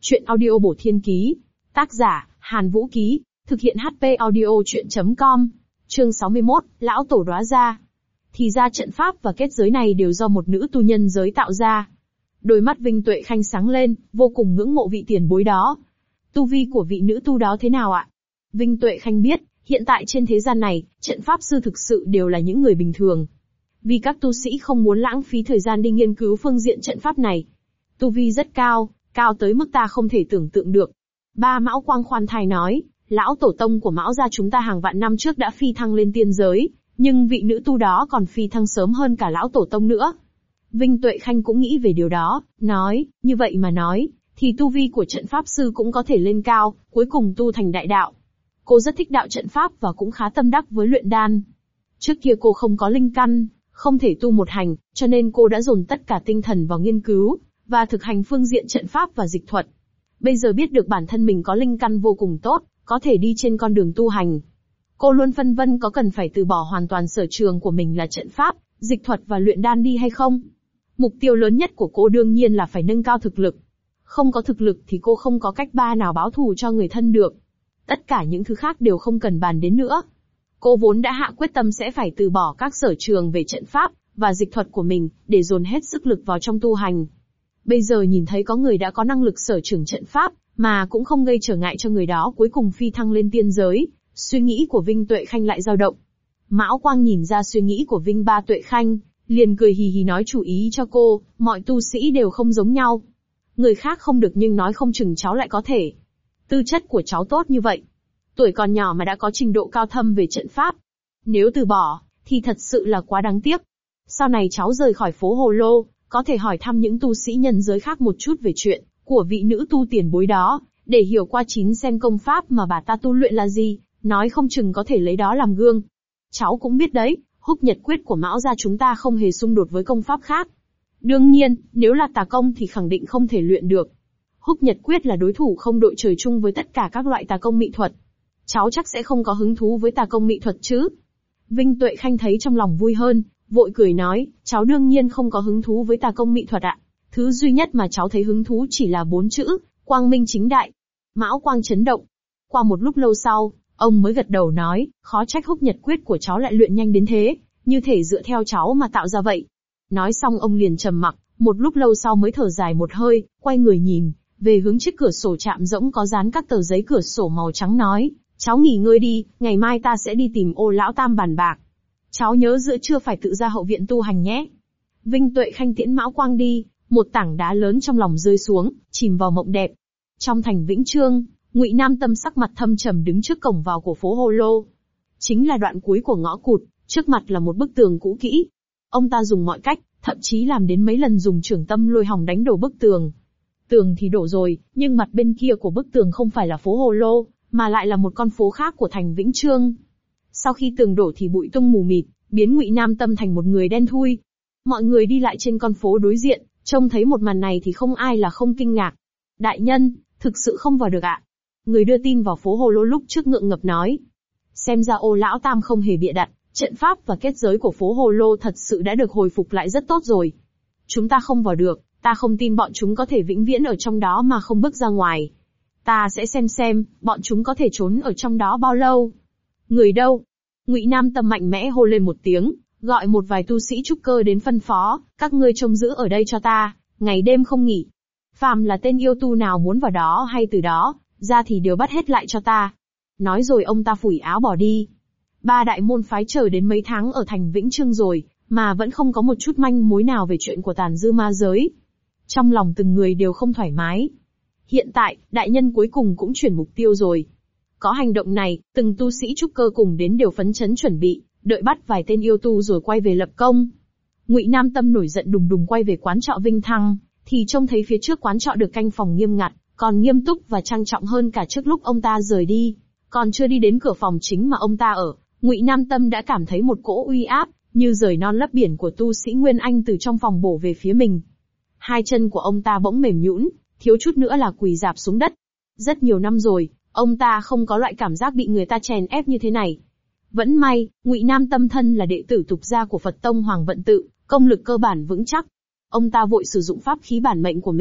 Chuyện audio bổ thiên ký. Tác giả, Hàn Vũ Ký. Thực hiện HP audio chuyện.com. Chương 61, Lão Tổ Đóa Ra. Thì ra trận pháp và kết giới này đều do một nữ tu nhân giới tạo ra. Đôi mắt Vinh Tuệ Khanh sáng lên, vô cùng ngưỡng mộ vị tiền bối đó. Tu vi của vị nữ tu đó thế nào ạ? Vinh Tuệ Khanh biết, hiện tại trên thế gian này, trận pháp sư thực sự đều là những người bình thường. Vì các tu sĩ không muốn lãng phí thời gian đi nghiên cứu phương diện trận pháp này. Tu vi rất cao, cao tới mức ta không thể tưởng tượng được. Ba Mão Quang khoan thai nói, lão tổ tông của Mão gia chúng ta hàng vạn năm trước đã phi thăng lên tiên giới, nhưng vị nữ tu đó còn phi thăng sớm hơn cả lão tổ tông nữa. Vinh Tuệ Khanh cũng nghĩ về điều đó, nói, như vậy mà nói, thì tu vi của trận pháp sư cũng có thể lên cao, cuối cùng tu thành đại đạo. Cô rất thích đạo trận pháp và cũng khá tâm đắc với luyện đan. Trước kia cô không có linh căn, không thể tu một hành, cho nên cô đã dồn tất cả tinh thần vào nghiên cứu và thực hành phương diện trận pháp và dịch thuật. Bây giờ biết được bản thân mình có linh căn vô cùng tốt, có thể đi trên con đường tu hành. Cô luôn phân vân có cần phải từ bỏ hoàn toàn sở trường của mình là trận pháp, dịch thuật và luyện đan đi hay không. Mục tiêu lớn nhất của cô đương nhiên là phải nâng cao thực lực. Không có thực lực thì cô không có cách nào báo thù cho người thân được. Tất cả những thứ khác đều không cần bàn đến nữa. Cô vốn đã hạ quyết tâm sẽ phải từ bỏ các sở trường về trận pháp và dịch thuật của mình, để dồn hết sức lực vào trong tu hành. Bây giờ nhìn thấy có người đã có năng lực sở trường trận pháp, mà cũng không gây trở ngại cho người đó cuối cùng phi thăng lên tiên giới, suy nghĩ của Vinh Tuệ Khanh lại dao động. Mão Quang nhìn ra suy nghĩ của Vinh Ba Tuệ Khanh, liền cười hì hì nói chủ ý cho cô, mọi tu sĩ đều không giống nhau. Người khác không được nhưng nói không chừng cháu lại có thể. Tư chất của cháu tốt như vậy. Tuổi còn nhỏ mà đã có trình độ cao thâm về trận pháp. Nếu từ bỏ, thì thật sự là quá đáng tiếc. Sau này cháu rời khỏi phố Hồ Lô, có thể hỏi thăm những tu sĩ nhân giới khác một chút về chuyện của vị nữ tu tiền bối đó, để hiểu qua chín xem công pháp mà bà ta tu luyện là gì, nói không chừng có thể lấy đó làm gương. Cháu cũng biết đấy, Húc Nhật Quyết của Mão gia chúng ta không hề xung đột với công pháp khác. Đương nhiên, nếu là tà công thì khẳng định không thể luyện được. Húc Nhật Quyết là đối thủ không đội trời chung với tất cả các loại tà công mỹ thuật. Cháu chắc sẽ không có hứng thú với tà công mỹ thuật chứ? Vinh Tuệ Khanh thấy trong lòng vui hơn, vội cười nói, cháu đương nhiên không có hứng thú với tà công mỹ thuật ạ. Thứ duy nhất mà cháu thấy hứng thú chỉ là 4 chữ, quang minh chính đại. Mão Quang chấn động. Qua một lúc lâu sau, ông mới gật đầu nói, khó trách Húc Nhật Quyết của cháu lại luyện nhanh đến thế, như thể dựa theo cháu mà tạo ra vậy. Nói xong ông liền trầm mặc, một lúc lâu sau mới thở dài một hơi, quay người nhìn về hướng chiếc cửa sổ chạm rỗng có dán các tờ giấy cửa sổ màu trắng nói, cháu nghỉ ngơi đi, ngày mai ta sẽ đi tìm Ô lão tam bàn bạc. Cháu nhớ giữa trưa phải tự ra hậu viện tu hành nhé. Vinh Tuệ Khanh tiễn Mão Quang đi, một tảng đá lớn trong lòng rơi xuống, chìm vào mộng đẹp. Trong thành Vĩnh Trương, Ngụy Nam Tâm sắc mặt thâm trầm đứng trước cổng vào của phố Hồ Lô. Chính là đoạn cuối của ngõ cụt, trước mặt là một bức tường cũ kỹ. Ông ta dùng mọi cách, thậm chí làm đến mấy lần dùng chưởng tâm lôi hòng đánh đổ bức tường. Tường thì đổ rồi, nhưng mặt bên kia của bức tường không phải là phố Hồ Lô, mà lại là một con phố khác của thành Vĩnh Trương. Sau khi tường đổ thì bụi tung mù mịt, biến Ngụy Nam Tâm thành một người đen thui. Mọi người đi lại trên con phố đối diện, trông thấy một màn này thì không ai là không kinh ngạc. Đại nhân, thực sự không vào được ạ. Người đưa tin vào phố Hồ Lô lúc trước ngượng ngập nói. Xem ra Ô lão tam không hề bịa đặt, trận pháp và kết giới của phố Hồ Lô thật sự đã được hồi phục lại rất tốt rồi. Chúng ta không vào được, ta không tin bọn chúng có thể vĩnh viễn ở trong đó mà không bước ra ngoài. Ta sẽ xem, bọn chúng có thể trốn ở trong đó bao lâu. Người đâu? Ngụy Nam Tâm mạnh mẽ hô lên một tiếng, gọi một vài tu sĩ trúc cơ đến phân phó, các ngươi trông giữ ở đây cho ta, ngày đêm không nghỉ. Phàm là tên yêu tu nào muốn vào đó hay từ đó ra thì đều bắt hết lại cho ta. Nói rồi ông ta phủi áo bỏ đi. Ba đại môn phái chờ đến mấy tháng ở thành Vĩnh Trương rồi, mà vẫn không có một chút manh mối nào về chuyện của tàn dư ma giới. Trong lòng từng người đều không thoải mái. Hiện tại, đại nhân cuối cùng cũng chuyển mục tiêu rồi. Có hành động này, từng tu sĩ trúc cơ cùng đến đều phấn chấn chuẩn bị, đợi bắt vài tên yêu tu rồi quay về lập công. Ngụy Nam Tâm nổi giận đùng đùng quay về quán trọ Vinh Thăng, thì trông thấy phía trước quán trọ được canh phòng nghiêm ngặt, còn nghiêm túc và trang trọng hơn cả trước lúc ông ta rời đi. Còn chưa đi đến cửa phòng chính mà ông ta ở, Ngụy Nam Tâm đã cảm thấy một cỗ uy áp, như rời non lấp biển của tu sĩ Nguyên Anh từ trong phòng bổ về phía mình. Hai chân của ông ta bỗng mềm nhũn, thiếu chút nữa là quỳ rạp xuống đất. Rất nhiều năm rồi, ông ta không có loại cảm giác bị người ta chèn ép như thế này. Vẫn may, Ngụy Nam Tâm thân là đệ tử tục gia của Phật Tông Hoàng Vận Tự, công lực cơ bản vững chắc. Ông ta vội sử dụng pháp khí bản mệnh của mình,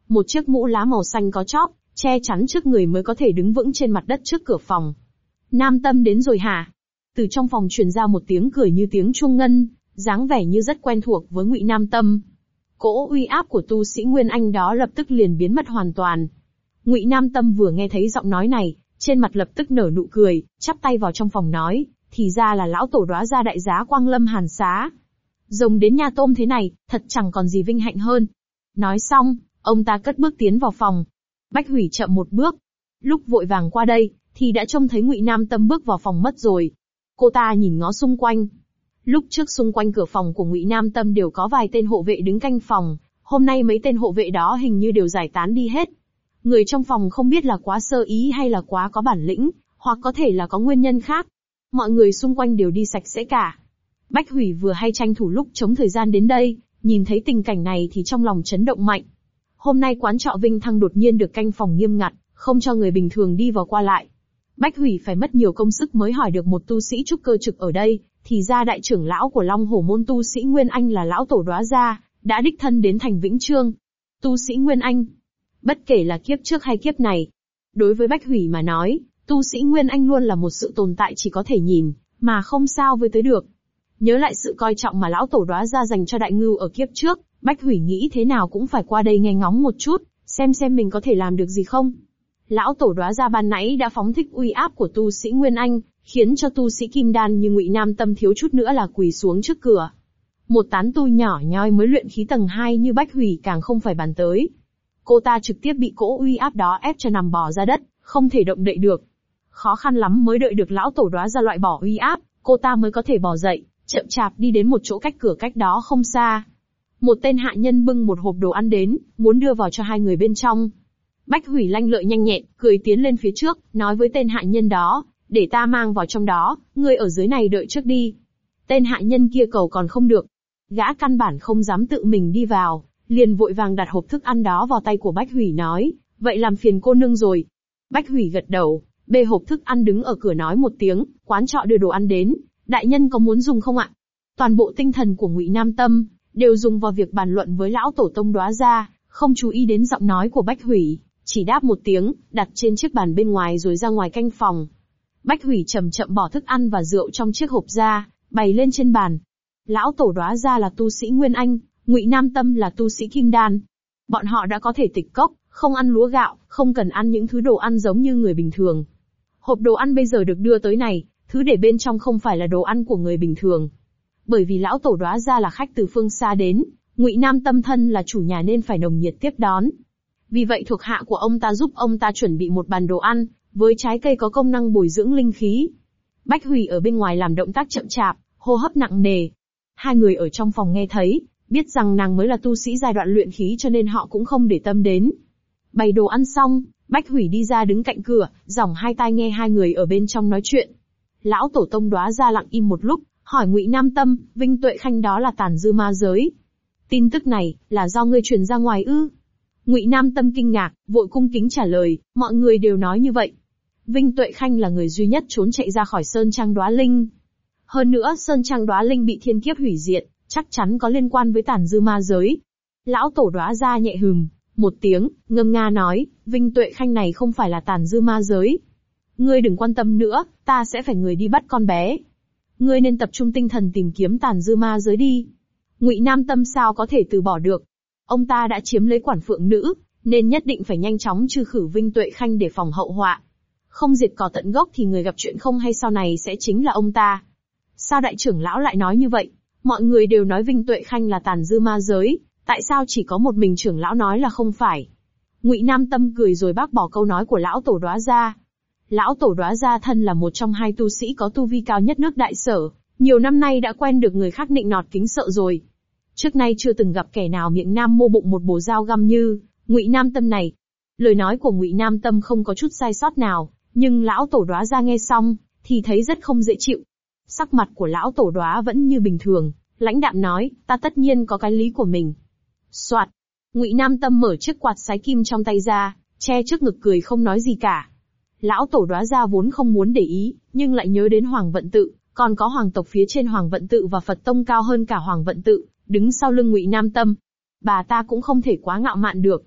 một chiếc mũ lá màu xanh có chóp, che chắn trước người mới có thể đứng vững trên mặt đất trước cửa phòng. Nam Tâm đến rồi hả? Từ trong phòng truyền ra một tiếng cười như tiếng chuông ngân, dáng vẻ như rất quen thuộc với Ngụy Nam Tâm. Cỗ uy áp của tu sĩ Nguyên Anh đó lập tức liền biến mất hoàn toàn. Ngụy Nam Tâm vừa nghe thấy giọng nói này, trên mặt lập tức nở nụ cười, chắp tay vào trong phòng nói, thì ra là lão tổ Đóa Gia đại giá Quang Lâm Hàn Xá. Rồng đến nhà tôm thế này, thật chẳng còn gì vinh hạnh hơn. Nói xong, ông ta cất bước tiến vào phòng. Bách Hủy chậm một bước. Lúc vội vàng qua đây, thì đã trông thấy Ngụy Nam Tâm bước vào phòng mất rồi. Cô ta nhìn ngó xung quanh. Lúc trước xung quanh cửa phòng của Ngụy Nam Tâm đều có vài tên hộ vệ đứng canh phòng, hôm nay mấy tên hộ vệ đó hình như đều giải tán đi hết. Người trong phòng không biết là quá sơ ý hay là quá có bản lĩnh, hoặc có thể là có nguyên nhân khác. Mọi người xung quanh đều đi sạch sẽ cả. Bách Hủy vừa hay tranh thủ lúc chống thời gian đến đây, nhìn thấy tình cảnh này thì trong lòng chấn động mạnh. Hôm nay quán trọ Vinh Thăng đột nhiên được canh phòng nghiêm ngặt, không cho người bình thường đi vào qua lại. Bách Hủy phải mất nhiều công sức mới hỏi được một tu sĩ trúc cơ trực ở đây, thì ra đại trưởng lão của Long Hổ môn tu sĩ Nguyên Anh là lão tổ Đóa Gia, đã đích thân đến thành Vĩnh Trương. Tu sĩ Nguyên Anh, bất kể là kiếp trước hay kiếp này, đối với Bách Hủy mà nói, tu sĩ Nguyên Anh luôn là một sự tồn tại chỉ có thể nhìn, mà không sao với tới được. Nhớ lại sự coi trọng mà lão tổ Đóa Gia dành cho Đại Ngưu ở kiếp trước, Bách Hủy nghĩ thế nào cũng phải qua đây nghe ngóng một chút, xem mình có thể làm được gì không. Lão tổ Đóa Gia ban nãy đã phóng thích uy áp của tu sĩ Nguyên Anh, khiến cho tu sĩ Kim Đan như Ngụy Nam Tâm thiếu chút nữa là quỳ xuống trước cửa. Một tán tu nhỏ nhoi mới luyện khí tầng 2 như Bách Hủy càng không phải bàn tới. Cô ta trực tiếp bị cỗ uy áp đó ép cho nằm bò ra đất, không thể động đậy được. Khó khăn lắm mới đợi được lão tổ Đóa Gia loại bỏ uy áp, cô ta mới có thể bò dậy, chậm chạp đi đến một chỗ cách cửa cách đó không xa. Một tên hạ nhân bưng một hộp đồ ăn đến, muốn đưa vào cho hai người bên trong. Bách Hủy lanh lợi nhanh nhẹn, cười tiến lên phía trước, nói với tên hạ nhân đó, để ta mang vào trong đó, ngươi ở dưới này đợi trước đi. Tên hạ nhân kia cầu còn không được. Gã căn bản không dám tự mình đi vào, liền vội vàng đặt hộp thức ăn đó vào tay của Bách Hủy nói, vậy làm phiền cô nương rồi. Bách Hủy gật đầu, bê hộp thức ăn đứng ở cửa nói một tiếng, quán trọ đưa đồ ăn đến, đại nhân có muốn dùng không ạ? Toàn bộ tinh thần của Ngụy Nam Tâm đều dùng vào việc bàn luận với lão tổ tông Đóa Gia, không chú ý đến giọng nói của Bách Hủy, chỉ đáp một tiếng, đặt trên chiếc bàn bên ngoài rồi ra ngoài canh phòng. Bách Hủy chậm chậm bỏ thức ăn và rượu trong chiếc hộp ra, bày lên trên bàn. Lão tổ Đóa Gia là tu sĩ Nguyên Anh, Ngụy Nam Tâm là tu sĩ Kim Đan. Bọn họ đã có thể tịch cốc, không ăn lúa gạo, không cần ăn những thứ đồ ăn giống như người bình thường. Hộp đồ ăn bây giờ được đưa tới này, thứ để bên trong không phải là đồ ăn của người bình thường. Bởi vì lão tổ Đóa Gia là khách từ phương xa đến, Ngụy Nam Tâm thân là chủ nhà nên phải nồng nhiệt tiếp đón. Vì vậy thuộc hạ của ông ta giúp ông ta chuẩn bị một bàn đồ ăn, với trái cây có công năng bồi dưỡng linh khí. Bách Hủy ở bên ngoài làm động tác chậm chạp, hô hấp nặng nề. Hai người ở trong phòng nghe thấy, biết rằng nàng mới là tu sĩ giai đoạn luyện khí cho nên họ cũng không để tâm đến. Bày đồ ăn xong, Bách Hủy đi ra đứng cạnh cửa, giỏng hai tai nghe hai người ở bên trong nói chuyện. Lão tổ tông Đóa Gia lặng im một lúc, hỏi Ngụy Nam Tâm, Vinh Tuệ Khanh đó là tàn dư ma giới. Tin tức này, là do ngươi truyền ra ngoài ư? Ngụy Nam Tâm kinh ngạc, vội cung kính trả lời, mọi người đều nói như vậy. Vinh Tuệ Khanh là người duy nhất trốn chạy ra khỏi Sơn Trang Đóa Linh. Hơn nữa Sơn Trang Đóa Linh bị thiên kiếp hủy diệt, chắc chắn có liên quan với tàn dư ma giới. Lão tổ Đóa Gia nhẹ hừm một tiếng, ngâm nga nói, Vinh Tuệ Khanh này không phải là tàn dư ma giới. Ngươi đừng quan tâm nữa, ta sẽ phải người đi bắt con bé. Ngươi nên tập trung tinh thần tìm kiếm tàn dư ma giới đi. Ngụy Nam Tâm sao có thể từ bỏ được? Ông ta đã chiếm lấy quản phượng nữ, nên nhất định phải nhanh chóng trừ khử Vinh Tuệ Khanh để phòng hậu họa. Không diệt cỏ tận gốc thì người gặp chuyện không hay sau này sẽ chính là ông ta. Sao đại trưởng lão lại nói như vậy? Mọi người đều nói Vinh Tuệ Khanh là tàn dư ma giới, tại sao chỉ có một mình trưởng lão nói là không phải? Ngụy Nam Tâm cười rồi bác bỏ câu nói của lão tổ Đóa Gia. Lão tổ Đóa Gia thân là một trong hai tu sĩ có tu vi cao nhất nước Đại Sở, nhiều năm nay đã quen được người khác nịnh nọt kính sợ rồi. Trước nay chưa từng gặp kẻ nào miệng nam mô bụng một bồ dao găm như Ngụy Nam Tâm này. Lời nói của Ngụy Nam Tâm không có chút sai sót nào, nhưng lão tổ Đóa Gia nghe xong thì thấy rất không dễ chịu. Sắc mặt của lão tổ Đóa vẫn như bình thường, lãnh đạm nói, ta tất nhiên có cái lý của mình. Soạt, Ngụy Nam Tâm mở chiếc quạt sái kim trong tay ra, che trước ngực cười không nói gì cả. Lão tổ Đóa Gia vốn không muốn để ý, nhưng lại nhớ đến Hoàng Vận Tự, còn có hoàng tộc phía trên Hoàng Vận Tự và Phật tông cao hơn cả Hoàng Vận Tự, đứng sau lưng Ngụy Nam Tâm. Bà ta cũng không thể quá ngạo mạn được.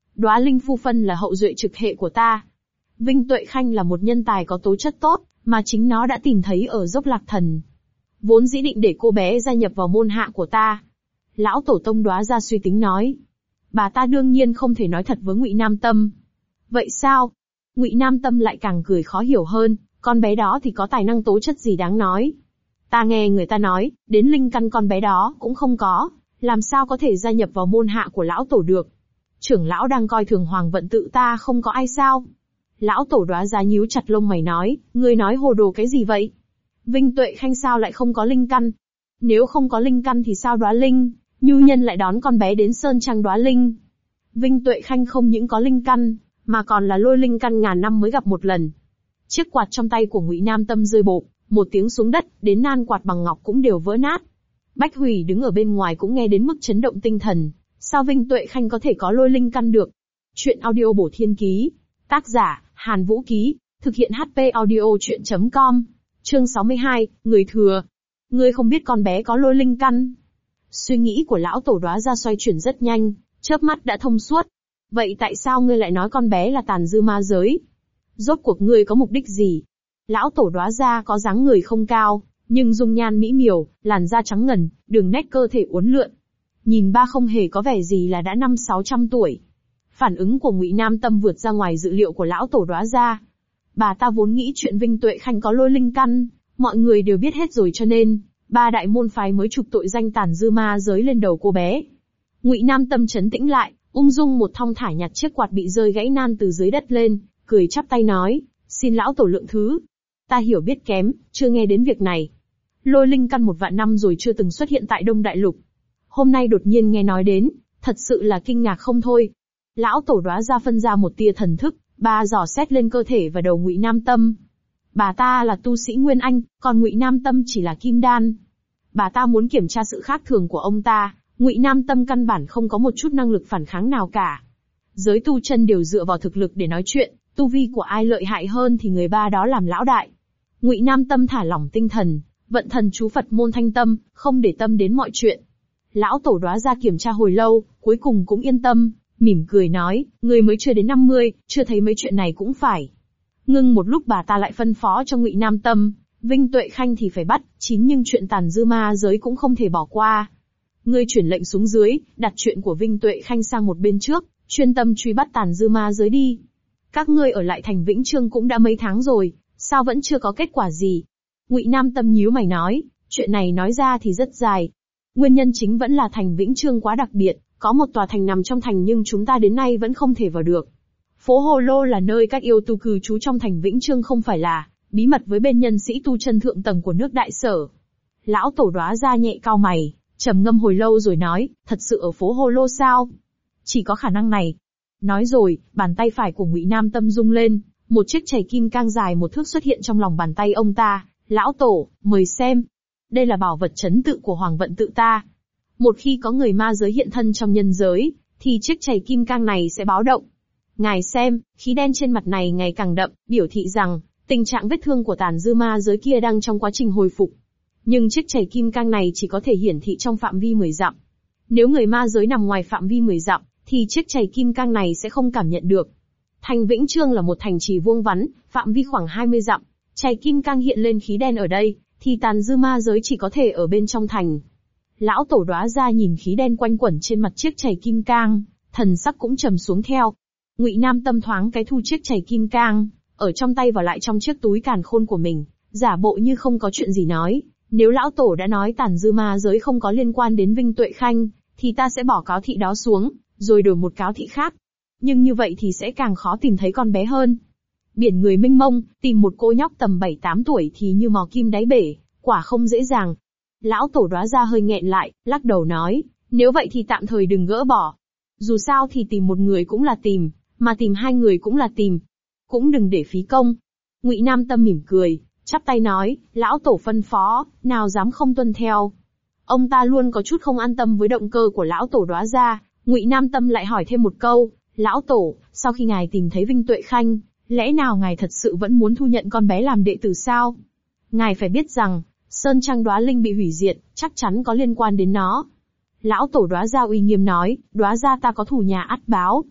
Đóa Linh phu phân là hậu duệ trực hệ của ta. Vinh Tuệ Khanh là một nhân tài có tố chất tốt, mà chính nó đã tìm thấy ở Dốc Lạc Thần. Vốn dĩ định để cô bé gia nhập vào môn hạ của ta. Lão tổ tông Đóa Gia suy tính nói. Bà ta đương nhiên không thể nói thật với Ngụy Nam Tâm. Vậy sao? Ngụy Nam Tâm lại càng cười khó hiểu hơn, con bé đó thì có tài năng tố chất gì đáng nói. Ta nghe người ta nói, đến linh căn con bé đó cũng không có, làm sao có thể gia nhập vào môn hạ của lão tổ được. Trưởng lão đang coi thường Hoàng Vận Tự ta không có ai sao? Lão tổ Đóa Gia nhíu chặt lông mày nói, ngươi nói hồ đồ cái gì vậy? Vinh Tuệ Khanh sao lại không có linh căn? Nếu không có linh căn thì sao Đóa Linh, Nhu Nhân lại đón con bé đến Sơn Trang Đóa Linh? Vinh Tuệ Khanh không những có linh căn, mà còn là lôi linh căn ngàn năm mới gặp một lần. Chiếc quạt trong tay của Ngụy Nam Tâm rơi bộp, một tiếng xuống đất, đến nan quạt bằng ngọc cũng đều vỡ nát. Bách Hủy đứng ở bên ngoài cũng nghe đến mức chấn động tinh thần. Sao Vinh Tuệ Khanh có thể có lôi linh căn được? Chuyện audio bổ thiên ký. Tác giả, Hàn Vũ Ký. Thực hiện HP audio chuyện.com. Chương 62, Người thừa. Ngươi không biết con bé có lôi linh căn. Suy nghĩ của lão tổ Đóa Gia xoay chuyển rất nhanh, chớp mắt đã thông suốt. Vậy tại sao ngươi lại nói con bé là tàn dư ma giới? Rốt cuộc ngươi có mục đích gì? Lão tổ Đóa Gia có dáng người không cao, nhưng dung nhan mỹ miều, làn da trắng ngần, đường nét cơ thể uốn lượn. Nhìn ba không hề có vẻ gì là đã 500-600 tuổi. Phản ứng của Ngụy Nam Tâm vượt ra ngoài dự liệu của lão tổ Đóa Gia. Bà ta vốn nghĩ chuyện Vinh Tuệ Khanh có lôi linh căn, mọi người đều biết hết rồi cho nên, ba đại môn phái mới trục tội danh tàn dư ma giới lên đầu cô bé. Ngụy Nam Tâm trấn tĩnh lại, ung dung một thong thả nhặt chiếc quạt bị rơi gãy nan từ dưới đất lên, cười chắp tay nói, xin lão tổ lượng thứ. Ta hiểu biết kém, chưa nghe đến việc này. Lôi linh căn 1 vạn năm rồi chưa từng xuất hiện tại Đông Đại Lục. Hôm nay đột nhiên nghe nói đến, thật sự là kinh ngạc không thôi. Lão tổ Đóa Gia phân ra một tia thần thức, ba dò xét lên cơ thể và đầu Ngụy Nam Tâm. Bà ta là tu sĩ Nguyên Anh, còn Ngụy Nam Tâm chỉ là Kim Đan. Bà ta muốn kiểm tra sự khác thường của ông ta, Ngụy Nam Tâm căn bản không có một chút năng lực phản kháng nào cả. Giới tu chân đều dựa vào thực lực để nói chuyện, tu vi của ai lợi hại hơn thì người ba đó làm lão đại. Ngụy Nam Tâm thả lỏng tinh thần, vận thần chú Phật môn thanh tâm, không để tâm đến mọi chuyện. Lão tổ Đóa Gia kiểm tra hồi lâu, cuối cùng cũng yên tâm, mỉm cười nói, người mới chưa đến 50, chưa thấy mấy chuyện này cũng phải. Ngưng một lúc bà ta lại phân phó cho Ngụy Nam Tâm, Vinh Tuệ Khanh thì phải bắt, nhưng chuyện tàn dư ma giới cũng không thể bỏ qua. Ngươi chuyển lệnh xuống dưới, đặt chuyện của Vinh Tuệ Khanh sang một bên trước, chuyên tâm truy bắt tàn dư ma giới đi. Các ngươi ở lại thành Vĩnh Trương cũng đã mấy tháng rồi, sao vẫn chưa có kết quả gì? Ngụy Nam Tâm nhíu mày nói, chuyện này nói ra thì rất dài. Nguyên nhân chính vẫn là thành Vĩnh Trương quá đặc biệt, có một tòa thành nằm trong thành nhưng chúng ta đến nay vẫn không thể vào được. Phố Hồ Lô là nơi các yêu tu cư trú trong thành Vĩnh Trương không phải là bí mật với bên nhân sĩ tu chân thượng tầng của nước Đại Sở. Lão tổ Đóa Gia nhẹ cau mày, trầm ngâm hồi lâu rồi nói, thật sự ở phố Hồ Lô sao? Chỉ có khả năng này. Nói rồi, bàn tay phải của Ngụy Nam Tâm rung lên, một chiếc chày kim cang dài 1 thước xuất hiện trong lòng bàn tay ông ta. Lão tổ, mời xem. Đây là bảo vật trấn tự của Hoàng Vận Tự ta. Một khi có người ma giới hiện thân trong nhân giới, thì chiếc chày kim cang này sẽ báo động. Ngài xem, khí đen trên mặt này ngày càng đậm, biểu thị rằng, tình trạng vết thương của tàn dư ma giới kia đang trong quá trình hồi phục. Nhưng chiếc chày kim cang này chỉ có thể hiển thị trong phạm vi 10 dặm. Nếu người ma giới nằm ngoài phạm vi 10 dặm, thì chiếc chày kim cang này sẽ không cảm nhận được. Thành Vĩnh Trương là một thành trì vuông vắn, phạm vi khoảng 20 dặm. Chày kim cang hiện lên khí đen ở đây, thì tàn dư ma giới chỉ có thể ở bên trong thành. Lão tổ Đóa Gia nhìn khí đen quanh quẩn trên mặt chiếc chày kim cang, thần sắc cũng trầm xuống theo. Ngụy Nam Tâm thoáng cái thu chiếc chày kim cang ở trong tay vào lại trong chiếc túi càn khôn của mình, giả bộ như không có chuyện gì nói. Nếu lão tổ đã nói tàn dư ma giới không có liên quan đến Vinh Tuệ Khanh, thì ta sẽ bỏ cáo thị đó xuống, rồi đổi một cáo thị khác. Nhưng như vậy thì sẽ càng khó tìm thấy con bé hơn. Biển người mênh mông, tìm một cô nhóc tầm 7-8 tuổi thì như mò kim đáy bể, quả không dễ dàng. Lão tổ Đóa Gia hơi nghẹn lại, lắc đầu nói, nếu vậy thì tạm thời đừng gỡ bỏ. Dù sao thì tìm một người cũng là tìm, mà tìm 2 người cũng là tìm. Cũng đừng để phí công. Ngụy Nam Tâm mỉm cười, chắp tay nói, lão tổ phân phó, nào dám không tuân theo. Ông ta luôn có chút không an tâm với động cơ của lão tổ Đóa Gia. Ngụy Nam Tâm lại hỏi thêm một câu, lão tổ, sau khi ngài tìm thấy Vinh Tuệ Khanh, lẽ nào ngài thật sự vẫn muốn thu nhận con bé làm đệ tử sao? Ngài phải biết rằng, Sơn Trang Đóa Linh bị hủy diệt, chắc chắn có liên quan đến nó. Lão tổ Đóa Gia uy nghiêm nói, Đóa Gia ta có thù nhà ắt báo.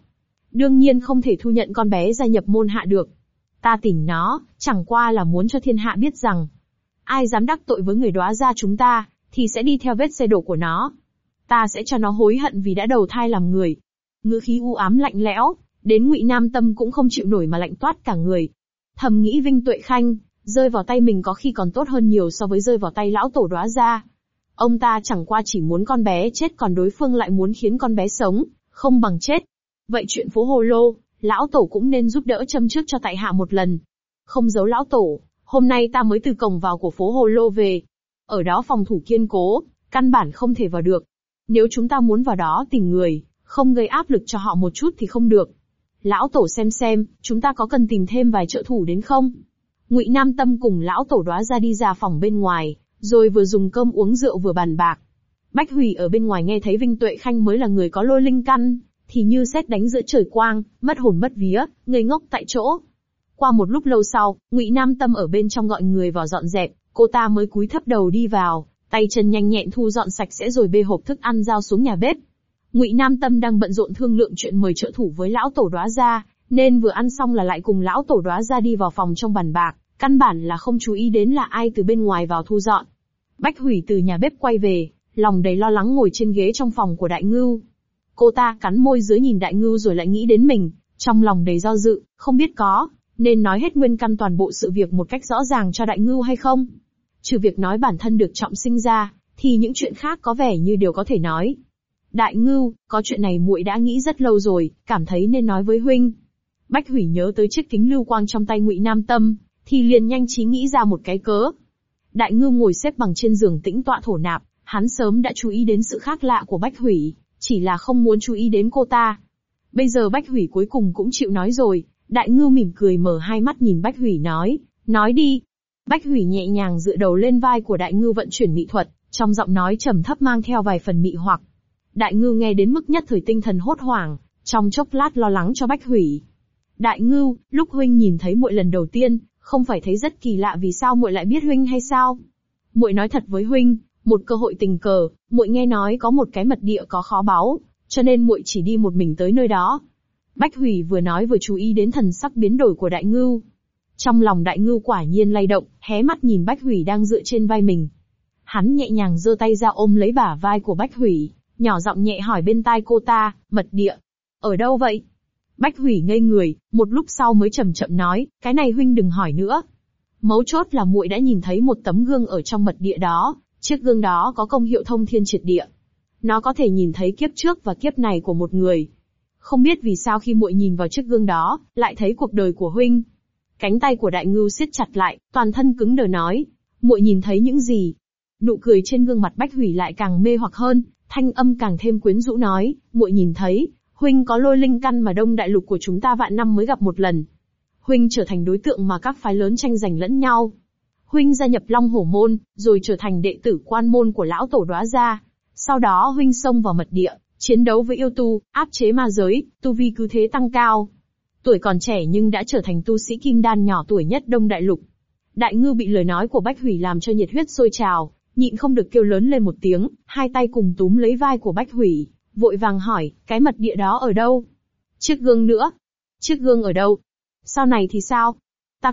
đương nhiên không thể thu nhận con bé gia nhập môn hạ được. Ta tìm nó, chẳng qua là muốn cho thiên hạ biết rằng, ai dám đắc tội với người Đóa gia chúng ta, thì sẽ đi theo vết xe đổ của nó. Ta sẽ cho nó hối hận vì đã đầu thai làm người. Ngữ khí u ám lạnh lẽo, đến Ngụy Nam Tâm cũng không chịu nổi mà lạnh toát cả người. Thầm nghĩ Vinh Tuệ Khanh, rơi vào tay mình có khi còn tốt hơn nhiều so với rơi vào tay lão tổ Đóa gia. Ông ta chẳng qua chỉ muốn con bé chết, còn đối phương lại muốn khiến con bé sống, không bằng chết. Vậy chuyện phố Hồ Lô, lão tổ cũng nên giúp đỡ châm trước cho tại hạ một lần. Không giấu lão tổ, hôm nay ta mới từ cổng vào của phố Hồ Lô về. Ở đó phòng thủ kiên cố, căn bản không thể vào được. Nếu chúng ta muốn vào đó tìm người, không gây áp lực cho họ một chút thì không được. Lão tổ xem, chúng ta có cần tìm thêm vài trợ thủ đến không? Ngụy Nam Tâm cùng lão tổ Đóa gia đi ra phòng bên ngoài, rồi vừa dùng cơm uống rượu vừa bàn bạc. Bách Hủy ở bên ngoài nghe thấy Vinh Tuệ Khanh mới là người có lôi linh căn, thì như sét đánh giữa trời quang, mất hồn mất vía, ngây ngốc tại chỗ. Qua một lúc lâu sau, Ngụy Nam Tâm ở bên trong gọi người vào dọn dẹp, cô ta mới cúi thấp đầu đi vào, tay chân nhanh nhẹn thu dọn sạch sẽ rồi bê hộp thức ăn giao xuống nhà bếp. Ngụy Nam Tâm đang bận rộn thương lượng chuyện mời trợ thủ với lão tổ Đóa gia, nên vừa ăn xong là lại cùng lão tổ Đóa gia đi vào phòng trong bàn bạc, căn bản là không chú ý đến là ai từ bên ngoài vào thu dọn. Bách Hủy từ nhà bếp quay về, lòng đầy lo lắng ngồi trên ghế trong phòng của Đại Ngưu. Cô ta cắn môi dưới nhìn Đại Ngưu rồi lại nghĩ đến mình, trong lòng đầy do dự, không biết có nên nói hết nguyên căn toàn bộ sự việc một cách rõ ràng cho Đại Ngưu hay không. Trừ việc nói bản thân được trọng sinh ra, thì những chuyện khác có vẻ như đều có thể nói. Đại Ngưu, có chuyện này muội đã nghĩ rất lâu rồi, cảm thấy nên nói với huynh. Bách Hủy nhớ tới chiếc kính lưu quang trong tay Ngụy Nam Tâm, thì liền nhanh trí nghĩ ra một cái cớ. Đại Ngưu ngồi xếp bằng trên giường tĩnh tọa thổ nạp, hắn sớm đã chú ý đến sự khác lạ của Bách Hủy, chỉ là không muốn chú ý đến cô ta. Bây giờ Bách Hủy cuối cùng cũng chịu nói rồi, Đại Ngưu mỉm cười mở hai mắt nhìn Bách Hủy nói đi. Bách Hủy nhẹ nhàng dựa đầu lên vai của Đại Ngưu vận chuyển mỹ thuật, trong giọng nói trầm thấp mang theo vài phần mị hoặc. Đại Ngưu nghe đến mức nhất thời tinh thần hốt hoảng, trong chốc lát lo lắng cho Bách Hủy. Đại Ngưu, lúc huynh nhìn thấy muội lần đầu tiên, không phải thấy rất kỳ lạ vì sao muội lại biết huynh hay sao? Muội nói thật với huynh, một cơ hội tình cờ, muội nghe nói có một cái mật địa có kho báu, cho nên muội chỉ đi một mình tới nơi đó. Bách Hủy vừa nói vừa chú ý đến thần sắc biến đổi của Đại Ngưu. Trong lòng Đại Ngưu quả nhiên lay động, hé mắt nhìn Bách Hủy đang dựa trên vai mình. Hắn nhẹ nhàng giơ tay ra ôm lấy bả vai của Bách Hủy, nhỏ giọng nhẹ hỏi bên tai cô ta, mật địa. Ở đâu vậy? Bách Hủy ngây người, một lúc sau mới chậm chậm nói, cái này huynh đừng hỏi nữa. Mấu chốt là muội đã nhìn thấy một tấm gương ở trong mật địa đó, chiếc gương đó có công hiệu thông thiên triệt địa. Nó có thể nhìn thấy kiếp trước và kiếp này của một người. Không biết vì sao khi muội nhìn vào chiếc gương đó, lại thấy cuộc đời của huynh. Cánh tay của Đại Ngưu siết chặt lại, toàn thân cứng đờ nói, muội nhìn thấy những gì? Nụ cười trên gương mặt Bách Hủy lại càng mê hoặc hơn, thanh âm càng thêm quyến rũ nói, muội nhìn thấy, huynh có lôi linh căn mà Đông Đại Lục của chúng ta vạn năm mới gặp một lần. Huynh trở thành đối tượng mà các phái lớn tranh giành lẫn nhau. Huynh gia nhập Long Hổ môn, rồi trở thành đệ tử quan môn của lão tổ Đóa gia. Sau đó huynh xông vào mật địa, chiến đấu với yêu tu, áp chế ma giới, tu vi cứ thế tăng cao. Tuổi còn trẻ nhưng đã trở thành tu sĩ kim đan nhỏ tuổi nhất Đông Đại Lục. Đại Ngưu bị lời nói của Bách Hủy làm cho nhiệt huyết sôi trào, nhịn không được kêu lớn lên một tiếng, hai tay cùng túm lấy vai của Bách Hủy, vội vàng hỏi, cái mật địa đó ở đâu? Chiếc gương nữa? Chiếc gương ở đâu? Sau này thì sao? Ta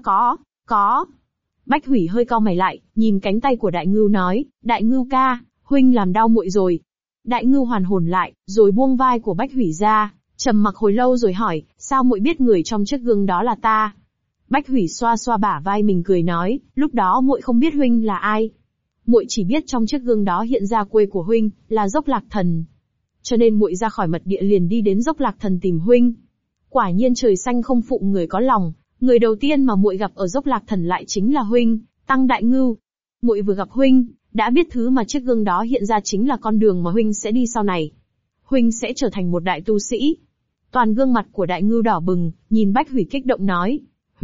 có. Bách Hủy hơi cau mày lại, nhìn cánh tay của Đại Ngưu nói, Đại Ngưu ca, huynh làm đau muội rồi. Đại Ngưu hoàn hồn lại, rồi buông vai của Bách Hủy ra, trầm mặc hồi lâu rồi hỏi, sao muội biết người trong chiếc gương đó là ta? Bách Hủy xoa xoa bả vai mình cười nói, lúc đó muội không biết huynh là ai. Muội chỉ biết trong chiếc gương đó hiện ra quê của huynh, là Dốc Lạc Thần. Cho nên muội ra khỏi mật địa liền đi đến Dốc Lạc Thần tìm huynh. Quả nhiên trời xanh không phụ người có lòng, người đầu tiên mà muội gặp ở Dốc Lạc Thần lại chính là huynh, Tăng Đại Ngưu. Muội vừa gặp huynh, đã biết thứ mà chiếc gương đó hiện ra chính là con đường mà huynh sẽ đi sau này. Huynh sẽ trở thành một đại tu sĩ. Toàn gương mặt của Đại Ngưu đỏ bừng, nhìn Bách Hủy kích động nói,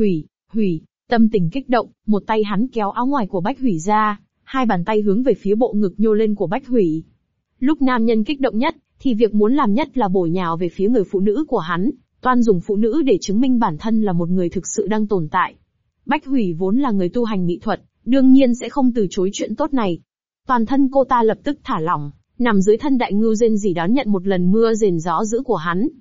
Hủy, tâm tình kích động, một tay hắn kéo áo ngoài của Bách Hủy ra, hai bàn tay hướng về phía bộ ngực nhô lên của Bách Hủy. Lúc nam nhân kích động nhất, thì việc muốn làm nhất là bổ nhào về phía người phụ nữ của hắn, toan dùng phụ nữ để chứng minh bản thân là một người thực sự đang tồn tại. Bách Hủy vốn là người tu hành mỹ thuật, đương nhiên sẽ không từ chối chuyện tốt này. Toàn thân cô ta lập tức thả lỏng, nằm dưới thân Đại Ngưu rên rỉ đón nhận một lần mưa rền gió dữ của hắn.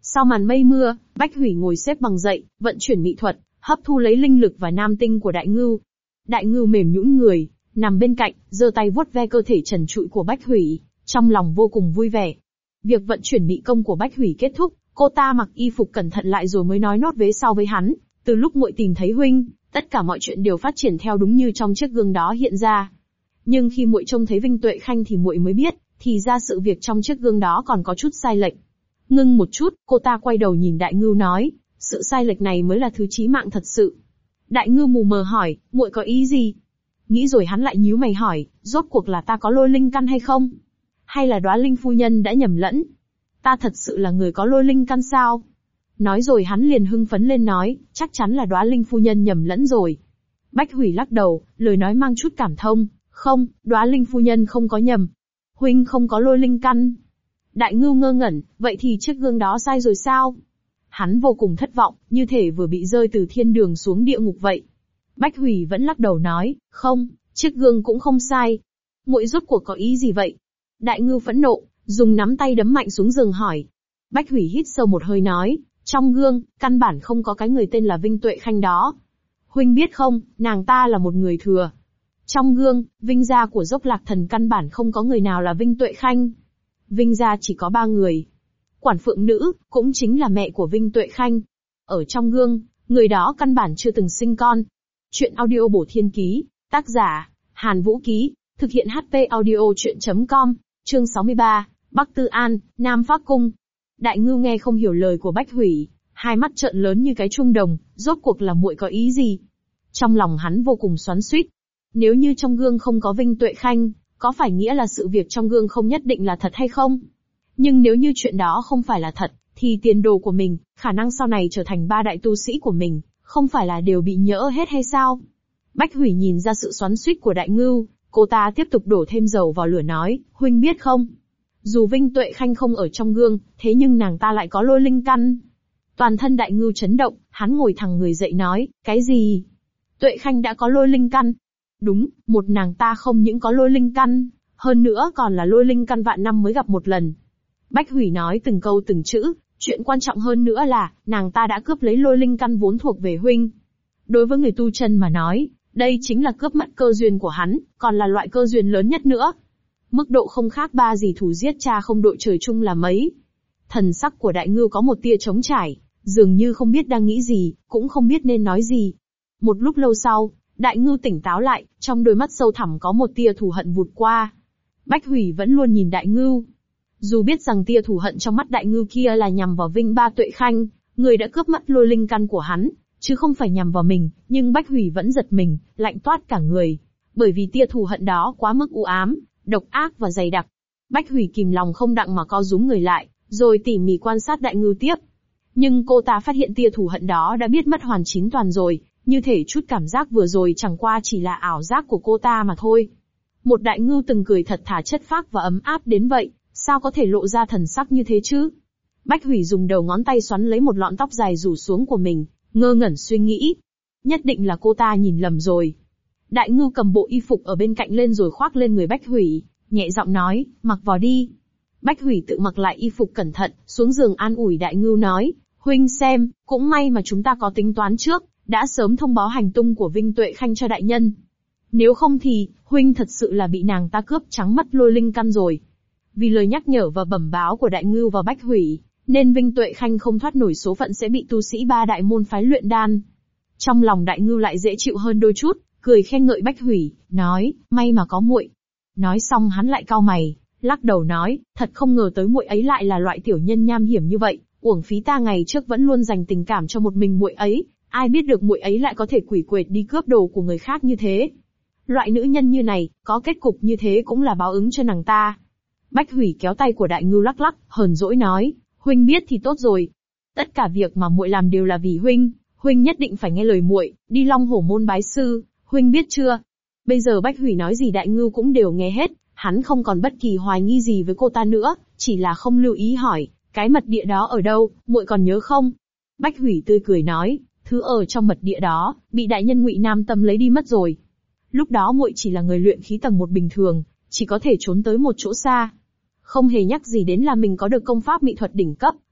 Sau màn mây mưa, Bách Hủy ngồi xếp bằng dậy, vận chuyển mỹ thuật, hấp thu lấy linh lực và nam tinh của Đại Ngưu. Đại Ngưu mềm nhũn người, nằm bên cạnh, giơ tay vuốt ve cơ thể trần trụi của Bách Hủy, trong lòng vô cùng vui vẻ. Việc vận chuyển mỹ công của Bách Hủy kết thúc, cô ta mặc y phục cẩn thận lại rồi mới nói nốt vế sau với hắn. Từ lúc muội tìm thấy huynh, tất cả mọi chuyện đều phát triển theo đúng như trong chiếc gương đó hiện ra. Nhưng khi muội trông thấy Vinh Tuệ Khanh thì muội mới biết, thì ra sự việc trong chiếc gương đó còn có chút sai lệch. Ngưng một chút, cô ta quay đầu nhìn Đại Ngưu nói, sự sai lệch này mới là thứ chí mạng thật sự. Đại Ngưu mù mờ hỏi, muội có ý gì? Nghĩ rồi hắn lại nhíu mày hỏi, rốt cuộc là ta có lôi linh căn hay không? Hay là Đóa Linh phu nhân đã nhầm lẫn? Ta thật sự là người có lôi linh căn sao? Nói rồi hắn liền hưng phấn lên nói, chắc chắn là Đóa Linh phu nhân nhầm lẫn rồi. Bách Hủy lắc đầu, lời nói mang chút cảm thông, không, Đóa Linh phu nhân không có nhầm. Huynh không có lôi linh căn. Đại Ngưu ngơ ngẩn, vậy thì chiếc gương đó sai rồi sao? Hắn vô cùng thất vọng, như thể vừa bị rơi từ thiên đường xuống địa ngục vậy. Bách Hủy vẫn lắc đầu nói, không, chiếc gương cũng không sai. Muội rốt cuộc có ý gì vậy? Đại Ngưu phẫn nộ, dùng nắm tay đấm mạnh xuống giường hỏi. Bách Hủy hít sâu một hơi nói, trong gương, căn bản không có cái người tên là Vinh Tuệ Khanh đó. Huynh biết không, nàng ta là một người thừa. Trong gương, Vinh gia của Dốc Lạc Thần căn bản không có người nào là Vinh Tuệ Khanh. Vinh gia chỉ có 3 người. Quản phượng nữ, cũng chính là mẹ của Vinh Tuệ Khanh. Ở trong gương, người đó căn bản chưa từng sinh con. Chuyện audio bổ thiên ký, tác giả, Hàn Vũ Ký, thực hiện HP audio chuyện.com, chương 63, Bắc Tư An, Nam Phác Cung. Đại Ngưu nghe không hiểu lời của Bách Hủy, hai mắt trợn lớn như cái chuông đồng, rốt cuộc là muội có ý gì? Trong lòng hắn vô cùng xoắn xuýt. Nếu như trong gương không có Vinh Tuệ Khanh, có phải nghĩa là sự việc trong gương không nhất định là thật hay không? Nhưng nếu như chuyện đó không phải là thật, thì tiền đồ của mình, khả năng sau này trở thành 3 đại tu sĩ của mình, không phải là đều bị nhỡ hết hay sao? Bách Hủy nhìn ra sự xoắn xuýt của Đại Ngưu, cô ta tiếp tục đổ thêm dầu vào lửa nói, huynh biết không? Dù Vinh Tuệ Khanh không ở trong gương, thế nhưng nàng ta lại có lôi linh căn. Toàn thân Đại Ngưu chấn động, hắn ngồi thẳng người dậy nói, cái gì? Tuệ Khanh đã có lôi linh căn? Đúng, một nàng ta không những có lôi linh căn, hơn nữa còn là lôi linh căn vạn năm mới gặp một lần. Bách Hủy nói từng câu từng chữ, chuyện quan trọng hơn nữa là, nàng ta đã cướp lấy lôi linh căn vốn thuộc về huynh. Đối với người tu chân mà nói, đây chính là cướp mất cơ duyên của hắn, còn là loại cơ duyên lớn nhất nữa. Mức độ không khác ba gì thủ giết cha không đội trời chung là mấy. Thần sắc của Đại Ngưu có một tia trống trải, dường như không biết đang nghĩ gì, cũng không biết nên nói gì. Một lúc lâu sau, Đại Ngưu tỉnh táo lại, trong đôi mắt sâu thẳm có một tia thù hận vụt qua. Bách Hủy vẫn luôn nhìn Đại Ngưu. Dù biết rằng tia thù hận trong mắt Đại Ngưu kia là nhằm vào Vinh Ba Tuệ Khanh, người đã cướp mất lôi linh căn của hắn, chứ không phải nhằm vào mình, nhưng Bách Hủy vẫn giật mình, lạnh toát cả người. Bởi vì tia thù hận đó quá mức u ám, độc ác và dày đặc. Bách Hủy kìm lòng không đặng mà co rúm người lại, rồi tỉ mỉ quan sát Đại Ngưu tiếp. Nhưng cô ta phát hiện tia thù hận đó đã biết mất hoàn chín toàn rồi, như thể chút cảm giác vừa rồi chẳng qua chỉ là ảo giác của cô ta mà thôi. Một Đại Ngưu từng cười thật thà chất phác và ấm áp đến vậy, sao có thể lộ ra thần sắc như thế chứ? Bách Hủy dùng đầu ngón tay xoắn lấy một lọn tóc dài rủ xuống của mình, ngơ ngẩn suy nghĩ. Nhất định là cô ta nhìn lầm rồi. Đại Ngưu cầm bộ y phục ở bên cạnh lên rồi khoác lên người Bách Hủy, nhẹ giọng nói, mặc vào đi. Bách Hủy tự mặc lại y phục cẩn thận, xuống giường an ủi Đại Ngưu nói, huynh xem, cũng may mà chúng ta có tính toán trước, đã sớm thông báo hành tung của Vinh Tuệ Khanh cho đại nhân. Nếu không thì, huynh thật sự là bị nàng ta cướp trắng mất lôi linh căn rồi. Vì lời nhắc nhở và bẩm báo của Đại Ngưu và Bách Hủy, nên Vinh Tuệ Khanh không thoát nổi số phận sẽ bị tu sĩ 3 đại môn phái luyện đan. Trong lòng Đại Ngưu lại dễ chịu hơn đôi chút, cười khen ngợi Bách Hủy, nói, may mà có muội. Nói xong hắn lại cau mày, lắc đầu nói, thật không ngờ tới muội ấy lại là loại tiểu nhân nham hiểm như vậy, uổng phí ta ngày trước vẫn luôn dành tình cảm cho một mình muội ấy, ai biết được muội ấy lại có thể quỷ quệt đi cướp đồ của người khác như thế. Loại nữ nhân như này, có kết cục như thế cũng là báo ứng cho nàng ta. Bách Hủy kéo tay của Đại Ngưu lắc lắc, hờn dỗi nói, huynh biết thì tốt rồi. Tất cả việc mà muội làm đều là vì huynh, huynh nhất định phải nghe lời muội, đi Long Hổ môn bái sư, huynh biết chưa? Bây giờ Bách Hủy nói gì Đại Ngưu cũng đều nghe hết, hắn không còn bất kỳ hoài nghi gì với cô ta nữa, chỉ là không lưu ý hỏi, cái mật địa đó ở đâu, muội còn nhớ không? Bách Hủy tươi cười nói, thứ ở trong mật địa đó, bị đại nhân Ngụy Nam Tâm lấy đi mất rồi. Lúc đó muội chỉ là người luyện khí tầng 1 bình thường, chỉ có thể trốn tới một chỗ xa. Không hề nhắc gì đến là mình có được công pháp mỹ thuật đỉnh cấp,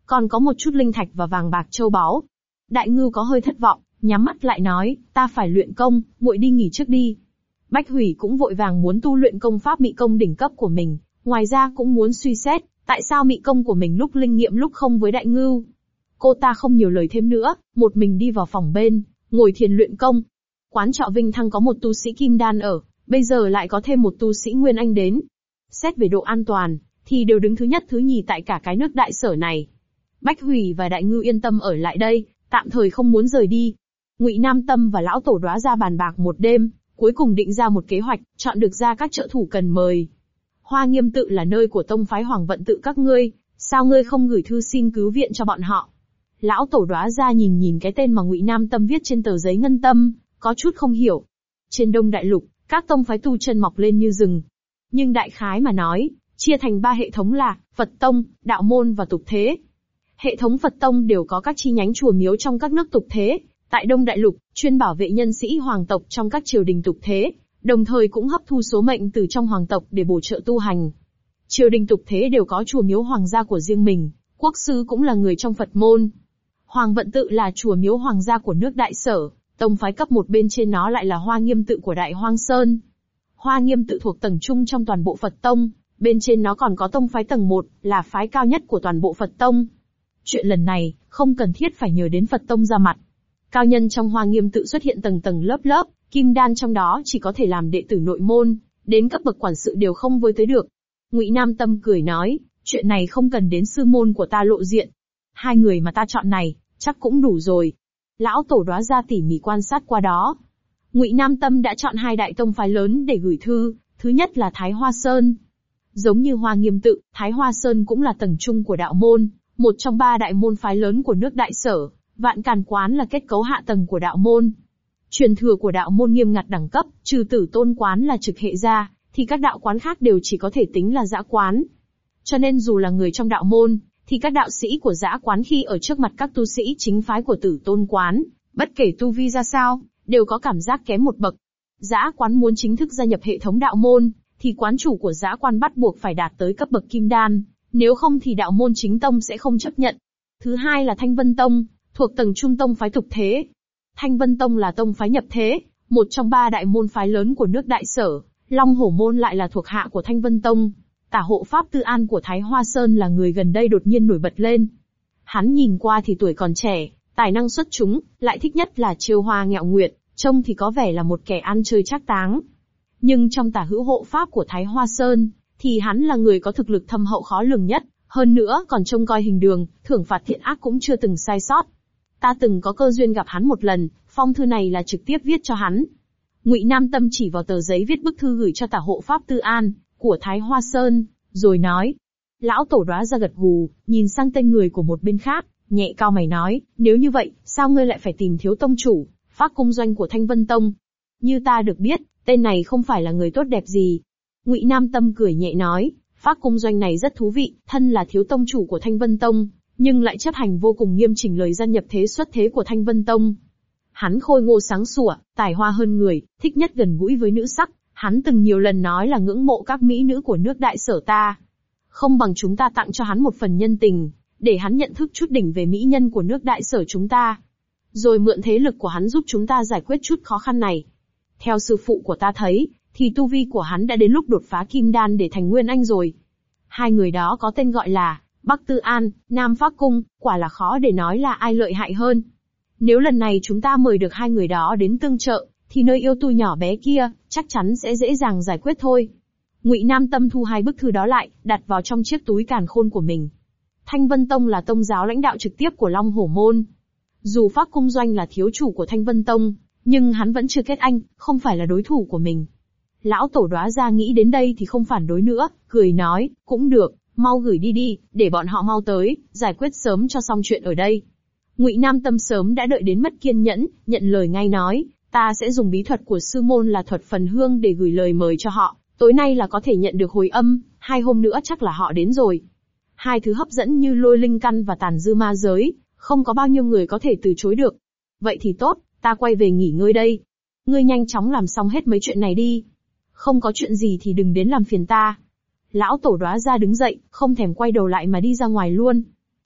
còn có một chút linh thạch và vàng bạc châu báu. Đại Ngưu có hơi thất vọng, nhắm mắt lại nói, ta phải luyện công, muội đi nghỉ trước đi. Bách Hủy cũng vội vàng muốn tu luyện công pháp mị công đỉnh cấp của mình, ngoài ra cũng muốn suy xét, tại sao mị công của mình lúc linh nghiệm lúc không với Đại Ngưu. Cô ta không nhiều lời thêm nữa, một mình đi vào phòng bên, ngồi thiền luyện công. Quán trọ Vinh Thăng có một tu sĩ kim đan ở, bây giờ lại có thêm một tu sĩ Nguyên Anh đến. Xét về độ an toàn, thì đều đứng thứ nhất thứ nhì tại cả cái nước Đại Sở này. Bách Hủy và Đại Ngưu yên tâm ở lại đây, tạm thời không muốn rời đi. Ngụy Nam Tâm và lão tổ Đóa Gia bàn bạc một đêm, cuối cùng định ra một kế hoạch, chọn được ra các trợ thủ cần mời. Hoa Nghiêm tự là nơi của tông phái Hoàng Vận tự các ngươi, sao ngươi không gửi thư xin cứu viện cho bọn họ? Lão tổ Đóa Gia nhìn cái tên mà Ngụy Nam Tâm viết trên tờ giấy ngân tâm, có chút không hiểu. Trên Đông Đại Lục, các tông phái tu chân mọc lên như rừng. Nhưng đại khái mà nói, chia thành 3 hệ thống là Phật tông, Đạo môn và Tục thế. Hệ thống Phật tông đều có các chi nhánh chùa miếu trong các nước tục thế, tại Đông Đại Lục, chuyên bảo vệ nhân sĩ hoàng tộc trong các triều đình tục thế, đồng thời cũng hấp thu số mệnh từ trong hoàng tộc để bổ trợ tu hành. Triều đình tục thế đều có chùa miếu hoàng gia của riêng mình, quốc sư cũng là người trong Phật môn. Hoàng Vận tự là chùa miếu hoàng gia của nước Đại Sở, tông phái cấp 1 bên trên nó lại là Hoa Nghiêm tự của Đại Hoang Sơn. Hoa Nghiêm tự thuộc tầng trung trong toàn bộ Phật tông, bên trên nó còn có tông phái tầng 1, là phái cao nhất của toàn bộ Phật tông. Chuyện lần này, không cần thiết phải nhờ đến Phật tông ra mặt. Cao nhân trong Hoa Nghiêm tự xuất hiện tầng tầng lớp lớp, kim đan trong đó chỉ có thể làm đệ tử nội môn, đến cấp bậc quản sự đều không với tới được. Ngụy Nam Tâm cười nói, chuyện này không cần đến sư môn của ta lộ diện. 2 người mà ta chọn này, chắc cũng đủ rồi. Lão tổ Đóa Gia tỉ mỉ quan sát qua đó. Ngụy Nam Tâm đã chọn 2 đại tông phái lớn để gửi thư, thứ nhất là Thái Hoa Sơn. Giống như Hoa Nghiêm tự, Thái Hoa Sơn cũng là tầng trung của đạo môn, một trong 3 đại môn phái lớn của nước Đại Sở. Vạn Càn Quán là kết cấu hạ tầng của đạo môn. Truyền thừa của đạo môn nghiêm ngặt đẳng cấp, trừ Tử Tôn Quán là trực hệ ra, thì các đạo quán khác đều chỉ có thể tính là dã quán. Cho nên dù là người trong đạo môn, thì các đạo sĩ của dã quán khi ở trước mặt các tu sĩ chính phái của Tử Tôn Quán, bất kể tu vi ra sao, đều có cảm giác kém một bậc. Dã quán muốn chính thức gia nhập hệ thống đạo môn, thì quán chủ của dã quán bắt buộc phải đạt tới cấp bậc kim đan, nếu không thì đạo môn chính tông sẽ không chấp nhận. Thứ hai là Thanh Vân Tông, thuộc tầng trung tông phái tục thế. Thanh Vân Tông là tông phái nhập thế, một trong 3 đại môn phái lớn của nước Đại Sở. Long Hổ Môn lại là thuộc hạ của Thanh Vân Tông. Tả hộ pháp Tư An của Thái Hoa Sơn là người gần đây đột nhiên nổi bật lên. Hắn nhìn qua thì tuổi còn trẻ, tài năng xuất chúng, lại thích nhất là chiêu hoa ngẹo nguyệt, trông thì có vẻ là một kẻ ăn chơi trác táng. Nhưng trong tả hữu hộ pháp của Thái Hoa Sơn, thì hắn là người có thực lực thâm hậu khó lường nhất, hơn nữa còn trông coi hình đường, thưởng phạt thiện ác cũng chưa từng sai sót. Ta từng có cơ duyên gặp hắn một lần, phong thư này là trực tiếp viết cho hắn. Ngụy Nam Tâm chỉ vào tờ giấy viết bức thư gửi cho tả hộ pháp Tư An của Thái Hoa Sơn, rồi nói. Lão tổ Đóa Gia gật gù, nhìn sang tên người của một bên khác, nhẹ cau mày nói, nếu như vậy, sao ngươi lại phải tìm Thiếu tông chủ, Phác Cung Doanh của Thanh Vân Tông? Như ta được biết, tên này không phải là người tốt đẹp gì. Ngụy Nam Tâm cười nhẹ nói, Phác Cung Doanh này rất thú vị, thân là Thiếu tông chủ của Thanh Vân Tông, nhưng lại chấp hành vô cùng nghiêm chỉnh lời gia nhập thế xuất thế của Thanh Vân Tông. Hắn khôi ngô sáng sủa, tài hoa hơn người, thích nhất gần gũi với nữ sắc, hắn từng nhiều lần nói là ngưỡng mộ các mỹ nữ của nước Đại Sở ta. Không bằng chúng ta tặng cho hắn một phần nhân tình, để hắn nhận thức chút đỉnh về mỹ nhân của nước Đại Sở chúng ta. Rồi mượn thế lực của hắn giúp chúng ta giải quyết chút khó khăn này. Theo sư phụ của ta thấy, thì tu vi của hắn đã đến lúc đột phá kim đan để thành Nguyên Anh rồi. 2 người đó có tên gọi là Bắc Tư An, Nam Phác Cung, quả là khó để nói là ai lợi hại hơn. Nếu lần này chúng ta mời được 2 người đó đến tương trợ, thì nơi yêu tu nhỏ bé kia, chắc chắn sẽ dễ dàng giải quyết thôi. Ngụy Nam Tâm thu 2 bức thư đó lại, đặt vào trong chiếc túi càn khôn của mình. Thanh Vân Tông là tông giáo lãnh đạo trực tiếp của Long Hổ Môn. Dù Phác Cung Doanh là thiếu chủ của Thanh Vân Tông, nhưng hắn vẫn chưa kết anh, không phải là đối thủ của mình. Lão tổ Đóa Gia nghĩ đến đây thì không phản đối nữa, cười nói, cũng được, mau gửi đi, để bọn họ mau tới, giải quyết sớm cho xong chuyện ở đây. Ngụy Nam Tâm sớm đã đợi đến mất kiên nhẫn, nhận lời ngay nói, ta sẽ dùng bí thuật của sư môn là thuật phần hương để gửi lời mời cho họ, tối nay là có thể nhận được hồi âm, 2 hôm nữa chắc là họ đến rồi. 2 thứ hấp dẫn như lôi linh căn và tàn dư ma giới, không có bao nhiêu người có thể từ chối được. Vậy thì tốt, ta quay về nghỉ ngơi đây. Ngươi nhanh chóng làm xong hết mấy chuyện này đi. Không có chuyện gì thì đừng đến làm phiền ta. Lão tổ Đóa Gia đứng dậy, không thèm quay đầu lại mà đi ra ngoài luôn.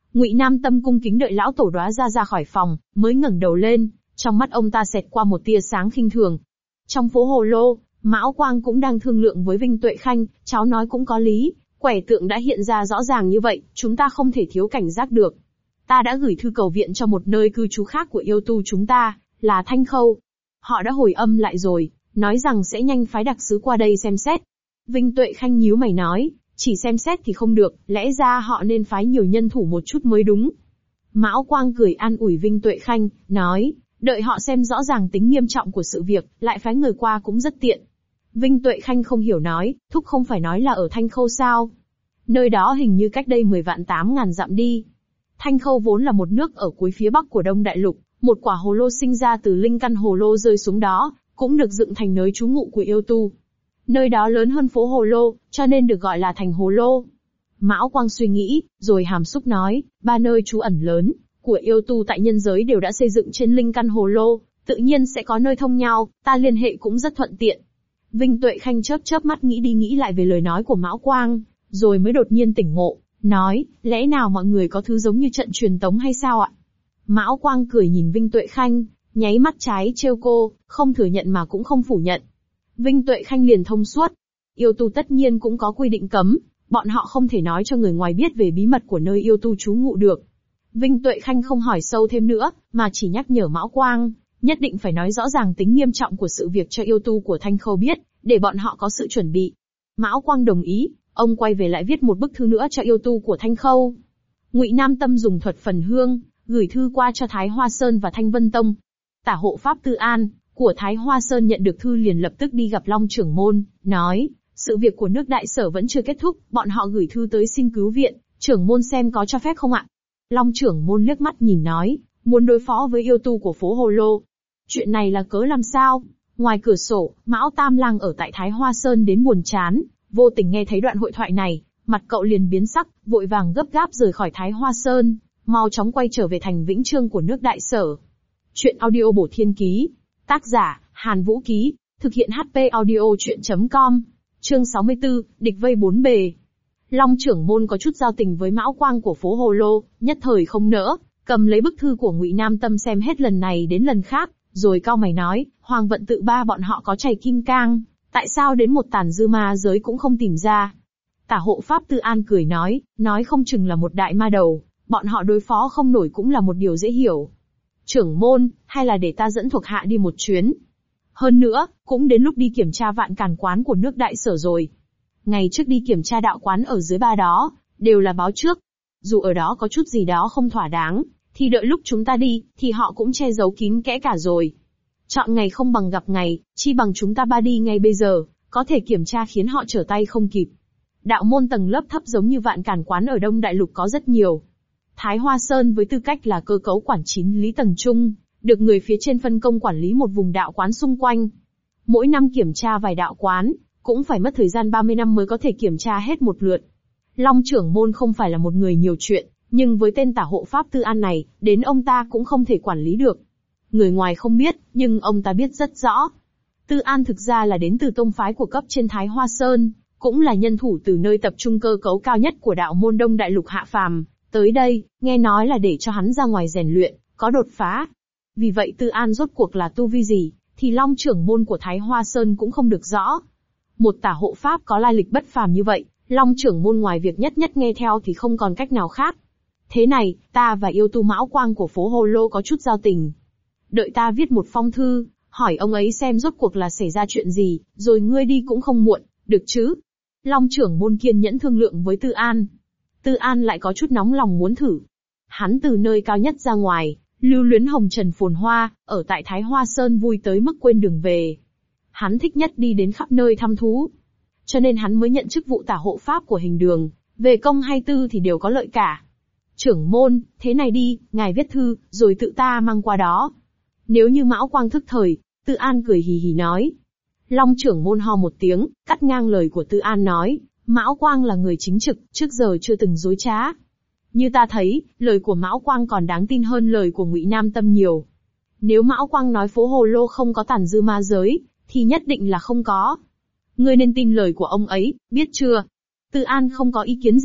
Ngụy Nam Tâm cung kính đợi lão tổ Đóa ra khỏi phòng, mới ngẩng đầu lên, trong mắt ông ta xẹt qua một tia sáng khinh thường. Trong phố Hồ Lô, Mão Quang cũng đang thương lượng với Vinh Tuệ Khanh, cháu nói cũng có lý, quẻ tượng đã hiện ra rõ ràng như vậy, chúng ta không thể thiếu cảnh giác được. Ta đã gửi thư cầu viện cho một nơi cư trú khác của yêu tu chúng ta, là Thanh Khâu. Họ đã hồi âm lại rồi, nói rằng sẽ nhanh phái đặc sứ qua đây xem xét. Vinh Tuệ Khanh nhíu mày nói, chỉ xem xét thì không được, lẽ ra họ nên phái nhiều nhân thủ một chút mới đúng. Mão Quang cười an ủi Vinh Tuệ Khanh, nói, đợi họ xem rõ ràng tính nghiêm trọng của sự việc, lại phái người qua cũng rất tiện. Vinh Tuệ Khanh không hiểu nói, thúc không phải nói là ở Thanh Khâu sao? Nơi đó hình như cách đây 10 vạn 8.000 dặm đi. Thanh Khâu vốn là một nước ở cuối phía bắc của Đông Đại Lục, một quả hồ lô sinh ra từ linh căn hồ lô rơi xuống đó, cũng được dựng thành nơi trú ngụ của yêu tu. Nơi đó lớn hơn phố Hồ Lô, cho nên được gọi là thành Hồ Lô. Mão Quang suy nghĩ, rồi hàm xúc nói, 3 nơi trú ẩn lớn của yêu tu tại nhân giới đều đã xây dựng trên linh căn Hồ Lô, tự nhiên sẽ có nơi thông nhau, ta liên hệ cũng rất thuận tiện. Vinh Tuệ Khanh chớp chớp mắt nghĩ đi nghĩ lại về lời nói của Mão Quang, rồi mới đột nhiên tỉnh ngộ, nói, lẽ nào mọi người có thứ giống như trận truyền tống hay sao ạ? Mão Quang cười nhìn Vinh Tuệ Khanh, nháy mắt trái trêu cô, không thừa nhận mà cũng không phủ nhận. Vinh Tuệ Khanh liền thông suốt. Yêu tu tất nhiên cũng có quy định cấm, bọn họ không thể nói cho người ngoài biết về bí mật của nơi yêu tu trú ngụ được. Vinh Tuệ Khanh không hỏi sâu thêm nữa, mà chỉ nhắc nhở Mão Quang, nhất định phải nói rõ ràng tính nghiêm trọng của sự việc cho yêu tu của Thanh Khâu biết, để bọn họ có sự chuẩn bị. Mão Quang đồng ý, ông quay về lại viết một bức thư nữa cho yêu tu của Thanh Khâu. Ngụy Nam Tâm dùng thuật phần hương, gửi thư qua cho Thái Hoa Sơn và Thanh Vân Tông. Tả hộ pháp Tư An của Thái Hoa Sơn nhận được thư liền lập tức đi gặp Long trưởng môn, nói, sự việc của nước Đại Sở vẫn chưa kết thúc, bọn họ gửi thư tới xin cứu viện, trưởng môn xem có cho phép không ạ? Long trưởng môn liếc mắt nhìn nói, muốn đối phó với yêu tu của phố Hồ Lô. Chuyện này là cớ làm sao? Ngoài cửa sổ, Mão Tam Lang ở tại Thái Hoa Sơn đến buồn chán, vô tình nghe thấy đoạn hội thoại này, mặt cậu liền biến sắc, vội vàng gấp gáp rời khỏi Thái Hoa Sơn, mau chóng quay trở về thành Vĩnh Chương của nước Đại Sở. Chuyện audio Bổ Thiên Ký. Tác giả, Hàn Vũ Ký. Thực hiện HP audio chuyện.com. Chương 64, địch vây bốn bề. Long trưởng môn có chút giao tình với Mão Quang của phố Hồ Lô, nhất thời không nỡ, cầm lấy bức thư của Ngụy Nam Tâm xem hết lần này đến lần khác, rồi cau mày nói, Hoàng Vận Tự Ba bọn họ có chày kim cang, tại sao đến một tàn dư ma giới cũng không tìm ra? Tả hộ pháp Tư An cười nói không chừng là một đại ma đầu, bọn họ đối phó không nổi cũng là một điều dễ hiểu. Trưởng môn, hay là để ta dẫn thuộc hạ đi một chuyến? Hơn nữa, cũng đến lúc đi kiểm tra Vạn Càn quán của nước Đại Sở rồi. Ngày trước đi kiểm tra đạo quán ở dưới Ba đó, đều là báo trước. Dù ở đó có chút gì đó không thỏa đáng, thì đợi lúc chúng ta đi, thì họ cũng che giấu kín kẽ cả rồi. Chọn ngày không bằng gặp ngày, chi bằng chúng ta ba đi ngay bây giờ, có thể kiểm tra khiến họ trở tay không kịp. Đạo môn tầng lớp thấp giống như Vạn Càn quán ở Đông Đại Lục có rất nhiều. Thái Hoa Sơn với tư cách là cơ cấu quản chín lý tầng trung, được người phía trên phân công quản lý một vùng đạo quán xung quanh. Mỗi năm kiểm tra vài đạo quán, cũng phải mất thời gian 30 năm mới có thể kiểm tra hết một lượt. Long trưởng môn không phải là một người nhiều chuyện, nhưng với tên tả hộ pháp Tư An này, đến ông ta cũng không thể quản lý được. Người ngoài không biết, nhưng ông ta biết rất rõ. Tư An thực ra là đến từ tông phái của cấp trên Thái Hoa Sơn, cũng là nhân thủ từ nơi tập trung cơ cấu cao nhất của đạo môn Đông Đại Lục hạ phàm. Tới đây, nghe nói là để cho hắn ra ngoài rèn luyện, có đột phá. Vì vậy Tư An rốt cuộc là tu vi gì, thì Long trưởng môn của Thái Hoa Sơn cũng không được rõ. Một tả hộ pháp có lai lịch bất phàm như vậy, Long trưởng môn ngoài việc nhất nhất nghe theo thì không còn cách nào khác. Thế này, ta và yêu tu Mão Quang của phố Hồ Lô có chút giao tình. Đợi ta viết một phong thư, hỏi ông ấy xem rốt cuộc là xảy ra chuyện gì, rồi ngươi đi cũng không muộn, được chứ? Long trưởng môn kiên nhẫn thương lượng với Tư An. Tư An lại có chút nóng lòng muốn thử. Hắn từ nơi cao nhất ra ngoài, lưu luyến hồng trần phồn hoa, ở tại Thái Hoa Sơn vui tới mức quên đường về. Hắn thích nhất đi đến khắp nơi thăm thú. Cho nên hắn mới nhận chức vụ tả hộ pháp của Hình Đường, về công hay tư thì đều có lợi cả. Trưởng môn, thế này đi, ngài viết thư, rồi tự ta mang qua đó. Nếu như Mão Quang thức thời, Tư An cười hì hì nói. Long trưởng môn ho một tiếng, cắt ngang lời của Tư An nói, Mão Quang là người chính trực, trước giờ chưa từng dối trá. Như ta thấy, lời của Mão Quang còn đáng tin hơn lời của Ngụy Nam Tâm nhiều. Nếu Mão Quang nói phố Hồ Lô không có tàn dư ma giới, thì nhất định là không có. Ngươi nên tin lời của ông ấy, biết chưa? Tư An không có ý kiến gì,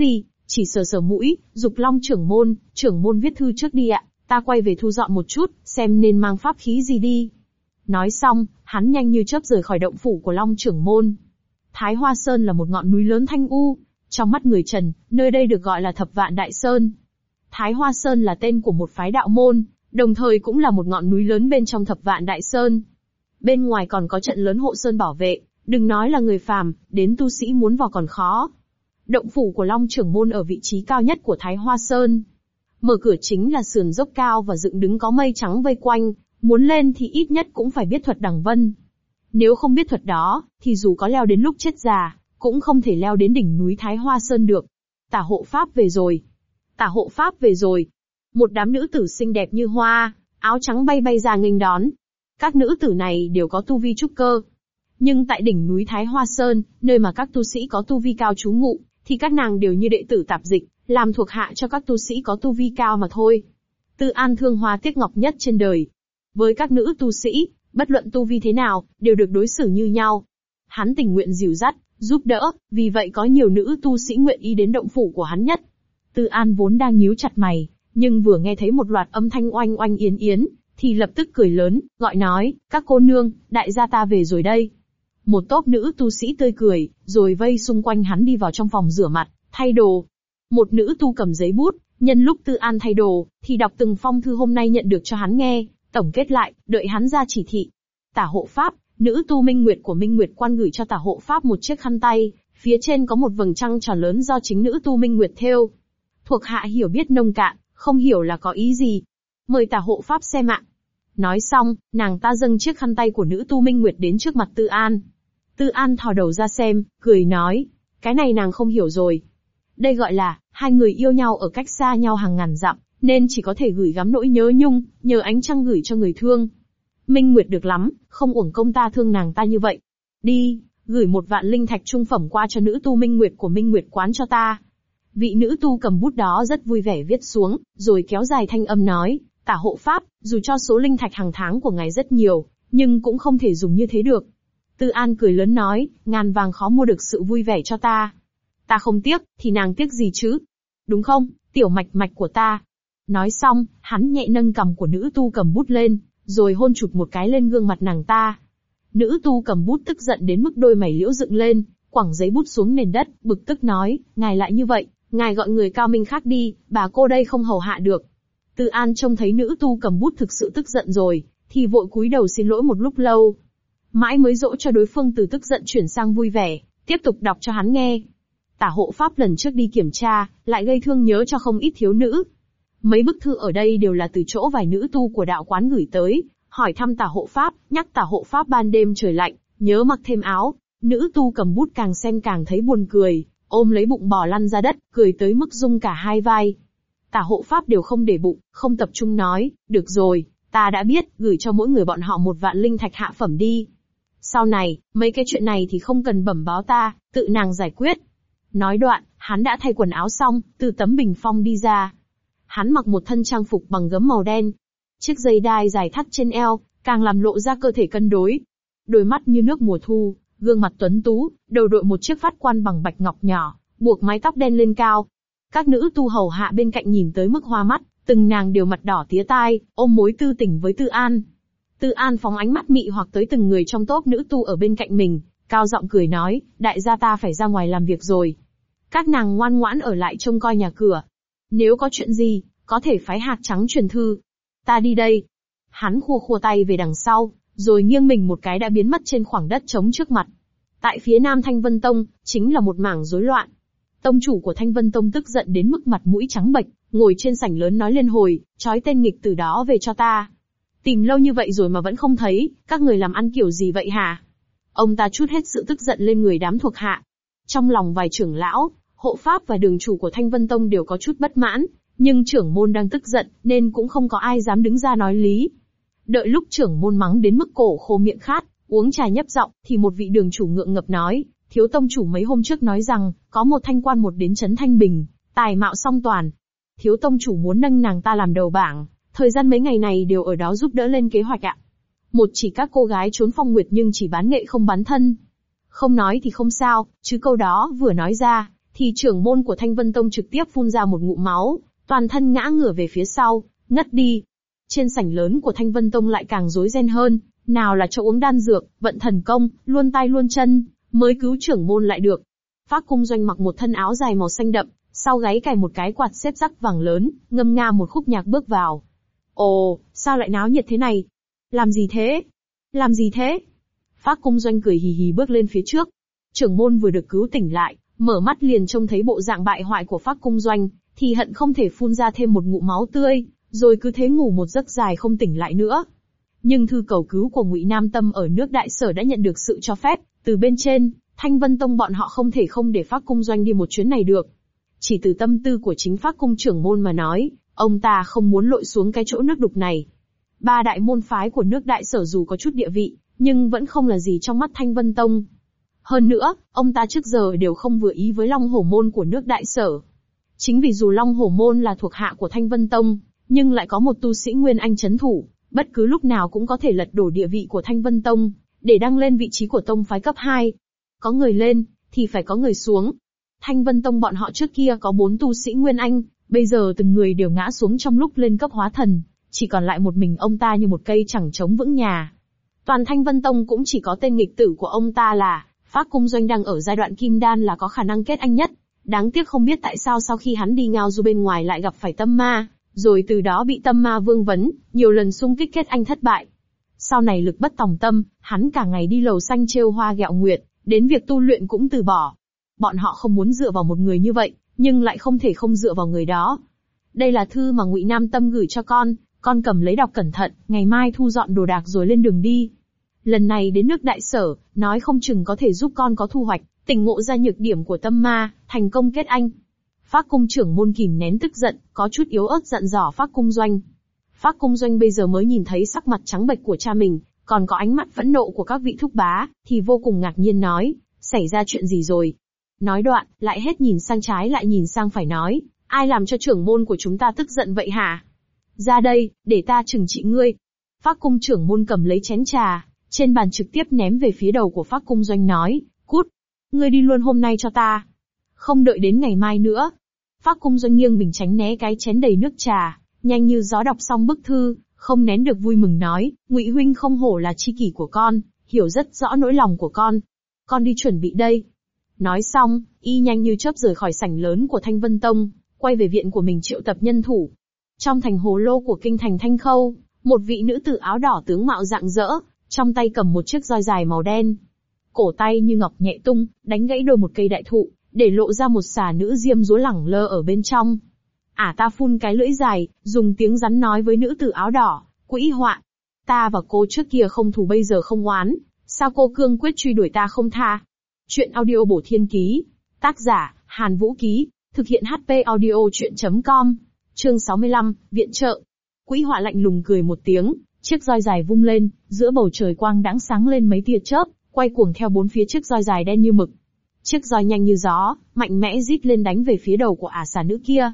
Chỉ sờ sờ mũi, dục Long trưởng môn viết thư trước đi ạ, ta quay về thu dọn một chút, xem nên mang pháp khí gì đi. Nói xong, hắn nhanh như chớp rời khỏi động phủ của Long trưởng môn. Thái Hoa Sơn là một ngọn núi lớn thanh u, trong mắt người Trần, nơi đây được gọi là Thập Vạn Đại Sơn. Thái Hoa Sơn là tên của một phái đạo môn, đồng thời cũng là một ngọn núi lớn bên trong Thập Vạn Đại Sơn. Bên ngoài còn có trận lớn hộ sơn bảo vệ, đừng nói là người phàm, đến tu sĩ muốn vào còn khó. Động phủ của Long trưởng môn ở vị trí cao nhất của Thái Hoa Sơn. Mở cửa chính là sườn dốc cao và dựng đứng có mây trắng vây quanh, muốn lên thì ít nhất cũng phải biết thuật đằng vân. Nếu không biết thuật đó, thì dù có leo đến lúc chết già, cũng không thể leo đến đỉnh núi Thái Hoa Sơn được. Tả hộ pháp về rồi. Tả hộ pháp về rồi. Một đám nữ tử xinh đẹp như hoa, áo trắng bay bay ra nghênh đón. Các nữ tử này đều có tu vi trúc cơ. Nhưng tại đỉnh núi Thái Hoa Sơn, nơi mà các tu sĩ có tu vi cao trú ngụ, thì các nàng đều như đệ tử tạp dịch, làm thuộc hạ cho các tu sĩ có tu vi cao mà thôi. Tư An thương hoa tiếc ngọc nhất trên đời. Với các nữ tu sĩ, bất luận tu vi thế nào, đều được đối xử như nhau. Hắn tình nguyện dìu dắt, giúp đỡ, vì vậy có nhiều nữ tu sĩ nguyện ý đến động phủ của hắn nhất. Tư An vốn đang nhíu chặt mày, nhưng vừa nghe thấy một loạt âm thanh oanh oanh yến yến, thì lập tức cười lớn, gọi nói, các cô nương, đại gia ta về rồi đây. Một tốp nữ tu sĩ tươi cười, rồi vây xung quanh hắn đi vào trong phòng rửa mặt, thay đồ. Một nữ tu cầm giấy bút, nhân lúc Tư An thay đồ, thì đọc từng phong thư hôm nay nhận được cho hắn nghe, tổng kết lại, đợi hắn ra chỉ thị. Tả hộ pháp, nữ tu Minh Nguyệt của Minh Nguyệt quan gửi cho tả hộ pháp một chiếc khăn tay, phía trên có một vầng trăng tròn lớn do chính nữ tu Minh Nguyệt thêu. Thuộc hạ hiểu biết nông cạn, không hiểu là có ý gì. Mời tả hộ pháp xem ạ. Nói xong, nàng ta dâng chiếc khăn tay của nữ tu Minh Nguyệt đến trước mặt Tư An. Tư An thò đầu ra xem, cười nói, cái này nàng không hiểu rồi. Đây gọi là, hai người yêu nhau ở cách xa nhau hàng ngàn dặm, nên chỉ có thể gửi gắm nỗi nhớ nhung, nhờ ánh trăng gửi cho người thương. Minh Nguyệt được lắm, không uổng công ta thương nàng ta như vậy. Đi, gửi 1 vạn linh thạch trung phẩm qua cho nữ tu Minh Nguyệt của Minh Nguyệt quán cho ta. Vị nữ tu cầm bút đó rất vui vẻ viết xuống, rồi kéo dài thanh âm nói, tả hộ pháp, dù cho số linh thạch hàng tháng của ngài rất nhiều, nhưng cũng không thể dùng như thế được. Tư An cười lớn nói, ngàn vàng khó mua được sự vui vẻ cho ta. Ta không tiếc, thì nàng tiếc gì chứ? Đúng không, tiểu mạch mạch của ta? Nói xong, hắn nhẹ nâng cằm của nữ tu cầm bút lên, rồi hôn chụp một cái lên gương mặt nàng ta. Nữ tu cầm bút tức giận đến mức đôi mày liễu dựng lên, quẳng giấy bút xuống nền đất, bực tức nói, ngài lại như vậy, ngài gọi người cao minh khác đi, bà cô đây không hầu hạ được. Tư An trông thấy nữ tu cầm bút thực sự tức giận rồi, thì vội cúi đầu xin lỗi một lúc lâu. Mãi mới dỗ cho đối phương từ tức giận chuyển sang vui vẻ, tiếp tục đọc cho hắn nghe. Tả hộ pháp lần trước đi kiểm tra, lại gây thương nhớ cho không ít thiếu nữ. Mấy bức thư ở đây đều là từ chỗ vài nữ tu của đạo quán gửi tới, hỏi thăm tả hộ pháp, nhắc tả hộ pháp ban đêm trời lạnh, nhớ mặc thêm áo. Nữ tu cầm bút càng xem càng thấy buồn cười, ôm lấy bụng bò lăn ra đất, cười tới mức rung cả hai vai. Tả hộ pháp đều không để bụng, không tập trung nói, được rồi, ta đã biết, gửi cho mỗi người bọn họ 1 vạn linh thạch hạ phẩm đi. Sau này, mấy cái chuyện này thì không cần bẩm báo ta, tự nàng giải quyết. Nói đoạn, hắn đã thay quần áo xong, từ tấm bình phong đi ra. Hắn mặc một thân trang phục bằng gấm màu đen. Chiếc dây đai dài thắt trên eo, càng làm lộ ra cơ thể cân đối. Đôi mắt như nước mùa thu, gương mặt tuấn tú, đầu đội một chiếc phát quan bằng bạch ngọc nhỏ, buộc mái tóc đen lên cao. Các nữ tu hầu hạ bên cạnh nhìn tới mức hoa mắt, từng nàng đều mặt đỏ tía tai, ôm mối tư tình với Tư An. Tư An phóng ánh mắt mị hoặc tới từng người trong tốp nữ tu ở bên cạnh mình, cao giọng cười nói, đại gia ta phải ra ngoài làm việc rồi. Các nàng ngoan ngoãn ở lại trông coi nhà cửa. Nếu có chuyện gì, có thể phái hạc trắng truyền thư. Ta đi đây. Hắn khua khua tay về đằng sau, rồi nghiêng mình một cái đã biến mất trên khoảng đất trống trước mặt. Tại phía nam Thanh Vân Tông, chính là một mảng rối loạn. Tông chủ của Thanh Vân Tông tức giận đến mức mặt mũi trắng bệch, ngồi trên sảnh lớn nói lên hồi, trói tên nghịch tử đó về cho ta. Tìm lâu như vậy rồi mà vẫn không thấy, các người làm ăn kiểu gì vậy hả? Ông ta trút hết sự tức giận lên người đám thuộc hạ. Trong lòng vài trưởng lão, hộ pháp và đường chủ của Thanh Vân Tông đều có chút bất mãn, nhưng trưởng môn đang tức giận, nên cũng không có ai dám đứng ra nói lý. Đợi lúc trưởng môn mắng đến mức cổ khô miệng khát, uống trà nhấp giọng, thì một vị đường chủ ngượng ngập nói, thiếu tông chủ mấy hôm trước nói rằng, có một thanh quan một đến trấn Thanh Bình, tài mạo song toàn. Thiếu tông chủ muốn nâng nàng ta làm đầu bảng, thời gian mấy ngày này đều ở đó giúp đỡ lên kế hoạch ạ. Một chỉ các cô gái trốn phong nguyệt nhưng chỉ bán nghệ không bán thân. Không nói thì không sao, chứ câu đó vừa nói ra, thì trưởng môn của Thanh Vân Tông trực tiếp phun ra một ngụm máu, toàn thân ngã ngửa về phía sau, ngất đi. Trên sảnh lớn của Thanh Vân Tông lại càng rối ren hơn, nào là cho uống đan dược, vận thần công, luôn tay luôn chân, mới cứu trưởng môn lại được. Phác Cung Doanh mặc một thân áo dài màu xanh đậm, sau gáy cài một cái quạt xếp rắc vàng lớn, ngâm nga một khúc nhạc bước vào. Ồ, sao lại náo nhiệt thế này? Làm gì thế? Làm gì thế? Phác Cung Doanh cười hì hì bước lên phía trước. Trưởng môn vừa được cứu tỉnh lại, mở mắt liền trông thấy bộ dạng bại hoại của Phác Cung Doanh, thì hận không thể phun ra thêm một ngụm máu tươi, rồi cứ thế ngủ một giấc dài không tỉnh lại nữa. Nhưng thư cầu cứu của Ngụy Nam Tâm ở nước Đại Sở đã nhận được sự cho phép từ bên trên, Thanh Vân Tông bọn họ không thể không để Phác Cung Doanh đi một chuyến này được. Chỉ từ tâm tư của chính Phác Cung trưởng môn mà nói, ông ta không muốn lội xuống cái chỗ nước đục này. Ba đại môn phái của nước Đại Sở dù có chút địa vị, nhưng vẫn không là gì trong mắt Thanh Vân Tông. Hơn nữa, ông ta trước giờ đều không vừa ý với Long Hổ Môn của nước Đại Sở. Chính vì dù Long Hổ Môn là thuộc hạ của Thanh Vân Tông, nhưng lại có một tu sĩ Nguyên Anh chấn thủ, bất cứ lúc nào cũng có thể lật đổ địa vị của Thanh Vân Tông, để đăng lên vị trí của tông phái cấp 2. Có người lên, thì phải có người xuống. Thanh Vân Tông bọn họ trước kia có 4 tu sĩ Nguyên Anh, bây giờ từng người đều ngã xuống trong lúc lên cấp hóa thần, chỉ còn lại một mình ông ta như một cây chẳng chống vững nhà. Toàn Thanh Vân Tông cũng chỉ có tên nghịch tử của ông ta là Phác Cung Doanh đang ở giai đoạn kim đan là có khả năng kết anh nhất. Đáng tiếc không biết tại sao sau khi hắn đi ngao du bên ngoài lại gặp phải tâm ma, rồi từ đó bị tâm ma vương vấn, nhiều lần xung kích kết anh thất bại. Sau này lực bất tòng tâm, hắn cả ngày đi lầu xanh trêu hoa ghẹo nguyệt, đến việc tu luyện cũng từ bỏ. Bọn họ không muốn dựa vào một người như vậy, nhưng lại không thể không dựa vào người đó. Đây là thư mà Ngụy Nam Tâm gửi cho con cầm lấy đọc cẩn thận, ngày mai thu dọn đồ đạc rồi lên đường đi. Lần này đến nước Đại Sở, nói không chừng có thể giúp con có thu hoạch, tỉnh ngộ ra nhược điểm của tâm ma, thành công kết anh. Phác Cung trưởng môn kìm nén tức giận, có chút yếu ớt dặn dò Phác Cung Doanh. Phác Cung Doanh bây giờ mới nhìn thấy sắc mặt trắng bệch của cha mình, còn có ánh mắt phẫn nộ của các vị thúc bá, thì vô cùng ngạc nhiên nói, xảy ra chuyện gì rồi? Nói đoạn, lại hết nhìn sang trái lại nhìn sang phải nói, ai làm cho trưởng môn của chúng ta tức giận vậy hả? Ra đây, để ta trừng trị ngươi. Phác Cung trưởng môn cầm lấy chén trà, trên bàn trực tiếp ném về phía đầu của Phác Cung Doanh nói, cút, ngươi đi luôn hôm nay cho ta. Không đợi đến ngày mai nữa. Phác Cung Doanh nghiêng mình tránh né cái chén đầy nước trà, nhanh như gió đọc xong bức thư, không nén được vui mừng nói, Ngụy huynh không hổ là tri kỷ của con, hiểu rất rõ nỗi lòng của con. Con đi chuẩn bị đây. Nói xong, y nhanh như chớp rời khỏi sảnh lớn của Thanh Vân Tông, quay về viện của mình triệu tập nhân thủ. Trong thành Hồ Lô của kinh thành Thanh Khâu, một vị nữ tử áo đỏ tướng mạo rạng rỡ, trong tay cầm một chiếc roi dài màu đen. Cổ tay như ngọc nhẹ tung, đánh gãy đôi một cây đại thụ, để lộ ra một xà nữ diêm dúa lẳng lơ ở bên trong. Ta phun cái lưỡi dài, dùng tiếng rắn nói với nữ tử áo đỏ, quỹ họa. Ta và cô trước kia không thù bây giờ không oán, sao cô cương quyết truy đuổi ta không tha? Chuyện audio bổ thiên ký. Tác giả, Hàn Vũ Ký. Thực hiện HP audio chuyện.com. Chương 65, Viện trợ. Quỹ họa lạnh lùng cười một tiếng, chiếc roi dài vung lên, giữa bầu trời quang đãng sáng lên mấy tia chớp, quay cuồng theo bốn phía chiếc roi dài đen như mực. Chiếc roi nhanh như gió, mạnh mẽ rít lên đánh về phía đầu của xà nữ kia.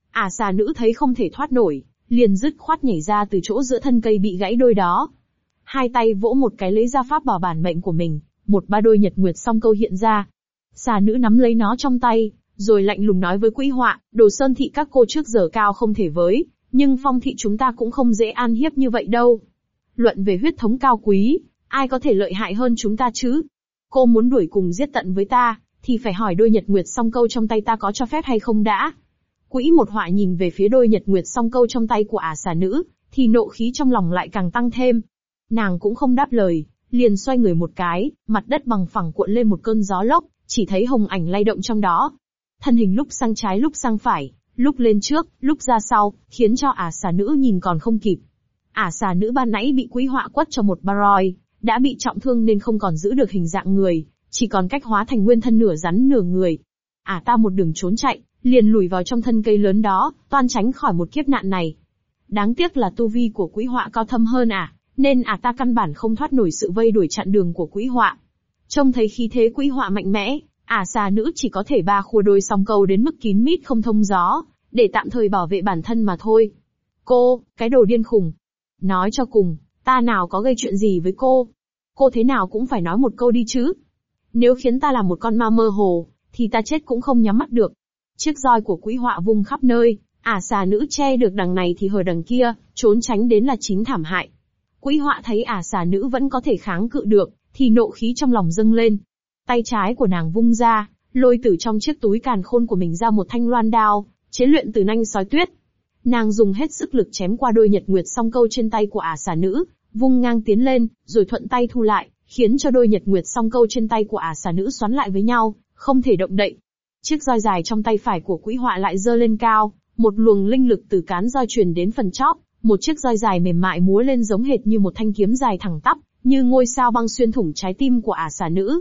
Xà nữ thấy không thể thoát nổi, liền dứt khoát nhảy ra từ chỗ giữa thân cây bị gãy đôi đó. Hai tay vỗ một cái lấy ra pháp bảo bản mệnh của mình, một ba đôi nhật nguyệt song câu hiện ra. Xà nữ nắm lấy nó trong tay, rồi lạnh lùng nói với Quỹ họa, Đồ Sơn thị các cô trước giờ cao không thể với, nhưng Phong thị chúng ta cũng không dễ an hiếp như vậy đâu. Luận về huyết thống cao quý, ai có thể lợi hại hơn chúng ta chứ? Cô muốn đuổi cùng giết tận với ta, thì phải hỏi đôi nhật nguyệt song câu trong tay ta có cho phép hay không đã. Quỹ một họa nhìn về phía đôi nhật nguyệt song câu trong tay của xà nữ, thì nộ khí trong lòng lại càng tăng thêm. Nàng cũng không đáp lời, liền xoay người một cái, mặt đất bằng phẳng cuộn lên một cơn gió lốc, chỉ thấy hồng ảnh lay động trong đó. Thân hình lúc sang trái lúc sang phải, lúc lên trước, lúc ra sau, khiến cho xà nữ nhìn còn không kịp. Xà nữ ban nãy bị Quỹ họa quất cho một ba roi, đã bị trọng thương nên không còn giữ được hình dạng người, chỉ còn cách hóa thành nguyên thân nửa rắn nửa người. Ta một đường trốn chạy, liền lùi vào trong thân cây lớn đó, toan tránh khỏi một kiếp nạn này. Đáng tiếc là tu vi của Quỹ họa cao thâm hơn nên ta căn bản không thoát nổi sự vây đuổi chặn đường của Quỹ họa. Trông thấy khí thế Quỹ họa mạnh mẽ, xà nữ chỉ có thể ba khua đôi song câu đến mức kín mít không thông gió, để tạm thời bảo vệ bản thân mà thôi. Cô, cái đồ điên khùng. Nói cho cùng, ta nào có gây chuyện gì với cô? Cô thế nào cũng phải nói một câu đi chứ. Nếu khiến ta là một con ma mơ hồ, thì ta chết cũng không nhắm mắt được. Chiếc roi của Quỹ Họa vung khắp nơi, xà nữ che được đằng này thì hở đằng kia, trốn tránh đến là chính thảm hại. Quỹ Họa thấy xà nữ vẫn có thể kháng cự được, thì nộ khí trong lòng dâng lên. Tay trái của nàng vung ra, lôi từ trong chiếc túi càn khôn của mình ra một thanh loan đao, chế luyện từ nanh sói tuyết. Nàng dùng hết sức lực chém qua đôi nhật nguyệt song câu trên tay của xà nữ, vung ngang tiến lên, rồi thuận tay thu lại, khiến cho đôi nhật nguyệt song câu trên tay của xà nữ xoắn lại với nhau, không thể động đậy. Chiếc roi dài trong tay phải của Quỹ Họa lại giơ lên cao, một luồng linh lực từ cán roi truyền đến phần chóp, một chiếc roi dài mềm mại múa lên giống hệt như một thanh kiếm dài thẳng tắp, như ngôi sao băng xuyên thủng trái tim của xà nữ.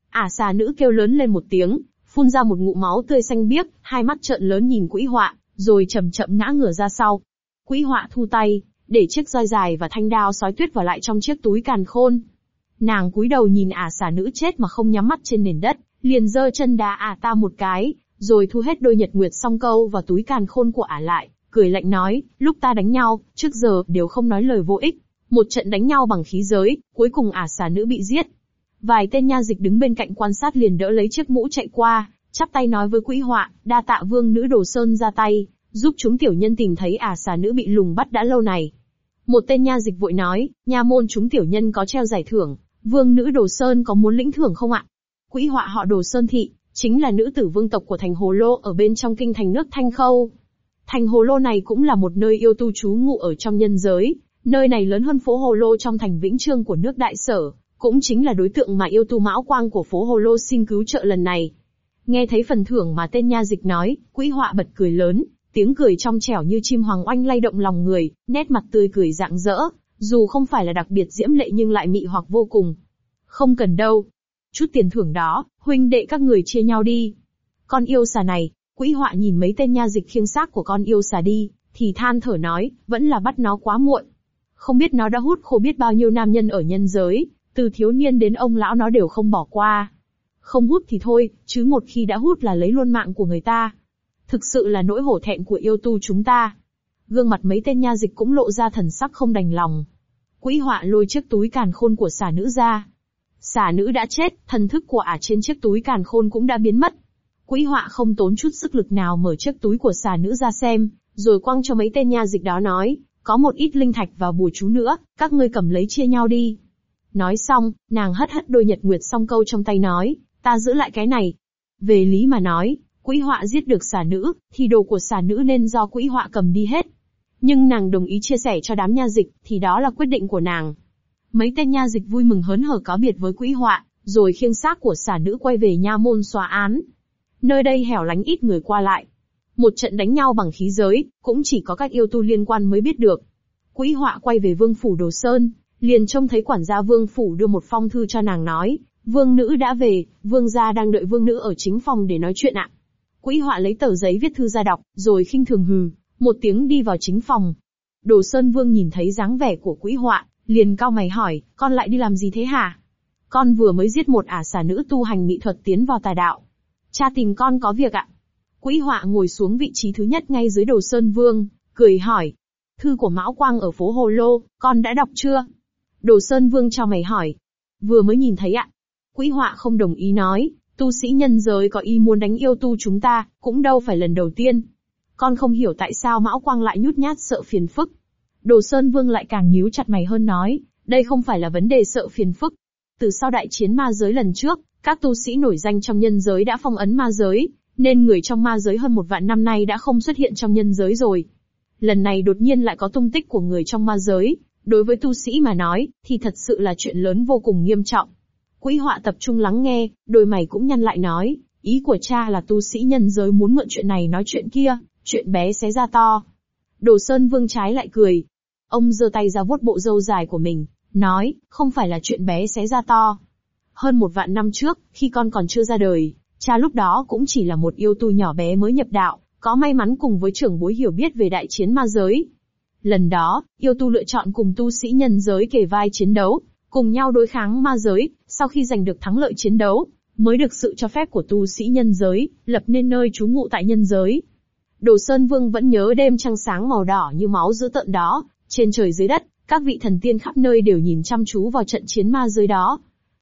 Xà nữ kêu lớn lên một tiếng, phun ra một ngụm máu tươi xanh biếc, hai mắt trợn lớn nhìn Quỹ Họa, rồi chậm chậm ngã ngửa ra sau. Quỹ Họa thu tay, để chiếc roi dài và thanh đao sói tuyết vào lại trong chiếc túi càn khôn. Nàng cúi đầu nhìn xà nữ chết mà không nhắm mắt trên nền đất, liền giơ chân đá ta một cái, rồi thu hết đôi nhật nguyệt song câu vào túi càn khôn của lại, cười lạnh nói, lúc ta đánh nhau, trước giờ đều không nói lời vô ích. Một trận đánh nhau bằng khí giới, cuối cùng xà nữ bị giết. Vài tên nha dịch đứng bên cạnh quan sát liền đỡ lấy chiếc mũ chạy qua, chắp tay nói với Quỹ Họa, đa tạ vương nữ Đồ Sơn ra tay, giúp chúng tiểu nhân tìm thấy xà nữ bị lùng bắt đã lâu này. Một tên nha dịch vội nói, nha môn chúng tiểu nhân có treo giải thưởng, vương nữ Đồ Sơn có muốn lĩnh thưởng không ạ? Quỹ Họa họ Đồ Sơn thị, chính là nữ tử vương tộc của thành Hồ Lô ở bên trong kinh thành nước Thanh Khâu. Thành Hồ Lô này cũng là một nơi yêu tu trú ngụ ở trong nhân giới, nơi này lớn hơn phố Hồ Lô trong thành Vĩnh Chương của nước Đại Sở, cũng chính là đối tượng mà yêu tu Mão Quang của phố Hồ Lô xin cứu trợ lần này. Nghe thấy phần thưởng mà tên nha dịch nói, Quỹ Họa bật cười lớn, tiếng cười trong trẻo như chim hoàng oanh lay động lòng người, nét mặt tươi cười rạng rỡ, dù không phải là đặc biệt diễm lệ nhưng lại mị hoặc vô cùng. Không cần đâu. Chút tiền thưởng đó, huynh đệ các người chia nhau đi. Con yêu xà này, Quỹ Họa nhìn mấy tên nha dịch khiêng xác của con yêu xà đi, thì than thở nói, vẫn là bắt nó quá muộn. Không biết nó đã hút khô biết bao nhiêu nam nhân ở nhân giới, từ thiếu niên đến ông lão nó đều không bỏ qua. Không hút thì thôi, chứ một khi đã hút là lấy luôn mạng của người ta. Thực sự là nỗi hổ thẹn của yêu tu chúng ta. Gương mặt mấy tên nha dịch cũng lộ ra thần sắc không đành lòng. Quỹ Họa lôi chiếc túi càn khôn của xà nữ ra. Xà nữ đã chết, thần thức của trên chiếc túi càn khôn cũng đã biến mất. Quỹ Họa không tốn chút sức lực nào mở chiếc túi của xà nữ ra xem, rồi quăng cho mấy tên nha dịch đó nói, có một ít linh thạch và bùa chú nữa, các ngươi cầm lấy chia nhau đi. Nói xong, nàng hất hất đôi nhật nguyệt song câu trong tay nói, ta giữ lại cái này. Về lý mà nói, Quỹ Họa giết được xà nữ, thì đồ của xà nữ nên do Quỹ Họa cầm đi hết. Nhưng nàng đồng ý chia sẻ cho đám nha dịch, thì đó là quyết định của nàng. Mấy tên nha dịch vui mừng hớn hở cáo biệt với Quỹ Họa, rồi khiêng xác của xà nữ quay về nha môn xóa án. Nơi đây hẻo lánh ít người qua lại. Một trận đánh nhau bằng khí giới, cũng chỉ có các yêu tu liên quan mới biết được. Quỹ Họa quay về vương phủ Đồ Sơn, liền trông thấy quản gia vương phủ đưa một phong thư cho nàng nói, vương nữ đã về, vương gia đang đợi vương nữ ở chính phòng để nói chuyện ạ. Quỹ Họa lấy tờ giấy viết thư ra đọc, rồi khinh thường hừ một tiếng đi vào chính phòng. Đồ Sơn vương nhìn thấy dáng vẻ của Quỹ Họa, liền cau mày hỏi, con lại đi làm gì thế hả? Con vừa mới giết một xà nữ tu hành mỹ thuật tiến vào tà đạo. Cha tìm con có việc ạ. Quỹ Họa ngồi xuống vị trí thứ nhất ngay dưới Đồ Sơn vương, cười hỏi. Thư của Mão Quang ở phố Hồ Lô, con đã đọc chưa? Đồ Sơn vương chau mày hỏi. Vừa mới nhìn thấy ạ. Quỹ Họa không đồng ý nói, tu sĩ nhân giới có ý muốn đánh yêu tu chúng ta, cũng đâu phải lần đầu tiên. Con không hiểu tại sao Mão Quang lại nhút nhát sợ phiền phức. Đồ Sơn vương lại càng nhíu chặt mày hơn nói, đây không phải là vấn đề sợ phiền phức. Từ sau đại chiến ma giới lần trước, các tu sĩ nổi danh trong nhân giới đã phong ấn ma giới, nên người trong ma giới hơn 1 vạn năm nay đã không xuất hiện trong nhân giới rồi. Lần này đột nhiên lại có tung tích của người trong ma giới, đối với tu sĩ mà nói, thì thật sự là chuyện lớn vô cùng nghiêm trọng. Quỹ Họa tập trung lắng nghe, đôi mày cũng nhăn lại nói, ý của cha là tu sĩ nhân giới muốn mượn chuyện này nói chuyện kia, chuyện bé xé ra to. Đồ Sơn vương trái lại cười. Ông giơ tay ra vuốt bộ râu dài của mình, nói, không phải là chuyện bé xé ra to. Hơn 1 vạn năm trước, khi con còn chưa ra đời, cha lúc đó cũng chỉ là một yêu tu nhỏ bé mới nhập đạo, có may mắn cùng với trưởng bối hiểu biết về đại chiến ma giới. Lần đó, yêu tu lựa chọn cùng tu sĩ nhân giới kề vai chiến đấu, cùng nhau đối kháng ma giới, sau khi giành được thắng lợi chiến đấu, mới được sự cho phép của tu sĩ nhân giới, lập nên nơi trú ngụ tại nhân giới. Đồ Sơn Vương vẫn nhớ đêm trăng sáng màu đỏ như máu dữ tợn đó, trên trời dưới đất, các vị thần tiên khắp nơi đều nhìn chăm chú vào trận chiến ma giới đó.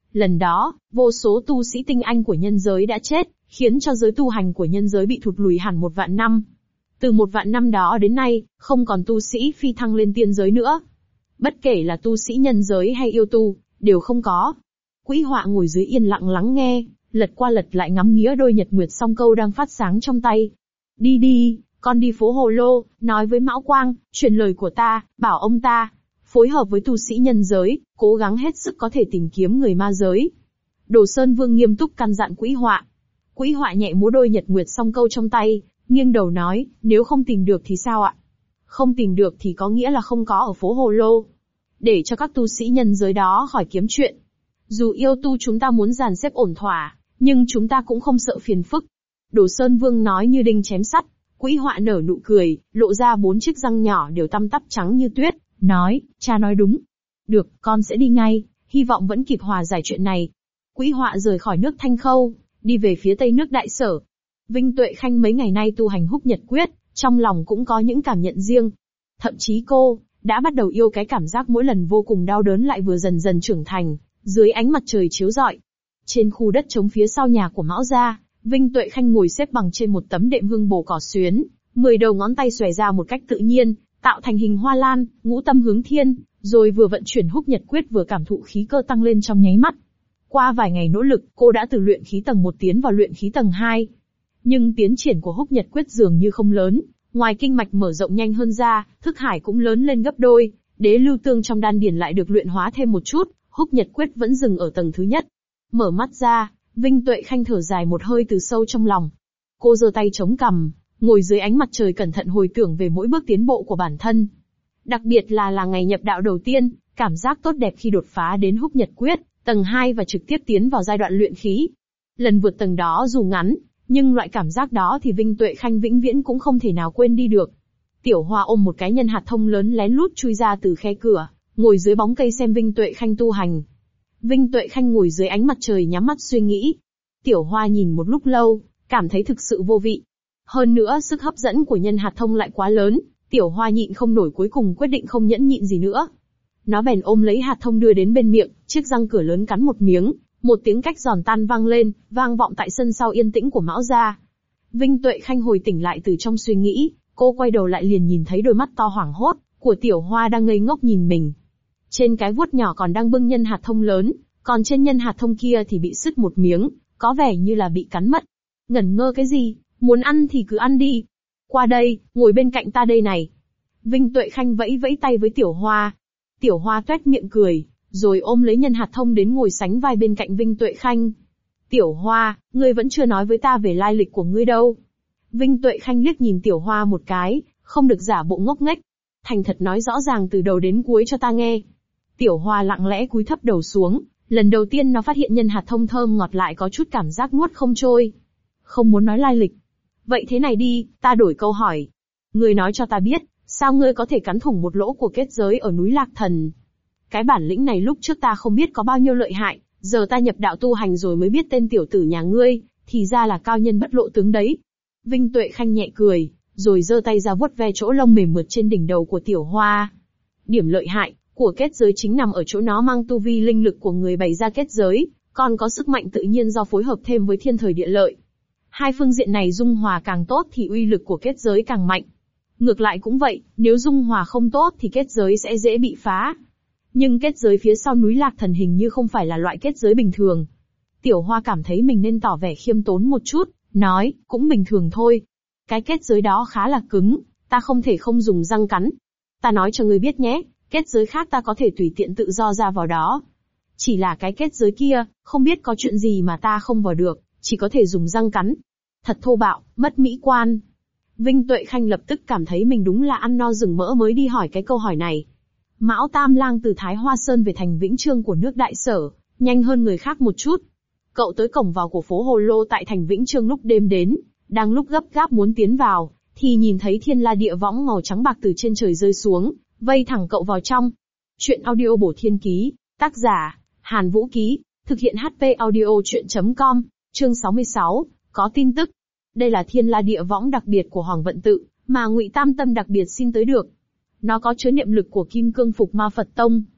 Lần đó, vô số tu sĩ tinh anh của nhân giới đã chết, khiến cho giới tu hành của nhân giới bị thụt lùi hẳn 1.000 năm. Từ 1.000 năm đó đến nay, không còn tu sĩ phi thăng lên tiên giới nữa. Bất kể là tu sĩ nhân giới hay yêu tu, đều không có. Quỹ Họa ngồi dưới yên lặng lắng nghe, lật qua lật lại ngắm nghía đôi nhật nguyệt song câu đang phát sáng trong tay. Đi đi, con đi phố Hồ Lô, nói với Mão Quang, truyền lời của ta, bảo ông ta, phối hợp với tu sĩ nhân giới, cố gắng hết sức có thể tìm kiếm người ma giới. Đồ Sơn Vương nghiêm túc căn dặn Quỹ Họa. Quỹ Họa nhẹ múa đôi nhật nguyệt song câu trong tay, nghiêng đầu nói, nếu không tìm được thì sao ạ? Không tìm được thì có nghĩa là không có ở phố Hồ Lô. Để cho các tu sĩ nhân giới đó khỏi kiếm chuyện. Dù yêu tu chúng ta muốn dàn xếp ổn thỏa, nhưng chúng ta cũng không sợ phiền phức. Đồ Sơn Vương nói như đinh chém sắt. Quỹ Họa nở nụ cười, lộ ra 4 chiếc răng nhỏ đều tăm tắp trắng như tuyết, nói, cha nói đúng. Được, con sẽ đi ngay, hy vọng vẫn kịp hòa giải chuyện này. Quỹ Họa rời khỏi nước Thanh Khâu, đi về phía tây nước Đại Sở. Vinh Tuệ Khanh mấy ngày nay tu hành Húc Nhật Quyết, trong lòng cũng có những cảm nhận riêng. Thậm chí cô đã bắt đầu yêu cái cảm giác mỗi lần vô cùng đau đớn lại vừa dần dần trưởng thành, dưới ánh mặt trời chiếu rọi. Trên khu đất trống phía sau nhà của Mão gia, Vinh Tuệ Khanh ngồi xếp bằng trên một tấm đệm hương bồ cỏ xuyến, 10 đầu ngón tay xòe ra một cách tự nhiên, tạo thành hình hoa lan, ngũ tâm hướng thiên, rồi vừa vận chuyển Húc Nhật Quyết vừa cảm thụ khí cơ tăng lên trong nháy mắt. Qua vài ngày nỗ lực, cô đã từ luyện khí tầng 1 tiến vào luyện khí tầng 2. Nhưng tiến triển của Húc Nhật Quyết dường như không lớn, ngoài kinh mạch mở rộng nhanh hơn ra, thức hải cũng lớn lên gấp đôi, đế lưu tương trong đan điền lại được luyện hóa thêm một chút, Húc Nhật Quyết vẫn dừng ở tầng thứ nhất. Mở mắt ra, Vinh Tuệ Khanh thở dài một hơi từ sâu trong lòng. Cô giơ tay chống cằm, ngồi dưới ánh mặt trời cẩn thận hồi tưởng về mỗi bước tiến bộ của bản thân. Đặc biệt là ngày nhập đạo đầu tiên, cảm giác tốt đẹp khi đột phá đến Húc Nhật Quyết, tầng 2 và trực tiếp tiến vào giai đoạn luyện khí. Lần vượt tầng đó dù ngắn, nhưng loại cảm giác đó thì Vinh Tuệ Khanh vĩnh viễn cũng không thể nào quên đi được. Tiểu Hoa ôm một cái nhân hạt thông lớn lén lút chui ra từ khe cửa, ngồi dưới bóng cây xem Vinh Tuệ Khanh tu hành. Vinh Tuệ Khanh ngồi dưới ánh mặt trời nhắm mắt suy nghĩ. Tiểu Hoa nhìn một lúc lâu, cảm thấy thực sự vô vị. Hơn nữa sức hấp dẫn của nhân hạt thông lại quá lớn, Tiểu Hoa nhịn không nổi cuối cùng quyết định không nhẫn nhịn gì nữa. Nó bèn ôm lấy hạt thông đưa đến bên miệng, chiếc răng cửa lớn cắn một miếng, một tiếng cách giòn tan vang lên, vang vọng tại sân sau yên tĩnh của Mão gia. Vinh Tuệ Khanh hồi tỉnh lại từ trong suy nghĩ, cô quay đầu lại liền nhìn thấy đôi mắt to hoảng hốt của Tiểu Hoa đang ngây ngốc nhìn mình. Trên cái vuốt nhỏ còn đang bưng nhân hạt thông lớn, còn trên nhân hạt thông kia thì bị sứt một miếng, có vẻ như là bị cắn mất. Ngẩn ngơ cái gì, muốn ăn thì cứ ăn đi. Qua đây, ngồi bên cạnh ta đây này. Vinh Tuệ Khanh vẫy vẫy tay với Tiểu Hoa. Tiểu Hoa toét miệng cười, rồi ôm lấy nhân hạt thông đến ngồi sánh vai bên cạnh Vinh Tuệ Khanh. Tiểu Hoa, ngươi vẫn chưa nói với ta về lai lịch của ngươi đâu. Vinh Tuệ Khanh liếc nhìn Tiểu Hoa một cái, không được giả bộ ngốc nghếch. Thành thật nói rõ ràng từ đầu đến cuối cho ta nghe. Tiểu Hoa lặng lẽ cúi thấp đầu xuống, lần đầu tiên nó phát hiện nhân hạt thông thơm ngọt lại có chút cảm giác nuốt không trôi. Không muốn nói lai lịch. Vậy thế này đi, ta đổi câu hỏi. Ngươi nói cho ta biết, sao ngươi có thể cắn thủng một lỗ của kết giới ở núi Lạc Thần? Cái bản lĩnh này lúc trước ta không biết có bao nhiêu lợi hại, giờ ta nhập đạo tu hành rồi mới biết tên tiểu tử nhà ngươi, thì ra là cao nhân bất lộ tướng đấy. Vinh Tuệ Khanh nhẹ cười, rồi giơ tay ra vuốt ve chỗ lông mềm mượt trên đỉnh đầu của Tiểu Hoa. Điểm lợi hại của kết giới chính nằm ở chỗ nó mang tu vi linh lực của người bày ra kết giới, còn có sức mạnh tự nhiên do phối hợp thêm với thiên thời địa lợi. Hai phương diện này dung hòa càng tốt thì uy lực của kết giới càng mạnh. Ngược lại cũng vậy, nếu dung hòa không tốt thì kết giới sẽ dễ bị phá. Nhưng kết giới phía sau núi Lạc Thần hình như không phải là loại kết giới bình thường. Tiểu Hoa cảm thấy mình nên tỏ vẻ khiêm tốn một chút, nói, cũng bình thường thôi. Cái kết giới đó khá là cứng, ta không thể không dùng răng cắn. Ta nói cho ngươi biết nhé, kết giới khác ta có thể tùy tiện tự do ra vào đó. Chỉ là cái kết giới kia, không biết có chuyện gì mà ta không vào được, chỉ có thể dùng răng cắn. Thật thô bạo, mất mỹ quan. Vinh Tuệ Khanh lập tức cảm thấy mình đúng là ăn no rừng mỡ mới đi hỏi cái câu hỏi này. Mão Tam Lang từ Thái Hoa Sơn về thành Vĩnh Chương của nước Đại Sở, nhanh hơn người khác một chút. Cậu tới cổng vào của phố Hồ Lô tại thành Vĩnh Chương lúc đêm đến, đang lúc gấp gáp muốn tiến vào, thì nhìn thấy thiên la địa võng màu trắng bạc từ trên trời rơi xuống, vây thẳng cậu vào trong. Chuyện audio bổ thiên ký, tác giả, Hàn Vũ Ký, thực hiện HP audio chuyện.com, chương 66, có tin tức. Đây là thiên la địa võng đặc biệt của Hoàng Vận Tự, mà Ngụy Tam Tâm đặc biệt xin tới được. Nó có chứa niệm lực của Kim Cương Phục Ma Phật Tông.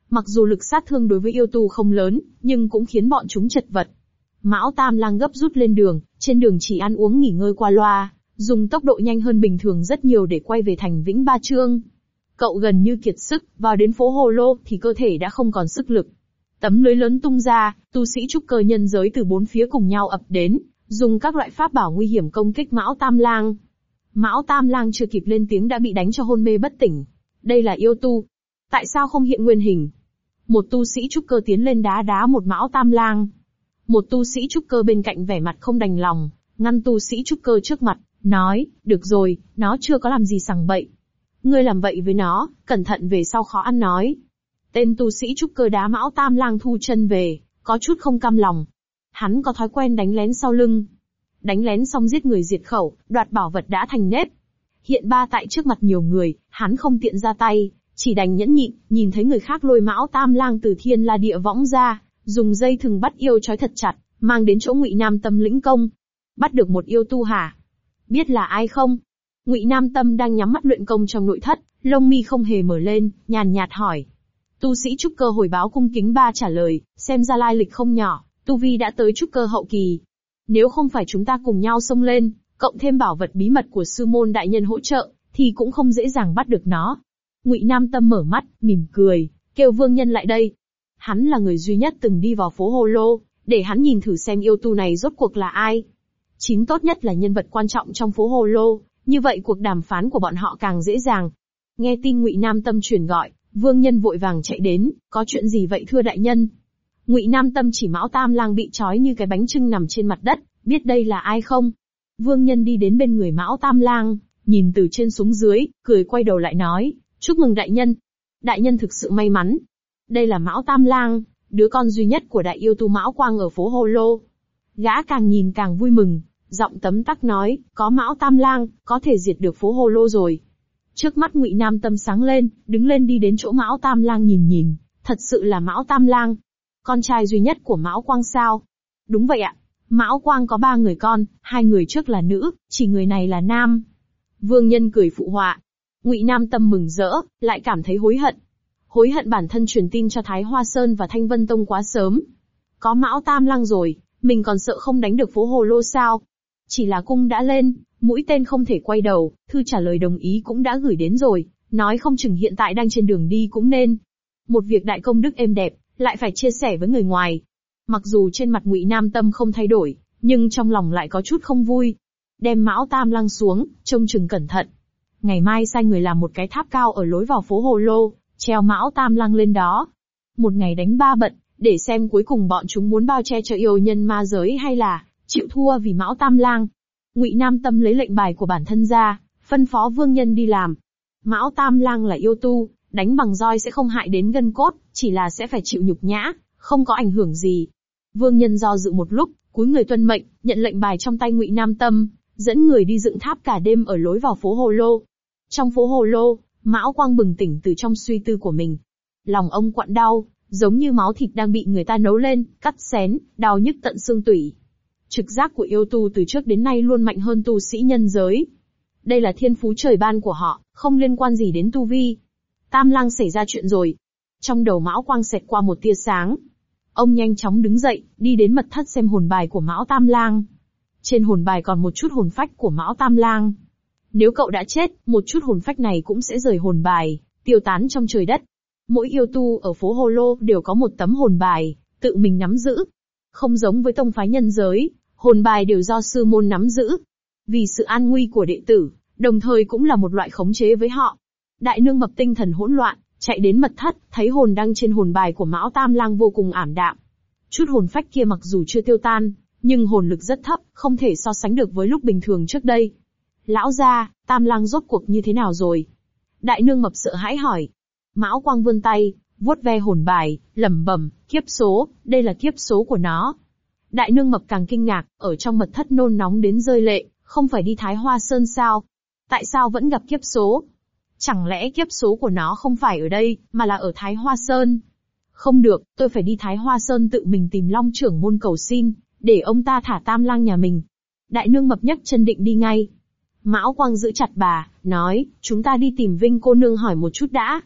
Mặc dù lực sát thương đối với yêu tu không lớn, nhưng cũng khiến bọn chúng chật vật. Mão Tam Lang gấp rút lên đường, trên đường chỉ ăn uống nghỉ ngơi qua loa, dùng tốc độ nhanh hơn bình thường rất nhiều để quay về thành Vĩnh Ba Chương. Cậu gần như kiệt sức, vào đến phố Hồ Lô thì cơ thể đã không còn sức lực. Tấm lưới lớn tung ra, tu sĩ trúc cơ nhân giới từ bốn phía cùng nhau ập đến, dùng các loại pháp bảo nguy hiểm công kích Mão Tam Lang. Mão Tam Lang chưa kịp lên tiếng đã bị đánh cho hôn mê bất tỉnh. Đây là yêu tu. Tại sao không hiện nguyên hình? Một tu sĩ trúc cơ tiến lên đá một Mão Tam Lang. Một tu sĩ trúc cơ bên cạnh vẻ mặt không đành lòng, ngăn tu sĩ trúc cơ trước mặt, nói, được rồi, nó chưa có làm gì sằng bậy. Ngươi làm vậy với nó, cẩn thận về sau khó ăn nói. Tên tu sĩ trúc cơ đá Mão Tam Lang thu chân về, có chút không cam lòng. Hắn có thói quen đánh lén sau lưng. Đánh lén xong giết người diệt khẩu, đoạt bảo vật đã thành nếp. Hiện ba tại trước mặt nhiều người, hắn không tiện ra tay, chỉ đành nhẫn nhịn, nhìn thấy người khác lôi Mão Tam Lang từ thiên la địa võng ra, dùng dây thừng bắt yêu trói thật chặt, mang đến chỗ Ngụy Nam Tâm lĩnh công. Bắt được một yêu tu hả? Biết là ai không? Ngụy Nam Tâm đang nhắm mắt luyện công trong nội thất, lông mi không hề mở lên, nhàn nhạt hỏi. Tu sĩ trúc cơ hồi báo cung kính ba trả lời, xem ra lai lịch không nhỏ, tu vi đã tới trúc cơ hậu kỳ. Nếu không phải chúng ta cùng nhau xông lên, cộng thêm bảo vật bí mật của sư môn đại nhân hỗ trợ, thì cũng không dễ dàng bắt được nó. Ngụy Nam Tâm mở mắt, mỉm cười, kêu Vương Nhân lại đây. Hắn là người duy nhất từng đi vào phố Hồ Lô, để hắn nhìn thử xem yêu tu này rốt cuộc là ai. Chính tốt nhất là nhân vật quan trọng trong phố Hồ Lô, như vậy cuộc đàm phán của bọn họ càng dễ dàng. Nghe tin Ngụy Nam Tâm truyền gọi, Vương Nhân vội vàng chạy đến, có chuyện gì vậy thưa đại nhân? Ngụy Nam Tâm chỉ Mão Tam Lang bị trói như cái bánh chưng nằm trên mặt đất, biết đây là ai không? Vương Nhân đi đến bên người Mão Tam Lang, nhìn từ trên xuống dưới, cười quay đầu lại nói, chúc mừng đại nhân. Đại nhân thực sự may mắn. Đây là Mão Tam Lang, đứa con duy nhất của đại yêu tu Mão Quang ở phố Hồ Lô. Gã càng nhìn càng vui mừng, giọng tấm tắc nói, có Mão Tam Lang, có thể diệt được phố Hồ Lô rồi. Trước mắt Ngụy Nam Tâm sáng lên, đứng lên đi đến chỗ Mão Tam Lang nhìn, thật sự là Mão Tam Lang. Con trai duy nhất của Mão Quang sao? Đúng vậy ạ. Mão Quang có 3 người con, 2 người trước là nữ, chỉ người này là nam. Vương Nhân cười phụ họa. Ngụy Nam Tâm mừng rỡ, lại cảm thấy hối hận. Hối hận bản thân truyền tin cho Thái Hoa Sơn và Thanh Vân Tông quá sớm. Có Mão Tam Lang rồi, mình còn sợ không đánh được phố Hồ Lô sao? Chỉ là cung đã lên, mũi tên không thể quay đầu, thư trả lời đồng ý cũng đã gửi đến rồi, nói không chừng hiện tại đang trên đường đi cũng nên. Một việc đại công đức êm đẹp, lại phải chia sẻ với người ngoài. Mặc dù trên mặt Ngụy Nam Tâm không thay đổi, nhưng trong lòng lại có chút không vui. Đem Mão Tam Lang xuống, trông chừng cẩn thận. Ngày mai sai người làm một cái tháp cao ở lối vào phố Hồ Lô, treo Mão Tam Lang lên đó. Một ngày đánh 3 bận, để xem cuối cùng bọn chúng muốn bao che cho yêu nhân ma giới hay là chịu thua vì Mão Tam Lang. Ngụy Nam Tâm lấy lệnh bài của bản thân ra, phân phó Vương Nhân đi làm. Mão Tam Lang là yêu tu, đánh bằng roi sẽ không hại đến gân cốt, chỉ là sẽ phải chịu nhục nhã, không có ảnh hưởng gì. Vương Nhân do dự một lúc, cúi người tuân mệnh, nhận lệnh bài trong tay Ngụy Nam Tâm, dẫn người đi dựng tháp cả đêm ở lối vào phố Hồ Lô. Trong phố Hồ Lô, Mão Quang bừng tỉnh từ trong suy tư của mình. Lòng ông quặn đau, giống như máu thịt đang bị người ta nấu lên, cắt xén, đau nhức tận xương tủy. Trực giác của yêu tu từ trước đến nay luôn mạnh hơn tu sĩ nhân giới. Đây là thiên phú trời ban của họ, không liên quan gì đến tu vi. Tam Lang xảy ra chuyện rồi. Trong đầu Mão Quang xẹt qua một tia sáng. Ông nhanh chóng đứng dậy, đi đến mật thất xem hồn bài của Mão Tam Lang. Trên hồn bài còn một chút hồn phách của Mão Tam Lang. Nếu cậu đã chết, một chút hồn phách này cũng sẽ rời hồn bài, tiêu tán trong trời đất. Mỗi yêu tu ở phố Hồ Lô đều có một tấm hồn bài, tự mình nắm giữ. Không giống với tông phái nhân giới, hồn bài đều do sư môn nắm giữ. Vì sự an nguy của đệ tử, đồng thời cũng là một loại khống chế với họ. Đại nương mập tinh thần hỗn loạn, chạy đến mật thất, thấy hồn đăng trên hồn bài của Mão Tam Lang vô cùng ảm đạm. Chút hồn phách kia mặc dù chưa tiêu tan, nhưng hồn lực rất thấp, không thể so sánh được với lúc bình thường trước đây. Lão gia, Tam Lang rốt cuộc như thế nào rồi? Đại nương mập sợ hãi hỏi. Mão Quang vươn tay, vuốt ve hồn bài, lẩm bẩm, kiếp số, đây là kiếp số của nó. Đại nương mập càng kinh ngạc, ở trong mật thất nôn nóng đến rơi lệ, không phải đi Thái Hoa Sơn sao? Tại sao vẫn gặp kiếp số? Chẳng lẽ kiếp số của nó không phải ở đây, mà là ở Thái Hoa Sơn? Không được, tôi phải đi Thái Hoa Sơn tự mình tìm Long trưởng môn cầu xin, để ông ta thả Tam Lang nhà mình. Đại nương mập nhấc chân định đi ngay. Mão Quang giữ chặt bà, nói, chúng ta đi tìm Vinh cô nương hỏi một chút đã.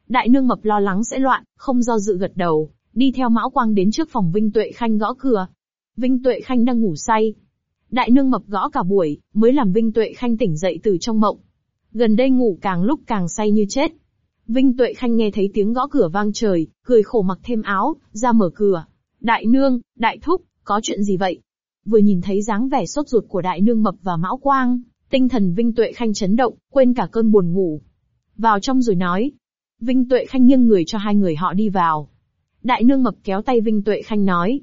Đại nương mập lo lắng sẽ loạn, không do dự gật đầu, đi theo Mão Quang đến trước phòng Vinh Tuệ Khanh gõ cửa. Vinh Tuệ Khanh đang ngủ say. Đại nương mập gõ cả buổi, mới làm Vinh Tuệ Khanh tỉnh dậy từ trong mộng. Gần đây ngủ càng lúc càng say như chết. Vinh Tuệ Khanh nghe thấy tiếng gõ cửa vang trời, cười khổ mặc thêm áo, ra mở cửa. Đại nương, đại thúc, có chuyện gì vậy? Vừa nhìn thấy dáng vẻ sốt ruột của đại nương mập và Mão Quang, tinh thần Vinh Tuệ Khanh chấn động, quên cả cơn buồn ngủ. Vào trong rồi nói. Vinh Tuệ Khanh nghiêng người cho hai người họ đi vào. Đại nương mập kéo tay Vinh Tuệ Khanh nói,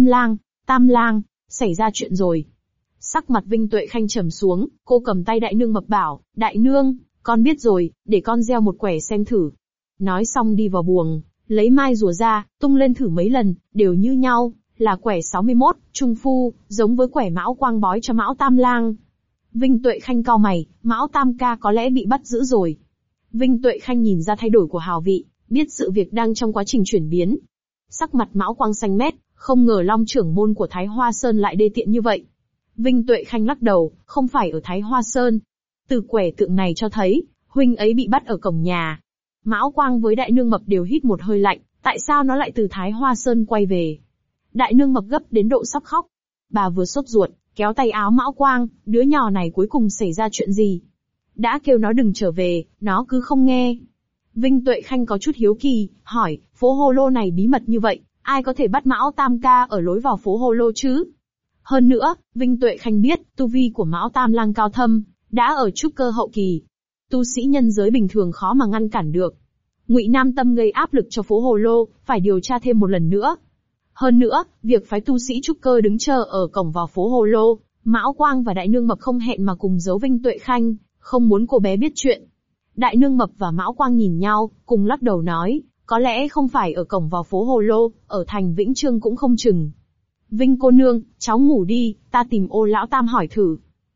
Tam lang, xảy ra chuyện rồi. Sắc mặt Vinh Tuệ Khanh trầm xuống, cô cầm tay đại nương mập bảo, đại nương, con biết rồi, để con gieo một quẻ xem thử. Nói xong đi vào buồng, lấy mai rùa ra, tung lên thử mấy lần, đều như nhau, là quẻ 61, trung phu, giống với quẻ Mão Quang bói cho Mão Tam lang. Vinh Tuệ Khanh cau mày, Mão Tam ca có lẽ bị bắt giữ rồi. Vinh Tuệ Khanh nhìn ra thay đổi của Hào Vị, biết sự việc đang trong quá trình chuyển biến. Sắc mặt Mão Quang xanh mét, không ngờ Long trưởng môn của Thái Hoa Sơn lại đê tiện như vậy. Vinh Tuệ Khanh lắc đầu, không phải ở Thái Hoa Sơn. Từ quẻ tượng này cho thấy, huynh ấy bị bắt ở cổng nhà. Mão Quang với đại nương mập đều hít một hơi lạnh, tại sao nó lại từ Thái Hoa Sơn quay về? Đại nương mập gấp đến độ sắp khóc. Bà vừa sốt ruột, kéo tay áo Mão Quang, đứa nhỏ này cuối cùng xảy ra chuyện gì? Đã kêu nó đừng trở về, nó cứ không nghe. Vinh Tuệ Khanh có chút hiếu kỳ, hỏi, phố Hồ Lô này bí mật như vậy, ai có thể bắt Mão Tam ca ở lối vào phố Hồ Lô chứ? Hơn nữa, Vinh Tuệ Khanh biết, tu vi của Mão Tam lang cao thâm, đã ở trúc cơ hậu kỳ. Tu sĩ nhân giới bình thường khó mà ngăn cản được. Ngụy Nam Tâm gây áp lực cho phố Hồ Lô, phải điều tra thêm một lần nữa. Hơn nữa, việc phái tu sĩ trúc cơ đứng chờ ở cổng vào phố Hồ Lô, Mão Quang và đại nương mập không hẹn mà cùng giấu Vinh Tuệ Khanh, không muốn cô bé biết chuyện. Đại nương mập và Mão Quang nhìn nhau, cùng lắc đầu nói, có lẽ không phải ở cổng vào phố Hồ Lô, ở thành Vĩnh Trương cũng không chừng. Vinh cô nương, cháu ngủ đi, ta tìm Ô lão tam hỏi thử.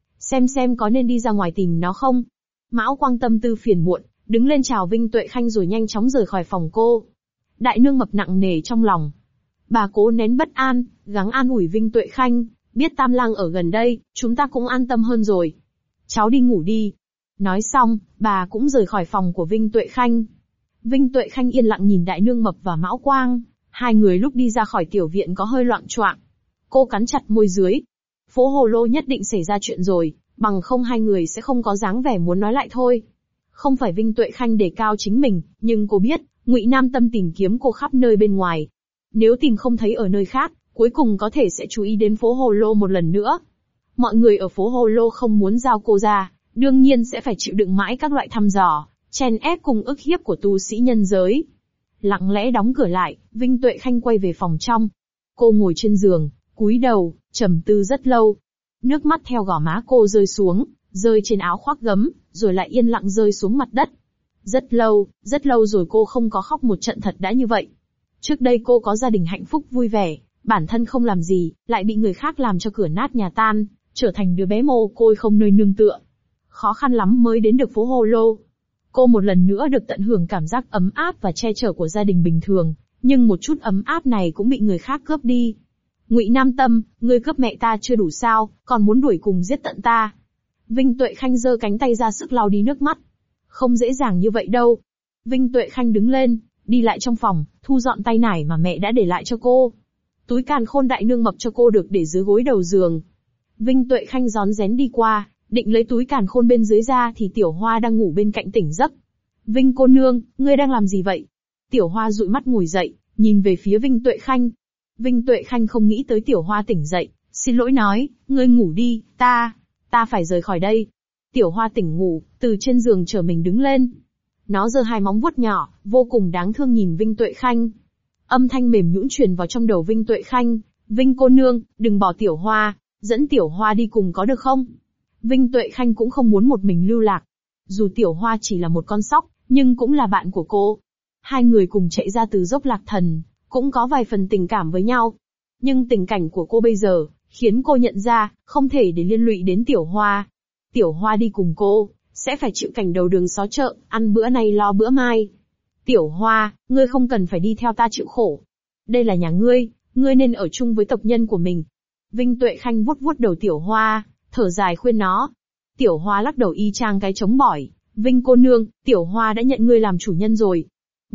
Xem có nên đi ra ngoài tìm nó không? Mão Quang tâm tư phiền muộn, đứng lên chào Vinh Tuệ Khanh rồi nhanh chóng rời khỏi phòng cô. Đại nương mập nặng nề trong lòng. Bà cố nén bất an, gắng an ủi Vinh Tuệ Khanh, biết Tam lang ở gần đây, chúng ta cũng an tâm hơn rồi. Cháu đi ngủ đi. Nói xong, bà cũng rời khỏi phòng của Vinh Tuệ Khanh. Vinh Tuệ Khanh yên lặng nhìn đại nương mập và Mão Quang, hai người lúc đi ra khỏi tiểu viện có hơi loạng choạng. Cô cắn chặt môi dưới. Phố Hồ Lô nhất định xảy ra chuyện rồi, bằng không hai người sẽ không có dáng vẻ muốn nói lại thôi. Không phải Vinh Tuệ Khanh đề cao chính mình, nhưng cô biết, Ngụy Nam Tâm tìm kiếm cô khắp nơi bên ngoài. Nếu tìm không thấy ở nơi khác, cuối cùng có thể sẽ chú ý đến phố Hồ Lô một lần nữa. Mọi người ở phố Hồ Lô không muốn giao cô ra, đương nhiên sẽ phải chịu đựng mãi các loại thăm dò, chèn ép cùng ức hiếp của tu sĩ nhân giới. Lặng lẽ đóng cửa lại, Vinh Tuệ Khanh quay về phòng trong. Cô ngồi trên giường, cúi đầu, trầm tư rất lâu. Nước mắt theo gò má cô rơi xuống, rơi trên áo khoác gấm, rồi lại yên lặng rơi xuống mặt đất. Rất lâu rồi cô không có khóc một trận thật đã như vậy. Trước đây cô có gia đình hạnh phúc vui vẻ, bản thân không làm gì, lại bị người khác làm cho cửa nát nhà tan, trở thành đứa bé mồ côi không nơi nương tựa. Khó khăn lắm mới đến được phố Hồ Lô. Cô một lần nữa được tận hưởng cảm giác ấm áp và che chở của gia đình bình thường, nhưng một chút ấm áp này cũng bị người khác cướp đi. Ngụy Nam Tâm, ngươi cướp mẹ ta chưa đủ sao, còn muốn đuổi cùng giết tận ta. Vinh Tuệ Khanh giơ cánh tay ra sức lau đi nước mắt. Không dễ dàng như vậy đâu. Vinh Tuệ Khanh đứng lên, đi lại trong phòng, thu dọn tay nải mà mẹ đã để lại cho cô. Túi càn khôn đại nương mập cho cô được để dưới gối đầu giường. Vinh Tuệ Khanh rón rén đi qua, định lấy túi càn khôn bên dưới ra thì Tiểu Hoa đang ngủ bên cạnh tỉnh giấc. Vinh cô nương, ngươi đang làm gì vậy? Tiểu Hoa dụi mắt ngồi dậy, nhìn về phía Vinh Tuệ Khanh. Vinh Tuệ Khanh không nghĩ tới Tiểu Hoa tỉnh dậy, xin lỗi nói, ngươi ngủ đi, ta phải rời khỏi đây. Tiểu Hoa tỉnh ngủ, từ trên giường trở mình đứng lên. Nó giơ hai móng vuốt nhỏ, vô cùng đáng thương nhìn Vinh Tuệ Khanh. Âm thanh mềm nhũn truyền vào trong đầu Vinh Tuệ Khanh. Vinh cô nương, đừng bỏ Tiểu Hoa, dẫn Tiểu Hoa đi cùng có được không? Vinh Tuệ Khanh cũng không muốn một mình lưu lạc. Dù Tiểu Hoa chỉ là một con sóc, nhưng cũng là bạn của cô. Hai người cùng chạy ra từ dốc Lạc Thần, cũng có vài phần tình cảm với nhau. Nhưng tình cảnh của cô bây giờ, khiến cô nhận ra, không thể để liên lụy đến Tiểu Hoa. Tiểu Hoa đi cùng cô, sẽ phải chịu cảnh đầu đường xó chợ, ăn bữa nay lo bữa mai. Tiểu Hoa, ngươi không cần phải đi theo ta chịu khổ. Đây là nhà ngươi nên ở chung với tộc nhân của mình. Vinh Tuệ Khanh vuốt vuốt đầu Tiểu Hoa, thở dài khuyên nó. Tiểu Hoa lắc đầu y chang cái trống bỏi. Vinh cô nương, Tiểu Hoa đã nhận ngươi làm chủ nhân rồi.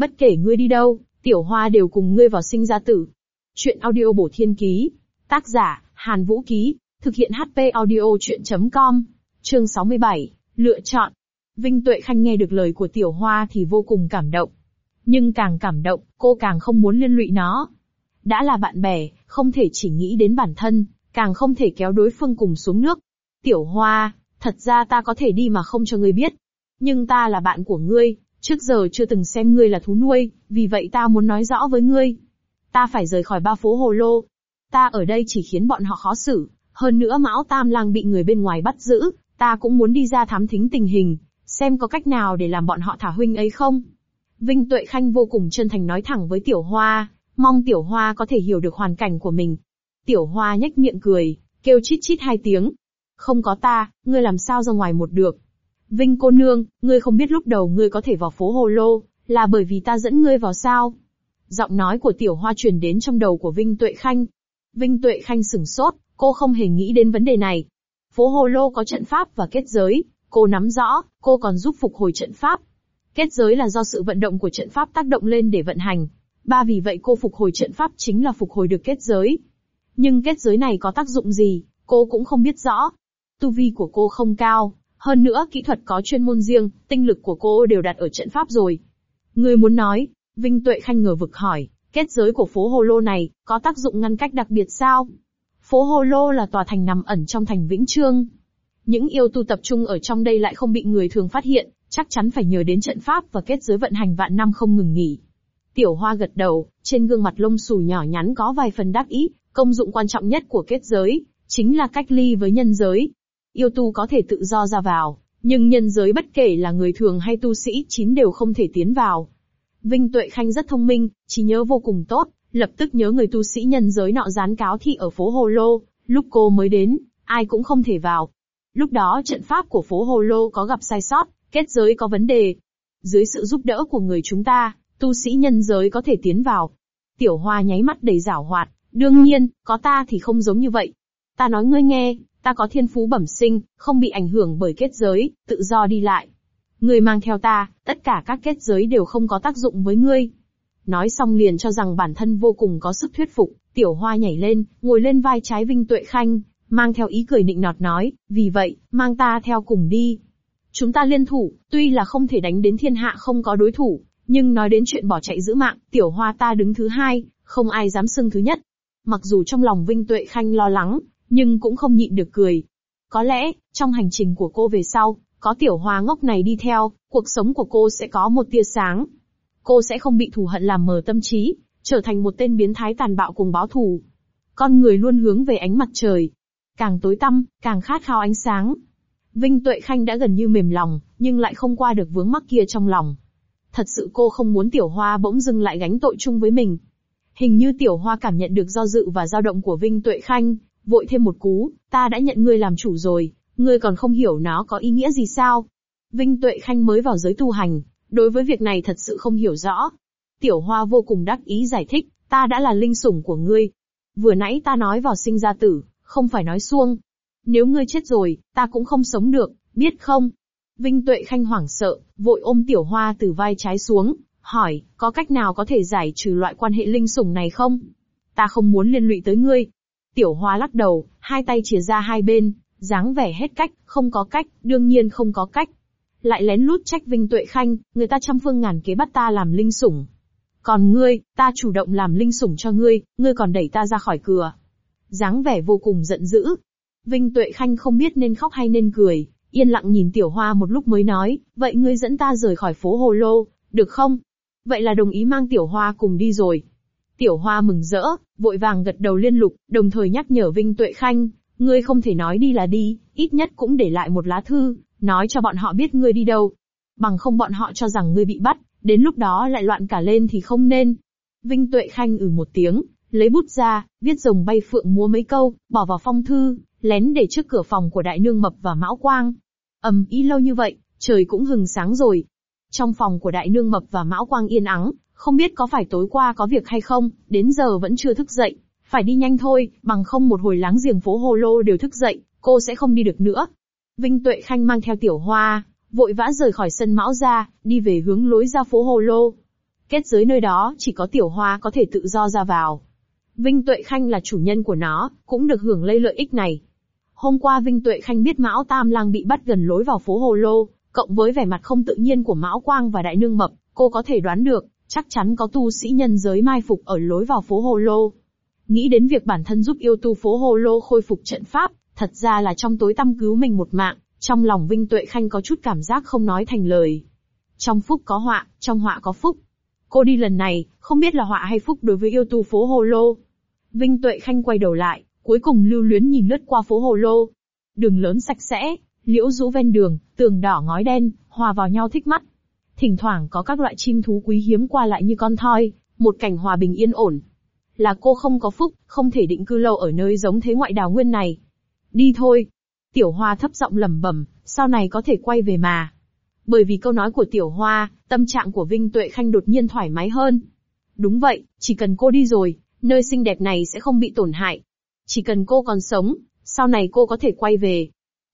Bất kể ngươi đi đâu, Tiểu Hoa đều cùng ngươi vào sinh ra tử. Chuyện audio bổ thiên ký. Tác giả, Hàn Vũ Ký. Thực hiện HP audio chuyện.com. Chương 67. Lựa chọn. Vinh Tuệ Khanh nghe được lời của Tiểu Hoa thì vô cùng cảm động. Nhưng càng cảm động, cô càng không muốn liên lụy nó. Đã là bạn bè, không thể chỉ nghĩ đến bản thân, càng không thể kéo đối phương cùng xuống nước. Tiểu Hoa, thật ra ta có thể đi mà không cho ngươi biết. Nhưng ta là bạn của ngươi, trước giờ chưa từng xem ngươi là thú nuôi, vì vậy ta muốn nói rõ với ngươi. Ta phải rời khỏi ba phố Hồ Lô. Ta ở đây chỉ khiến bọn họ khó xử, hơn nữa Mão Tam Lang bị người bên ngoài bắt giữ, ta cũng muốn đi ra thám thính tình hình, xem có cách nào để làm bọn họ thả huynh ấy không. Vinh Tuệ Khanh vô cùng chân thành nói thẳng với Tiểu Hoa, mong Tiểu Hoa có thể hiểu được hoàn cảnh của mình. Tiểu Hoa nhếch miệng cười, kêu chít chít 2 tiếng. Không có ta, ngươi làm sao ra ngoài một được. Vinh cô nương, ngươi không biết lúc đầu ngươi có thể vào phố Hồ Lô, là bởi vì ta dẫn ngươi vào sao? Giọng nói của Tiểu Hoa truyền đến trong đầu của Vinh Tuệ Khanh. Vinh Tuệ Khanh sửng sốt, cô không hề nghĩ đến vấn đề này. Phố Hồ Lô có trận pháp và kết giới, cô nắm rõ, cô còn giúp phục hồi trận pháp. Kết giới là do sự vận động của trận pháp tác động lên để vận hành. Vì vậy cô phục hồi trận pháp chính là phục hồi được kết giới. Nhưng kết giới này có tác dụng gì, cô cũng không biết rõ. Tu vi của cô không cao, hơn nữa kỹ thuật có chuyên môn riêng, tinh lực của cô đều đặt ở trận pháp rồi. Ngươi muốn nói, Vinh Tuệ Khanh ngờ vực hỏi, kết giới của phố Hồ Lô này, có tác dụng ngăn cách đặc biệt sao? Phố Hồ Lô là tòa thành nằm ẩn trong thành Vĩnh Trương. Những yêu tu tập trung ở trong đây lại không bị người thường phát hiện, chắc chắn phải nhờ đến trận pháp và kết giới vận hành vạn năm không ngừng nghỉ. Tiểu Hoa gật đầu, trên gương mặt lông xù nhỏ nhắn có vài phần đắc ý, công dụng quan trọng nhất của kết giới, chính là cách ly với nhân giới. Yêu tu có thể tự do ra vào, nhưng nhân giới bất kể là người thường hay tu sĩ chín đều không thể tiến vào. Vinh Tuệ Khanh rất thông minh, trí nhớ vô cùng tốt, lập tức nhớ người tu sĩ nhân giới nọ dán cáo thị ở phố Hồ Lô, lúc cô mới đến, ai cũng không thể vào. Lúc đó trận pháp của phố Hồ Lô có gặp sai sót, kết giới có vấn đề. Dưới sự giúp đỡ của người chúng ta, tu sĩ nhân giới có thể tiến vào. Tiểu Hoa nháy mắt đầy giảo hoạt, đương nhiên, có ta thì không giống như vậy. Ta nói ngươi nghe, ta có thiên phú bẩm sinh, không bị ảnh hưởng bởi kết giới, tự do đi lại. Ngươi mang theo ta, tất cả các kết giới đều không có tác dụng với ngươi. Nói xong liền cho rằng bản thân vô cùng có sức thuyết phục, Tiểu Hoa nhảy lên, ngồi lên vai trái Vinh Tuệ Khanh, mang theo ý cười nịnh nọt nói, vì vậy, mang ta theo cùng đi. Chúng ta liên thủ, tuy là không thể đánh đến thiên hạ không có đối thủ, nhưng nói đến chuyện bỏ chạy giữ mạng, Tiểu Hoa ta đứng thứ 2, không ai dám xưng thứ nhất. Mặc dù trong lòng Vinh Tuệ Khanh lo lắng, nhưng cũng không nhịn được cười. Có lẽ, trong hành trình của cô về sau, có Tiểu Hoa ngốc này đi theo, cuộc sống của cô sẽ có một tia sáng. Cô sẽ không bị thù hận làm mờ tâm trí, trở thành một tên biến thái tàn bạo cùng báo thù. Con người luôn hướng về ánh mặt trời. Càng tối tăm, càng khát khao ánh sáng. Vinh Tuệ Khanh đã gần như mềm lòng, nhưng lại không qua được vướng mắc kia trong lòng. Thật sự cô không muốn Tiểu Hoa bỗng dưng lại gánh tội chung với mình. Hình như Tiểu Hoa cảm nhận được do dự và dao động của Vinh Tuệ Khanh, vội thêm một cú, ta đã nhận ngươi làm chủ rồi, ngươi còn không hiểu nó có ý nghĩa gì sao? Vinh Tuệ Khanh mới vào giới tu hành, đối với việc này thật sự không hiểu rõ. Tiểu Hoa vô cùng đắc ý giải thích, ta đã là linh sủng của ngươi. Vừa nãy ta nói vào sinh ra tử, không phải nói suông. Nếu ngươi chết rồi, ta cũng không sống được, biết không? Vinh Tuệ Khanh hoảng sợ, vội ôm Tiểu Hoa từ vai trái xuống, hỏi, có cách nào có thể giải trừ loại quan hệ linh sủng này không? Ta không muốn liên lụy tới ngươi. Tiểu Hoa lắc đầu, hai tay chìa ra hai bên, dáng vẻ hết cách, không có cách, đương nhiên không có cách. Lại lén lút trách Vinh Tuệ Khanh, người ta trăm phương ngàn kế bắt ta làm linh sủng. Còn ngươi, ta chủ động làm linh sủng cho ngươi, ngươi còn đẩy ta ra khỏi cửa. Dáng vẻ vô cùng giận dữ. Vinh Tuệ Khanh không biết nên khóc hay nên cười, yên lặng nhìn Tiểu Hoa một lúc mới nói, vậy ngươi dẫn ta rời khỏi phố Hồ Lô, được không? Vậy là đồng ý mang Tiểu Hoa cùng đi rồi. Tiểu Hoa mừng rỡ, vội vàng gật đầu liên lục, đồng thời nhắc nhở Vinh Tuệ Khanh, ngươi không thể nói đi là đi, ít nhất cũng để lại một lá thư, nói cho bọn họ biết ngươi đi đâu. Bằng không bọn họ cho rằng ngươi bị bắt, đến lúc đó lại loạn cả lên thì không nên. Vinh Tuệ Khanh một tiếng, lấy bút ra, viết rồng bay phượng múa mấy câu, bỏ vào phong thư, lén để trước cửa phòng của Đại Nương Mập và Mão Quang. Ý lâu như vậy, trời cũng hừng sáng rồi. Trong phòng của Đại Nương Mập và Mão Quang yên ắng, không biết có phải tối qua có việc hay không, đến giờ vẫn chưa thức dậy. Phải đi nhanh thôi, bằng không một hồi láng giềng phố Hồ Lô đều thức dậy, cô sẽ không đi được nữa. Vinh Tuệ Khanh mang theo Tiểu Hoa, vội vã rời khỏi sân Mão ra, đi về hướng lối ra phố Hồ Lô. Kết giới nơi đó chỉ có Tiểu Hoa có thể tự do ra vào. Vinh Tuệ Khanh là chủ nhân của nó, cũng được hưởng lợi ích này. Hôm qua Vinh Tuệ Khanh biết Mão Tam Lang bị bắt gần lối vào phố Hồ Lô, cộng với vẻ mặt không tự nhiên của Mão Quang và Đại Nương Mập, cô có thể đoán được, chắc chắn có tu sĩ nhân giới mai phục ở lối vào phố Hồ Lô. Nghĩ đến việc bản thân giúp yêu tu phố Hồ Lô khôi phục trận pháp, thật ra là trong tối tăm cứu mình một mạng, trong lòng Vinh Tuệ Khanh có chút cảm giác không nói thành lời. Trong phúc có họa, trong họa có phúc. Cô đi lần này, không biết là họa hay phúc đối với yêu tu phố Hồ Lô. Vinh Tuệ Khanh quay đầu lại, cuối cùng lưu luyến nhìn lướt qua phố Hồ Lô. Đường lớn sạch sẽ, liễu rũ ven đường, tường đỏ ngói đen, hòa vào nhau thích mắt. Thỉnh thoảng có các loại chim thú quý hiếm qua lại như con thoi, một cảnh hòa bình yên ổn. Là cô không có phúc, không thể định cư lâu ở nơi giống thế ngoại đào nguyên này. Đi thôi. Tiểu Hoa thấp giọng lẩm bẩm, sau này có thể quay về mà. Bởi vì câu nói của Tiểu Hoa, tâm trạng của Vinh Tuệ Khanh đột nhiên thoải mái hơn. Đúng vậy, chỉ cần cô đi rồi, nơi xinh đẹp này sẽ không bị tổn hại. Chỉ cần cô còn sống, sau này cô có thể quay về.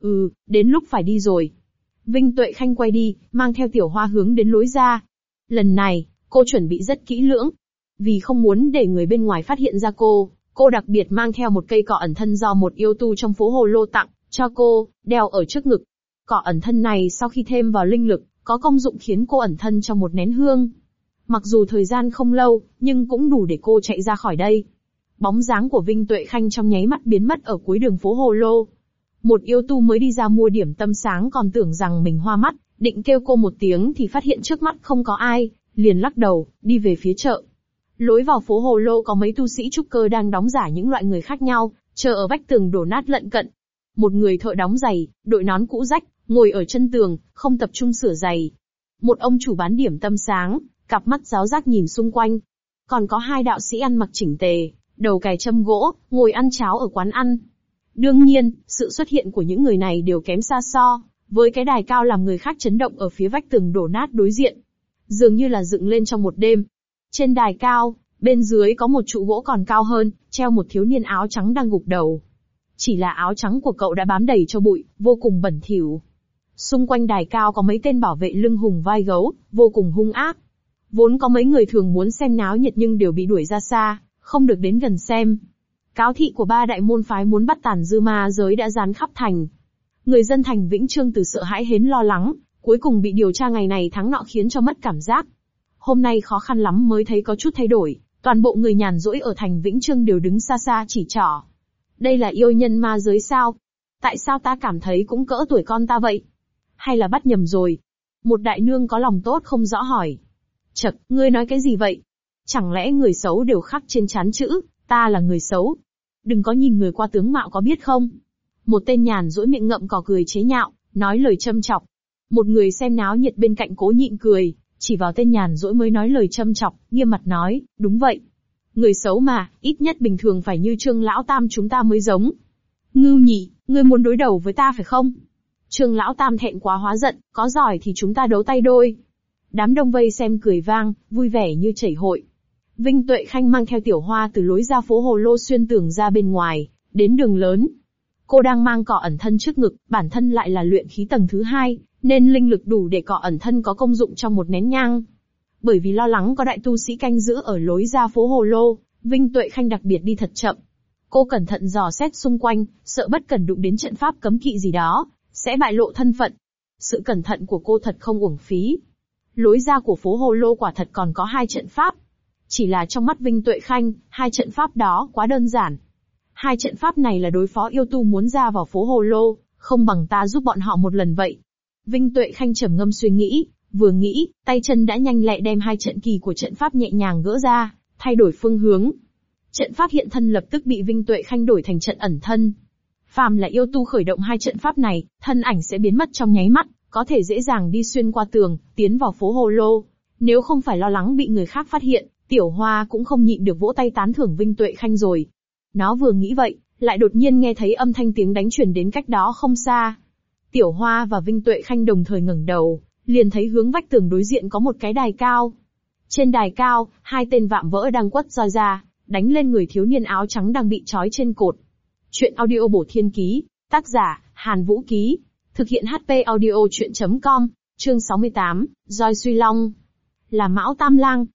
Đến lúc phải đi rồi. Vinh Tuệ Khanh quay đi, mang theo Tiểu Hoa hướng đến lối ra. Lần này, cô chuẩn bị rất kỹ lưỡng. Vì không muốn để người bên ngoài phát hiện ra cô đặc biệt mang theo một cây cỏ ẩn thân do một yêu tu trong phố Hồ Lô tặng cho cô, đeo ở trước ngực. Cỏ ẩn thân này sau khi thêm vào linh lực, có công dụng khiến cô ẩn thân trong một nén hương. Mặc dù thời gian không lâu, nhưng cũng đủ để cô chạy ra khỏi đây. Bóng dáng của Vinh Tuệ Khanh trong nháy mắt biến mất ở cuối đường phố Hồ Lô. Một yêu tu mới đi ra mua điểm tâm sáng còn tưởng rằng mình hoa mắt, định kêu cô một tiếng thì phát hiện trước mắt không có ai, liền lắc đầu, đi về phía chợ. Lối vào phố Hồ Lô có mấy tu sĩ trúc cơ đang đóng giả những loại người khác nhau, chờ ở vách tường đổ nát lận cận. Một người thợ đóng giày, đội nón cũ rách, ngồi ở chân tường, không tập trung sửa giày. Một ông chủ bán điểm tâm sáng, cặp mắt giáo giác nhìn xung quanh. Còn có hai đạo sĩ ăn mặc chỉnh tề, đầu cài châm gỗ, ngồi ăn cháo ở quán ăn. Đương nhiên, sự xuất hiện của những người này đều kém xa so với cái đài cao làm người khác chấn động ở phía vách tường đổ nát đối diện. Dường như là dựng lên trong một đêm. Trên đài cao, bên dưới có một trụ gỗ còn cao hơn, treo một thiếu niên áo trắng đang gục đầu. Chỉ là áo trắng của cậu đã bám đầy cho bụi, vô cùng bẩn thỉu. Xung quanh đài cao có mấy tên bảo vệ lưng hùng vai gấu, vô cùng hung ác. Vốn có mấy người thường muốn xem náo nhiệt nhưng đều bị đuổi ra xa, không được đến gần xem. Cáo thị của ba đại môn phái muốn bắt tàn dư ma giới đã dán khắp thành. Người dân thành Vĩnh Chương từ sợ hãi hến lo lắng, cuối cùng bị điều tra ngày này tháng nọ khiến cho mất cảm giác. Hôm nay khó khăn lắm mới thấy có chút thay đổi, toàn bộ người nhàn rỗi ở thành Vĩnh Chương đều đứng xa xa chỉ trỏ. Đây là yêu nhân ma giới sao? Tại sao ta cảm thấy cũng cỡ tuổi con ta vậy? Hay là bắt nhầm rồi? Một đại nương có lòng tốt không rõ hỏi. Chậc, ngươi nói cái gì vậy? Chẳng lẽ người xấu đều khắc trên trán chữ, ta là người xấu? Đừng có nhìn người qua tướng mạo có biết không? Một tên nhàn rỗi miệng ngậm cỏ cười chế nhạo, nói lời châm chọc. Một người xem náo nhiệt bên cạnh cố nhịn cười, chỉ vào tên nhàn rỗi mới nói lời châm chọc, nghiêm mặt nói, đúng vậy. Người xấu mà, ít nhất bình thường phải như Trương Lão Tam chúng ta mới giống. Ngưu Nhị, ngươi muốn đối đầu với ta phải không? Trương Lão Tam thẹn quá hóa giận, có giỏi thì chúng ta đấu tay đôi. Đám đông vây xem cười vang, vui vẻ như chảy hội. Vinh Tuệ Khanh mang theo Tiểu Hoa từ lối ra phố Hồ Lô xuyên tường ra bên ngoài, đến đường lớn. Cô đang mang cỏ ẩn thân trước ngực, bản thân lại là luyện khí tầng thứ 2, nên linh lực đủ để cỏ ẩn thân có công dụng trong một nén nhang. Bởi vì lo lắng có đại tu sĩ canh giữ ở lối ra phố Hồ Lô, Vinh Tuệ Khanh đặc biệt đi thật chậm. Cô cẩn thận dò xét xung quanh, sợ bất cẩn đụng đến trận pháp cấm kỵ gì đó, sẽ bại lộ thân phận. Sự cẩn thận của cô thật không uổng phí. Lối ra của phố Hồ Lô quả thật còn có 2 trận pháp. Chỉ là trong mắt Vinh Tuệ Khanh, 2 trận pháp đó quá đơn giản. 2 trận pháp này là đối phó yêu tu muốn ra vào phố Hồ Lô, không bằng ta giúp bọn họ một lần vậy. Vinh Tuệ Khanh trầm ngâm suy nghĩ, vừa nghĩ, tay chân đã nhanh lẹ đem 2 trận kỳ của trận pháp nhẹ nhàng gỡ ra, thay đổi phương hướng. Trận pháp hiện thân lập tức bị Vinh Tuệ Khanh đổi thành trận ẩn thân. Phàm là yêu tu khởi động 2 trận pháp này, thân ảnh sẽ biến mất trong nháy mắt, có thể dễ dàng đi xuyên qua tường, tiến vào phố Hồ Lô. Nếu không phải lo lắng bị người khác phát hiện, Tiểu Hoa cũng không nhịn được vỗ tay tán thưởng Vinh Tuệ Khanh rồi. Nó vừa nghĩ vậy, lại đột nhiên nghe thấy âm thanh tiếng đánh truyền đến cách đó không xa. Tiểu Hoa và Vinh Tuệ Khanh đồng thời ngẩng đầu, liền thấy hướng vách tường đối diện có một cái đài cao. Trên đài cao, 2 tên vạm vỡ đang quất roi ra, đánh lên người thiếu niên áo trắng đang bị trói trên cột. Chuyện audio bổ thiên ký, tác giả, Hàn Vũ Ký. Thực hiện HP audio chuyện.com, chương 68, roi Suy Long. Là Mão Tam Lang.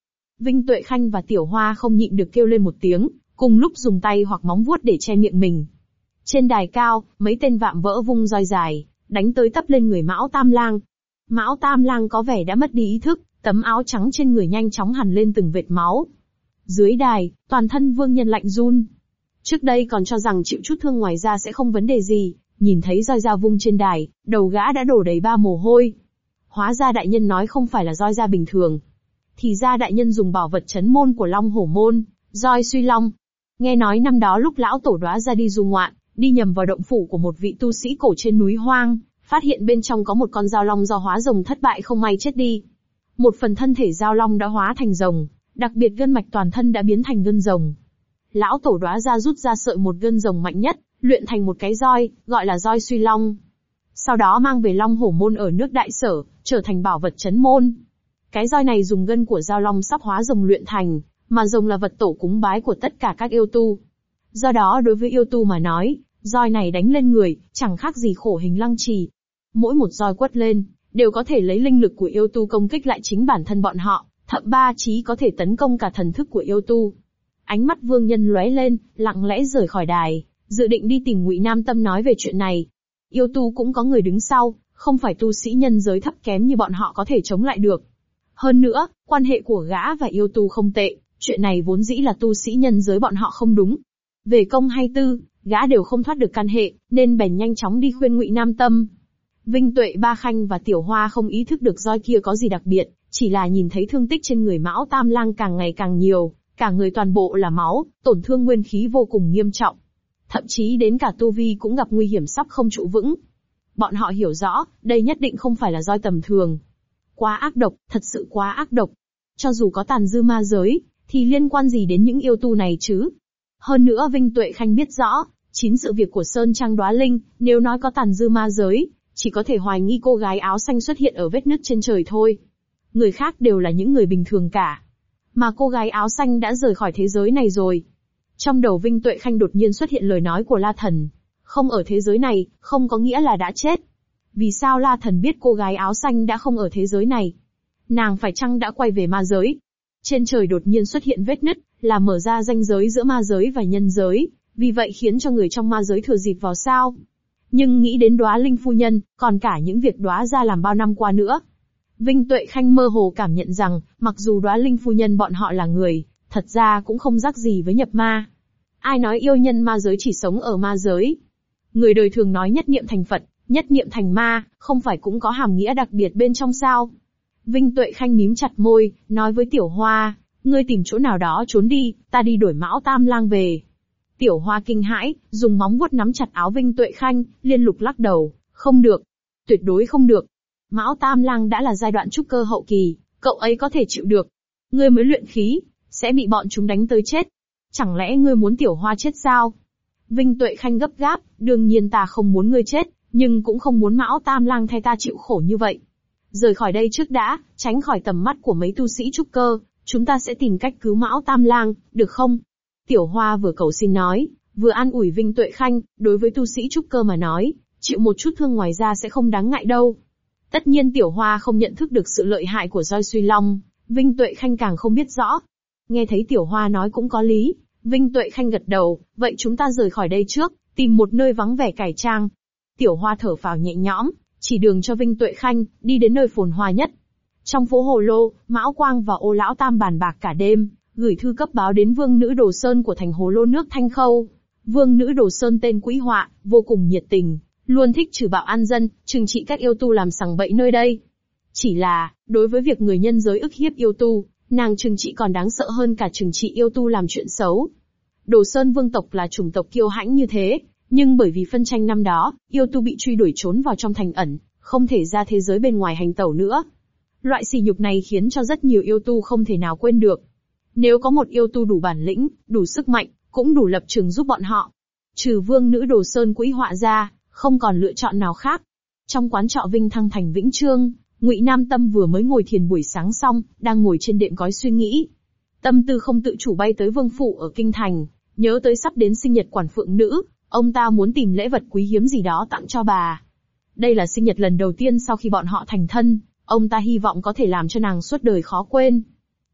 Vinh Tuệ Khanh và Tiểu Hoa không nhịn được kêu lên một tiếng, cùng lúc dùng tay hoặc móng vuốt để che miệng mình. Trên đài cao, mấy tên vạm vỡ vung roi dài, đánh tới tấp lên người Mão Tam Lang. Mão Tam Lang có vẻ đã mất đi ý thức, tấm áo trắng trên người nhanh chóng hằn lên từng vệt máu. Dưới đài, toàn thân Vương Nhân lạnh run. Trước đây còn cho rằng chịu chút thương ngoài da sẽ không vấn đề gì, nhìn thấy roi da vung trên đài, đầu gã đã đổ đầy ba mồ hôi. Hóa ra đại nhân nói không phải là roi da bình thường. Thì ra đại nhân dùng bảo vật trấn môn của Long Hổ môn, roi Suy Long. Nghe nói năm đó lúc lão tổ Đóa ra đi du ngoạn, đi nhầm vào động phủ của một vị tu sĩ cổ trên núi hoang, phát hiện bên trong có một con dao long do hóa rồng thất bại không may chết đi. Một phần thân thể dao long đã hóa thành rồng, đặc biệt gân mạch toàn thân đã biến thành gân rồng. Lão tổ Đóa ra rút ra sợi một gân rồng mạnh nhất, luyện thành một cái roi, gọi là roi Suy Long. Sau đó mang về Long Hổ môn ở nước Đại Sở, trở thành bảo vật trấn môn. Cái roi này dùng gân của dao long sắp hóa rồng luyện thành, mà rồng là vật tổ cúng bái của tất cả các yêu tu. Do đó đối với yêu tu mà nói, roi này đánh lên người, chẳng khác gì khổ hình lăng trì. Mỗi một roi quất lên, đều có thể lấy linh lực của yêu tu công kích lại chính bản thân bọn họ, thậm ba chí có thể tấn công cả thần thức của yêu tu. Ánh mắt Vương Nhân lóe lên, lặng lẽ rời khỏi đài, dự định đi tìm Ngụy Nam Tâm nói về chuyện này. Yêu tu cũng có người đứng sau, không phải tu sĩ nhân giới thấp kém như bọn họ có thể chống lại được. Hơn nữa, quan hệ của gã và yêu tu không tệ, chuyện này vốn dĩ là tu sĩ nhân giới bọn họ không đúng. Về công hay tư, gã đều không thoát được căn hệ, nên bèn nhanh chóng đi khuyên Ngụy Nam Tâm. Vinh Tuệ Ba Khanh và Tiểu Hoa không ý thức được roi kia có gì đặc biệt, chỉ là nhìn thấy thương tích trên người Mão Tam Lang càng ngày càng nhiều, cả người toàn bộ là máu, tổn thương nguyên khí vô cùng nghiêm trọng. Thậm chí đến cả tu vi cũng gặp nguy hiểm sắp không trụ vững. Bọn họ hiểu rõ, đây nhất định không phải là roi tầm thường. Quá ác độc, thật sự quá ác độc. Cho dù có tàn dư ma giới, thì liên quan gì đến những yêu tu này chứ? Hơn nữa Vinh Tuệ Khanh biết rõ, 9 sự việc của Sơn Trang Đóa Linh, nếu nói có tàn dư ma giới, chỉ có thể hoài nghi cô gái áo xanh xuất hiện ở vết nứt trên trời thôi. Người khác đều là những người bình thường cả. Mà cô gái áo xanh đã rời khỏi thế giới này rồi. Trong đầu Vinh Tuệ Khanh đột nhiên xuất hiện lời nói của La Thần. Không ở thế giới này, không có nghĩa là đã chết. Vì sao La Thần biết cô gái áo xanh đã không ở thế giới này? Nàng phải chăng đã quay về ma giới? Trên trời đột nhiên xuất hiện vết nứt, là mở ra ranh giới giữa ma giới và nhân giới, vì vậy khiến cho người trong ma giới thừa dịp vào sao? Nhưng nghĩ đến Đóa Linh phu nhân, còn cả những việc Đóa ra làm bao năm qua nữa. Vinh Tuệ Khanh mơ hồ cảm nhận rằng, mặc dù Đóa Linh phu nhân bọn họ là người, thật ra cũng không rắc gì với nhập ma. Ai nói yêu nhân ma giới chỉ sống ở ma giới? Người đời thường nói nhất niệm thành Phật, nhất niệm thành ma, không phải cũng có hàm nghĩa đặc biệt bên trong sao? Vinh Tuệ Khanh mím chặt môi, nói với Tiểu Hoa, ngươi tìm chỗ nào đó trốn đi, ta đi đuổi Mão Tam Lang về. Tiểu Hoa kinh hãi, dùng móng vuốt nắm chặt áo Vinh Tuệ Khanh, liên lục lắc đầu, không được, tuyệt đối không được. Mão Tam Lang đã là giai đoạn trúc cơ hậu kỳ, cậu ấy có thể chịu được. Ngươi mới luyện khí, sẽ bị bọn chúng đánh tới chết. Chẳng lẽ ngươi muốn Tiểu Hoa chết sao? Vinh Tuệ Khanh gấp gáp, đương nhiên ta không muốn ngươi chết, nhưng cũng không muốn Mão Tam Lang thay ta chịu khổ như vậy. Rời khỏi đây trước đã, tránh khỏi tầm mắt của mấy tu sĩ trúc cơ, chúng ta sẽ tìm cách cứu Mão Tam Lang, được không? Tiểu Hoa vừa cầu xin nói, vừa an ủi Vinh Tuệ Khanh, đối với tu sĩ trúc cơ mà nói, chịu một chút thương ngoài ra sẽ không đáng ngại đâu. Tất nhiên Tiểu Hoa không nhận thức được sự lợi hại của roi Suy Long, Vinh Tuệ Khanh càng không biết rõ. Nghe thấy Tiểu Hoa nói cũng có lý, Vinh Tuệ Khanh gật đầu, vậy chúng ta rời khỏi đây trước, tìm một nơi vắng vẻ cải trang. Tiểu Hoa thở phào nhẹ nhõm, chỉ đường cho Vinh Tuệ Khanh, đi đến nơi phồn hoa nhất. Trong phố Hồ Lô, Mão Quang và Ô Lão Tam bàn bạc cả đêm, gửi thư cấp báo đến Vương Nữ Đồ Sơn của thành Hồ Lô nước Thanh Khâu. Vương Nữ Đồ Sơn tên Quỹ Họa, vô cùng nhiệt tình, luôn thích trừ bạo an dân, trừng trị các yêu tu làm sằng bậy nơi đây. Chỉ là, đối với việc người nhân giới ức hiếp yêu tu, nàng trừng trị còn đáng sợ hơn cả trừng trị yêu tu làm chuyện xấu. Đồ Sơn vương tộc là chủng tộc kiêu hãnh như thế, nhưng bởi vì phân tranh năm đó, yêu tu bị truy đuổi trốn vào trong thành ẩn, không thể ra thế giới bên ngoài hành tẩu nữa. Loại sỉ nhục này khiến cho rất nhiều yêu tu không thể nào quên được. Nếu có một yêu tu đủ bản lĩnh, đủ sức mạnh, cũng đủ lập trường giúp bọn họ. Trừ Vương Nữ Đồ Sơn Quỹ Họa ra, không còn lựa chọn nào khác. Trong quán trọ Vinh Thăng thành Vĩnh Trương, Ngụy Nam Tâm vừa mới ngồi thiền buổi sáng xong, đang ngồi trên đệm cói suy nghĩ. Tâm tư không tự chủ bay tới Vương phủ ở kinh thành, nhớ tới sắp đến sinh nhật quản phượng nữ, ông ta muốn tìm lễ vật quý hiếm gì đó tặng cho bà. Đây là sinh nhật lần đầu tiên sau khi bọn họ thành thân, ông ta hy vọng có thể làm cho nàng suốt đời khó quên.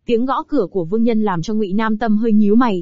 Tiếng gõ cửa của Vương Nhân làm cho Ngụy Nam Tâm hơi nhíu mày.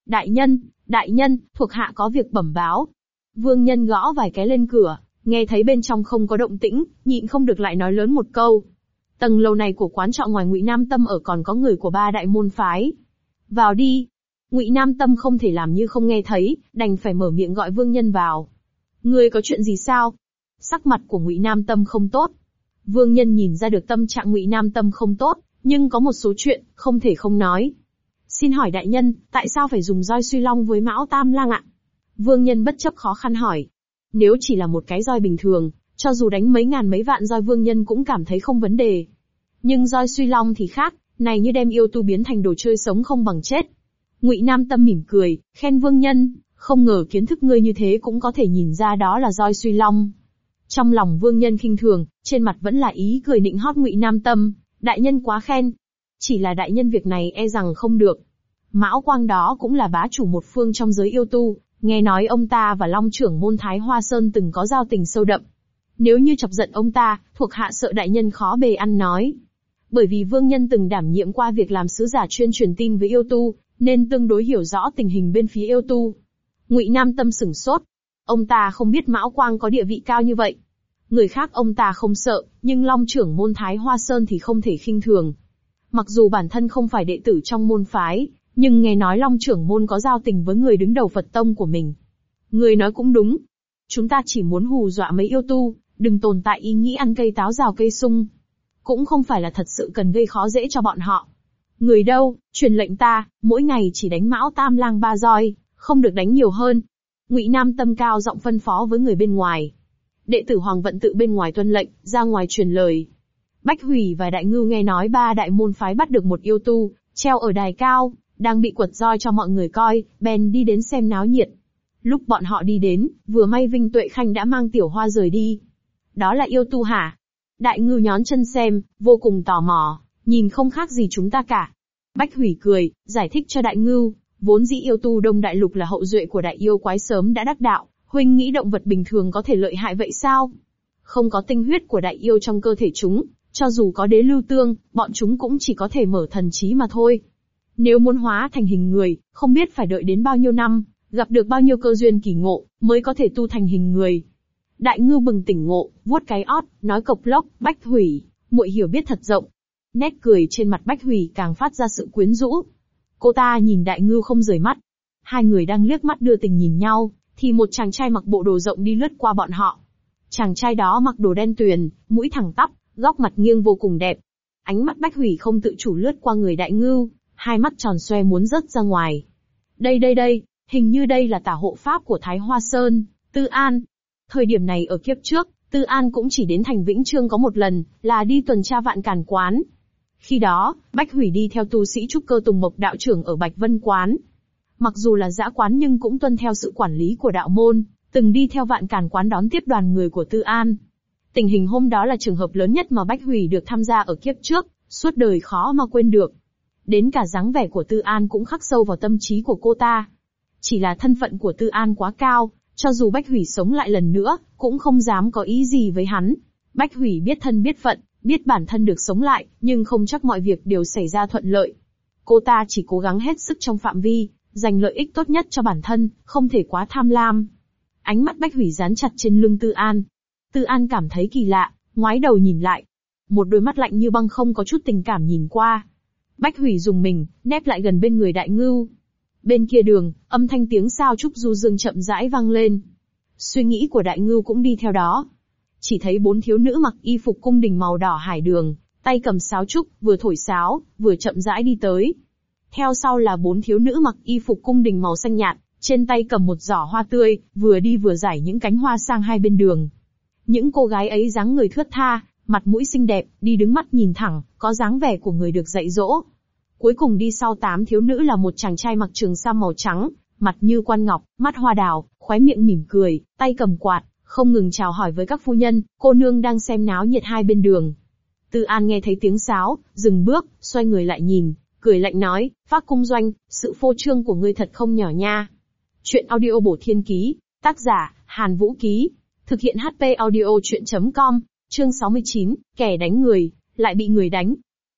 Đại nhân, thuộc hạ có việc bẩm báo. Vương Nhân gõ vài cái lên cửa, nghe thấy bên trong không có động tĩnh, nhịn không được lại nói lớn một câu. Tầng lầu này của quán trọ ngoài Ngụy Nam Tâm ở còn có người của 3 đại môn phái. Vào đi. Ngụy Nam Tâm không thể làm như không nghe thấy, đành phải mở miệng gọi Vương Nhân vào. Ngươi có chuyện gì sao? Sắc mặt của Ngụy Nam Tâm không tốt. Vương Nhân nhìn ra được tâm trạng Ngụy Nam Tâm không tốt, nhưng có một số chuyện không thể không nói. Xin hỏi đại nhân, tại sao phải dùng roi Suy Long với Mão Tam Lang ạ? Vương Nhân bất chấp khó khăn hỏi. Nếu chỉ là một cái roi bình thường, cho dù đánh mấy ngàn mấy vạn roi Vương Nhân cũng cảm thấy không vấn đề. Nhưng roi Suy Long thì khác, này như đem yêu tu biến thành đồ chơi sống không bằng chết. Ngụy Nam Tâm mỉm cười, khen Vương Nhân, không ngờ kiến thức ngươi như thế cũng có thể nhìn ra đó là roi Suy Long. Trong lòng Vương Nhân khinh thường, trên mặt vẫn là ý cười nịnh hót Ngụy Nam Tâm, đại nhân quá khen. Chỉ là đại nhân việc này e rằng không được. Mão Quang đó cũng là bá chủ một phương trong giới yêu tu, nghe nói ông ta và Long trưởng môn Thái Hoa Sơn từng có giao tình sâu đậm. Nếu như chọc giận ông ta, thuộc hạ sợ đại nhân khó bề ăn nói. Bởi vì Vương Nhân từng đảm nhiệm qua việc làm sứ giả chuyên truyền tin với yêu tu, nên tương đối hiểu rõ tình hình bên phía yêu tu. Ngụy Nam Tâm sửng sốt. Ông ta không biết Mão Quang có địa vị cao như vậy. Người khác ông ta không sợ, nhưng Long trưởng môn Thái Hoa Sơn thì không thể khinh thường. Mặc dù bản thân không phải đệ tử trong môn phái, nhưng nghe nói Long trưởng môn có giao tình với người đứng đầu Phật tông của mình. Người nói cũng đúng. Chúng ta chỉ muốn hù dọa mấy yêu tu, đừng tồn tại ý nghĩ ăn cây táo rào cây sung. Cũng không phải là thật sự cần gây khó dễ cho bọn họ. Người đâu, truyền lệnh ta, mỗi ngày chỉ đánh Mão Tam Lang 3 roi, không được đánh nhiều hơn. Ngụy Nam Tâm cao giọng phân phó với người bên ngoài. Đệ tử Hoàng Vận Tự bên ngoài tuân lệnh, ra ngoài truyền lời. Bách Hủy và Đại Ngưu nghe nói 3 đại môn phái bắt được một yêu tu, treo ở đài cao, đang bị quật roi cho mọi người coi, bèn đi đến xem náo nhiệt. Lúc bọn họ đi đến, vừa may Vinh Tuệ Khanh đã mang Tiểu Hoa rời đi. Đó là yêu tu hả? Đại Ngưu nhón chân xem, vô cùng tò mò, nhìn không khác gì chúng ta cả. Bách Hủy cười, giải thích cho Đại Ngưu, vốn dĩ yêu tu Đông Đại Lục là hậu duệ của đại yêu quái sớm đã đắc đạo, huynh nghĩ động vật bình thường có thể lợi hại vậy sao? Không có tinh huyết của đại yêu trong cơ thể chúng, cho dù có đế lưu tương, bọn chúng cũng chỉ có thể mở thần trí mà thôi. Nếu muốn hóa thành hình người, không biết phải đợi đến bao nhiêu năm, gặp được bao nhiêu cơ duyên kỳ ngộ, mới có thể tu thành hình người. Đại Ngưu bừng tỉnh ngộ, vuốt cái ót, nói cộc lốc, Bách Hủy, muội hiểu biết thật rộng. Nét cười trên mặt Bách Hủy càng phát ra sự quyến rũ. Cô ta nhìn Đại Ngưu không rời mắt. Hai người đang liếc mắt đưa tình nhìn nhau, thì một chàng trai mặc bộ đồ rộng đi lướt qua bọn họ. Chàng trai đó mặc đồ đen tuyền, mũi thẳng tắp, góc mặt nghiêng vô cùng đẹp. Ánh mắt Bách Hủy không tự chủ lướt qua người Đại Ngưu, hai mắt tròn xoe muốn rớt ra ngoài. Đây, hình như đây là tả hộ pháp của Thái Hoa Sơn, Tư An. Thời điểm này ở kiếp trước, Tư An cũng chỉ đến thành Vĩnh Chương có một lần, là đi tuần tra Vạn Càn Quán. Khi đó, Bách Hủy đi theo tu sĩ trúc cơ Tùng Mộc đạo trưởng ở Bạch Vân Quán. Mặc dù là dã quán nhưng cũng tuân theo sự quản lý của đạo môn, từng đi theo Vạn Càn Quán đón tiếp đoàn người của Tư An. Tình hình hôm đó là trường hợp lớn nhất mà Bách Hủy được tham gia ở kiếp trước, suốt đời khó mà quên được. Đến cả dáng vẻ của Tư An cũng khắc sâu vào tâm trí của cô ta. Chỉ là thân phận của Tư An quá cao, cho dù Bách Hủy sống lại lần nữa, cũng không dám có ý gì với hắn. Bách Hủy biết thân biết phận, biết bản thân được sống lại, nhưng không chắc mọi việc đều xảy ra thuận lợi. Cô ta chỉ cố gắng hết sức trong phạm vi, giành lợi ích tốt nhất cho bản thân, không thể quá tham lam. Ánh mắt Bách Hủy dán chặt trên lưng Tư An. Tư An cảm thấy kỳ lạ, ngoái đầu nhìn lại. Một đôi mắt lạnh như băng không có chút tình cảm nhìn qua. Bách Hủy dùng mình, nép lại gần bên người Đại Ngưu. Bên kia đường, âm thanh tiếng sao trúc du dương chậm rãi vang lên. Suy nghĩ của Đại Ngưu cũng đi theo đó. Chỉ thấy 4 thiếu nữ mặc y phục cung đình màu đỏ hải đường, tay cầm sáo trúc, vừa thổi sáo, vừa chậm rãi đi tới. Theo sau là 4 thiếu nữ mặc y phục cung đình màu xanh nhạt, trên tay cầm một giỏ hoa tươi, vừa đi vừa rải những cánh hoa sang hai bên đường. Những cô gái ấy dáng người thướt tha, mặt mũi xinh đẹp, đi đứng mắt nhìn thẳng, có dáng vẻ của người được dạy dỗ. Cuối cùng đi sau 8 thiếu nữ là một chàng trai mặc trường sam màu trắng, mặt như quan ngọc, mắt hoa đào, khóe miệng mỉm cười, tay cầm quạt, không ngừng chào hỏi với các phu nhân, cô nương đang xem náo nhiệt hai bên đường. Tư An nghe thấy tiếng sáo, dừng bước, xoay người lại nhìn, cười lạnh nói, Phác Cung Doanh, sự phô trương của ngươi thật không nhỏ nha. Chuyện audio bổ thiên ký, tác giả, Hàn Vũ Ký, thực hiện HP audio chuyện.com, chương 69, kẻ đánh người, lại bị người đánh.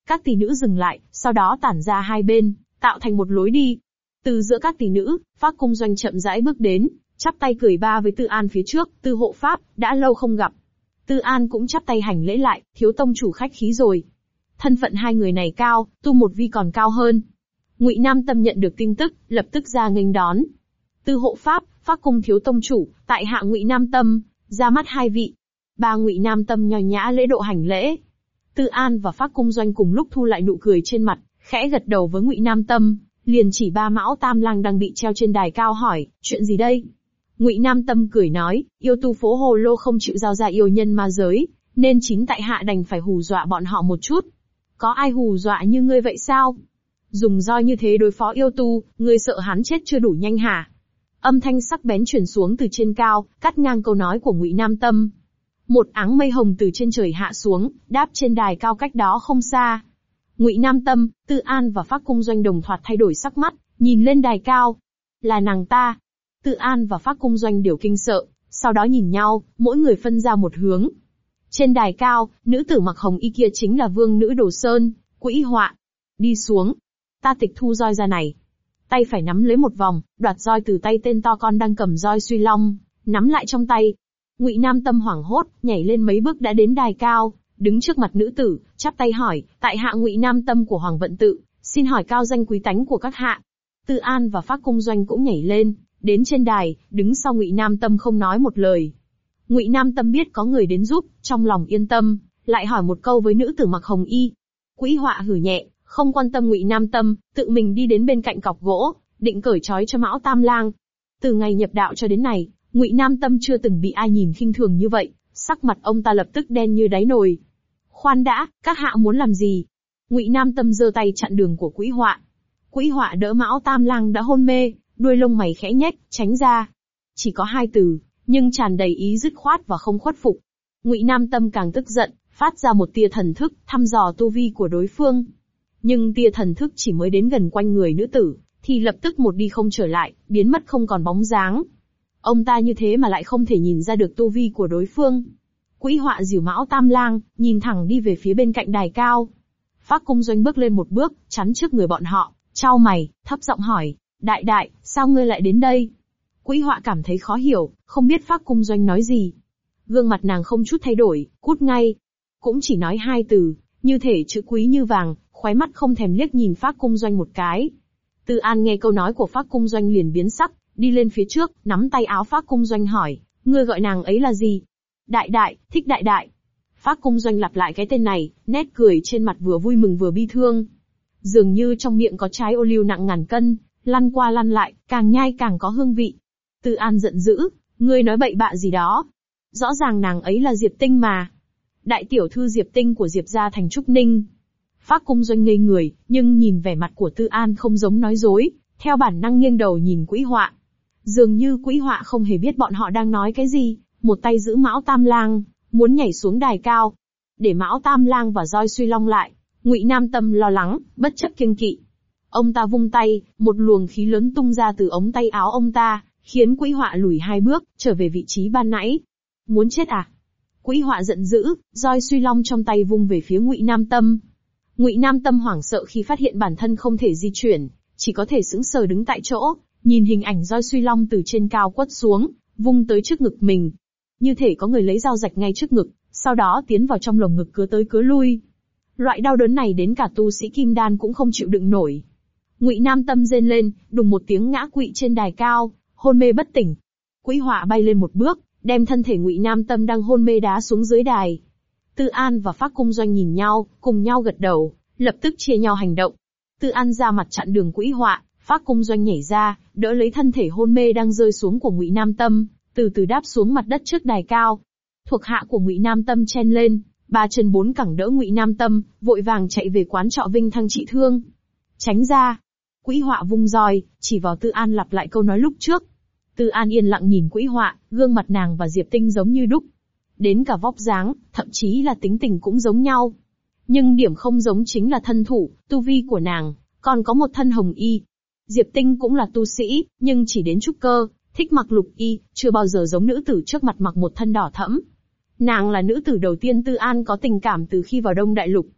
Các tỷ nữ dừng lại, sau đó tản ra hai bên, tạo thành một lối đi. Từ giữa các tỷ nữ, Phác Cung Doanh chậm rãi bước đến, chắp tay cười ba với Tư An phía trước, Tư hộ pháp, đã lâu không gặp. Tư An cũng chắp tay hành lễ lại, thiếu tông chủ khách khí rồi. Thân phận hai người này cao, tu một vi còn cao hơn. Ngụy Nam Tâm nhận được tin tức, lập tức ra nghênh đón. Tư hộ pháp, Phác Cung thiếu tông chủ, tại hạ Ngụy Nam Tâm, ra mắt hai vị. Ba Ngụy Nam Tâm nho nhã lễ độ hành lễ. Tư An và Phác Cung Doanh cùng lúc thu lại nụ cười trên mặt, khẽ gật đầu với Ngụy Nam Tâm, liền chỉ ba Mão Tam Lang đang bị treo trên đài cao hỏi, chuyện gì đây? Ngụy Nam Tâm cười nói, yêu tu phố Hồ Lô không chịu giao ra yêu nhân ma giới, nên chính tại hạ đành phải hù dọa bọn họ một chút. Có ai hù dọa như ngươi vậy sao? Dùng roi như thế đối phó yêu tu, ngươi sợ hắn chết chưa đủ nhanh hả? Âm thanh sắc bén truyền xuống từ trên cao, cắt ngang câu nói của Ngụy Nam Tâm. Một áng mây hồng từ trên trời hạ xuống, đáp trên đài cao cách đó không xa. Ngụy Nam Tâm, Tư An và Phác Cung Doanh đồng thoạt thay đổi sắc mắt, nhìn lên đài cao. Là nàng ta. Tư An và Phác Cung Doanh đều kinh sợ, sau đó nhìn nhau, mỗi người phân ra một hướng. Trên đài cao, nữ tử mặc hồng y kia chính là vương nữ Đồ Sơn, Quỹ Họa. Đi xuống. Ta tịch thu roi ra này. Tay phải nắm lấy một vòng, đoạt roi từ tay tên to con đang cầm roi Suy Long, nắm lại trong tay. Ngụy Nam Tâm hoảng hốt, nhảy lên mấy bước đã đến đài cao, đứng trước mặt nữ tử, chắp tay hỏi, tại hạ Ngụy Nam Tâm của Hoàng Vận Tự, xin hỏi cao danh quý tánh của các hạ. Tư An và Phác Cung Doanh cũng nhảy lên, đến trên đài, đứng sau Ngụy Nam Tâm không nói một lời. Ngụy Nam Tâm biết có người đến giúp, trong lòng yên tâm, lại hỏi một câu với nữ tử mặc hồng y. Quỹ Họa hử nhẹ, không quan tâm Ngụy Nam Tâm, tự mình đi đến bên cạnh cọc gỗ, định cởi trói cho Mão Tam Lang. Từ ngày nhập đạo cho đến này, Ngụy Nam Tâm chưa từng bị ai nhìn khinh thường như vậy, sắc mặt ông ta lập tức đen như đáy nồi. Khoan đã, các hạ muốn làm gì? Ngụy Nam Tâm giơ tay chặn đường của Quỹ Họa. Quỹ Họa đỡ Mão Tam Lang đã hôn mê, đuôi lông mày khẽ nhếch, tránh ra. Chỉ có hai từ, nhưng tràn đầy ý dứt khoát và không khuất phục. Ngụy Nam Tâm càng tức giận, phát ra một tia thần thức, thăm dò tu vi của đối phương. Nhưng tia thần thức chỉ mới đến gần quanh người nữ tử, thì lập tức một đi không trở lại, biến mất không còn bóng dáng. Ông ta như thế mà lại không thể nhìn ra được tu vi của đối phương. Quỹ Họa dìu Mão Tam Lang, nhìn thẳng đi về phía bên cạnh đài cao. Phác Cung Doanh bước lên một bước, chắn trước người bọn họ, chau mày, thấp giọng hỏi, đại đại, sao ngươi lại đến đây? Quỹ Họa cảm thấy khó hiểu, không biết Phác Cung Doanh nói gì. Gương mặt nàng không chút thay đổi, cút ngay. Cũng chỉ nói hai từ, như thể chữ quý như vàng, khóe mắt không thèm liếc nhìn Phác Cung Doanh một cái. Tư An nghe câu nói của Phác Cung Doanh liền biến sắc, đi lên phía trước, nắm tay áo Phác Cung Doanh hỏi, ngươi gọi nàng ấy là gì? Đại đại, thích đại đại. Phác Cung Doanh lặp lại cái tên này, nét cười trên mặt vừa vui mừng vừa bi thương. Dường như trong miệng có trái ô liu nặng ngàn cân, lăn qua lăn lại, càng nhai càng có hương vị. Tư An giận dữ, ngươi nói bậy bạ gì đó? Rõ ràng nàng ấy là Diệp Tinh mà. Đại tiểu thư Diệp Tinh của Diệp gia thành Trúc Ninh. Phác Cung Doanh ngây người, nhưng nhìn vẻ mặt của Tư An không giống nói dối, theo bản năng nghiêng đầu nhìn Quỹ Họa. Dường như Quỹ Họa không hề biết bọn họ đang nói cái gì, một tay giữ Mão Tam Lang, muốn nhảy xuống đài cao. Để Mão Tam Lang và roi Suy Long lại, Ngụy Nam Tâm lo lắng, bất chấp kiêng kỵ. Ông ta vung tay, một luồng khí lớn tung ra từ ống tay áo ông ta, khiến Quỹ Họa lùi hai bước, trở về vị trí ban nãy. Muốn chết à? Quỹ Họa giận dữ, roi Suy Long trong tay vung về phía Ngụy Nam Tâm. Ngụy Nam Tâm hoảng sợ khi phát hiện bản thân không thể di chuyển, chỉ có thể sững sờ đứng tại chỗ, nhìn hình ảnh roi Suy Long từ trên cao quất xuống, vung tới trước ngực mình. Như thể có người lấy dao rạch ngay trước ngực, sau đó tiến vào trong lồng ngực cứa tới cứa lui. Loại đau đớn này đến cả tu sĩ kim đan cũng không chịu đựng nổi. Ngụy Nam Tâm rên lên, đùng một tiếng ngã quỵ trên đài cao, hôn mê bất tỉnh. Quỹ Họa bay lên một bước, đem thân thể Ngụy Nam Tâm đang hôn mê đá xuống dưới đài. Tư An và Phác Cung Doanh nhìn nhau, cùng nhau gật đầu, lập tức chia nhau hành động. Tư An ra mặt chặn đường Quỹ Họa, Phác Cung Doanh nhảy ra, đỡ lấy thân thể hôn mê đang rơi xuống của Ngụy Nam Tâm, từ từ đáp xuống mặt đất trước đài cao. Thuộc hạ của Ngụy Nam Tâm chen lên, ba chân bốn cẳng đỡ Ngụy Nam Tâm, vội vàng chạy về quán trọ Vinh Thăng trị thương. Tránh ra! Quỹ Họa vung roi, chỉ vào Tư An lặp lại câu nói lúc trước. Tư An yên lặng nhìn Quỹ Họa, gương mặt nàng và Diệp Tinh giống như đúc. Đến cả vóc dáng, thậm chí là tính tình cũng giống nhau. Nhưng điểm không giống chính là thân thủ, tu vi của nàng, còn có một thân hồng y. Diệp Tinh cũng là tu sĩ, nhưng chỉ đến trúc cơ, thích mặc lục y, chưa bao giờ giống nữ tử trước mặt mặc một thân đỏ thẫm. Nàng là nữ tử đầu tiên Tư An có tình cảm từ khi vào Đông Đại Lục.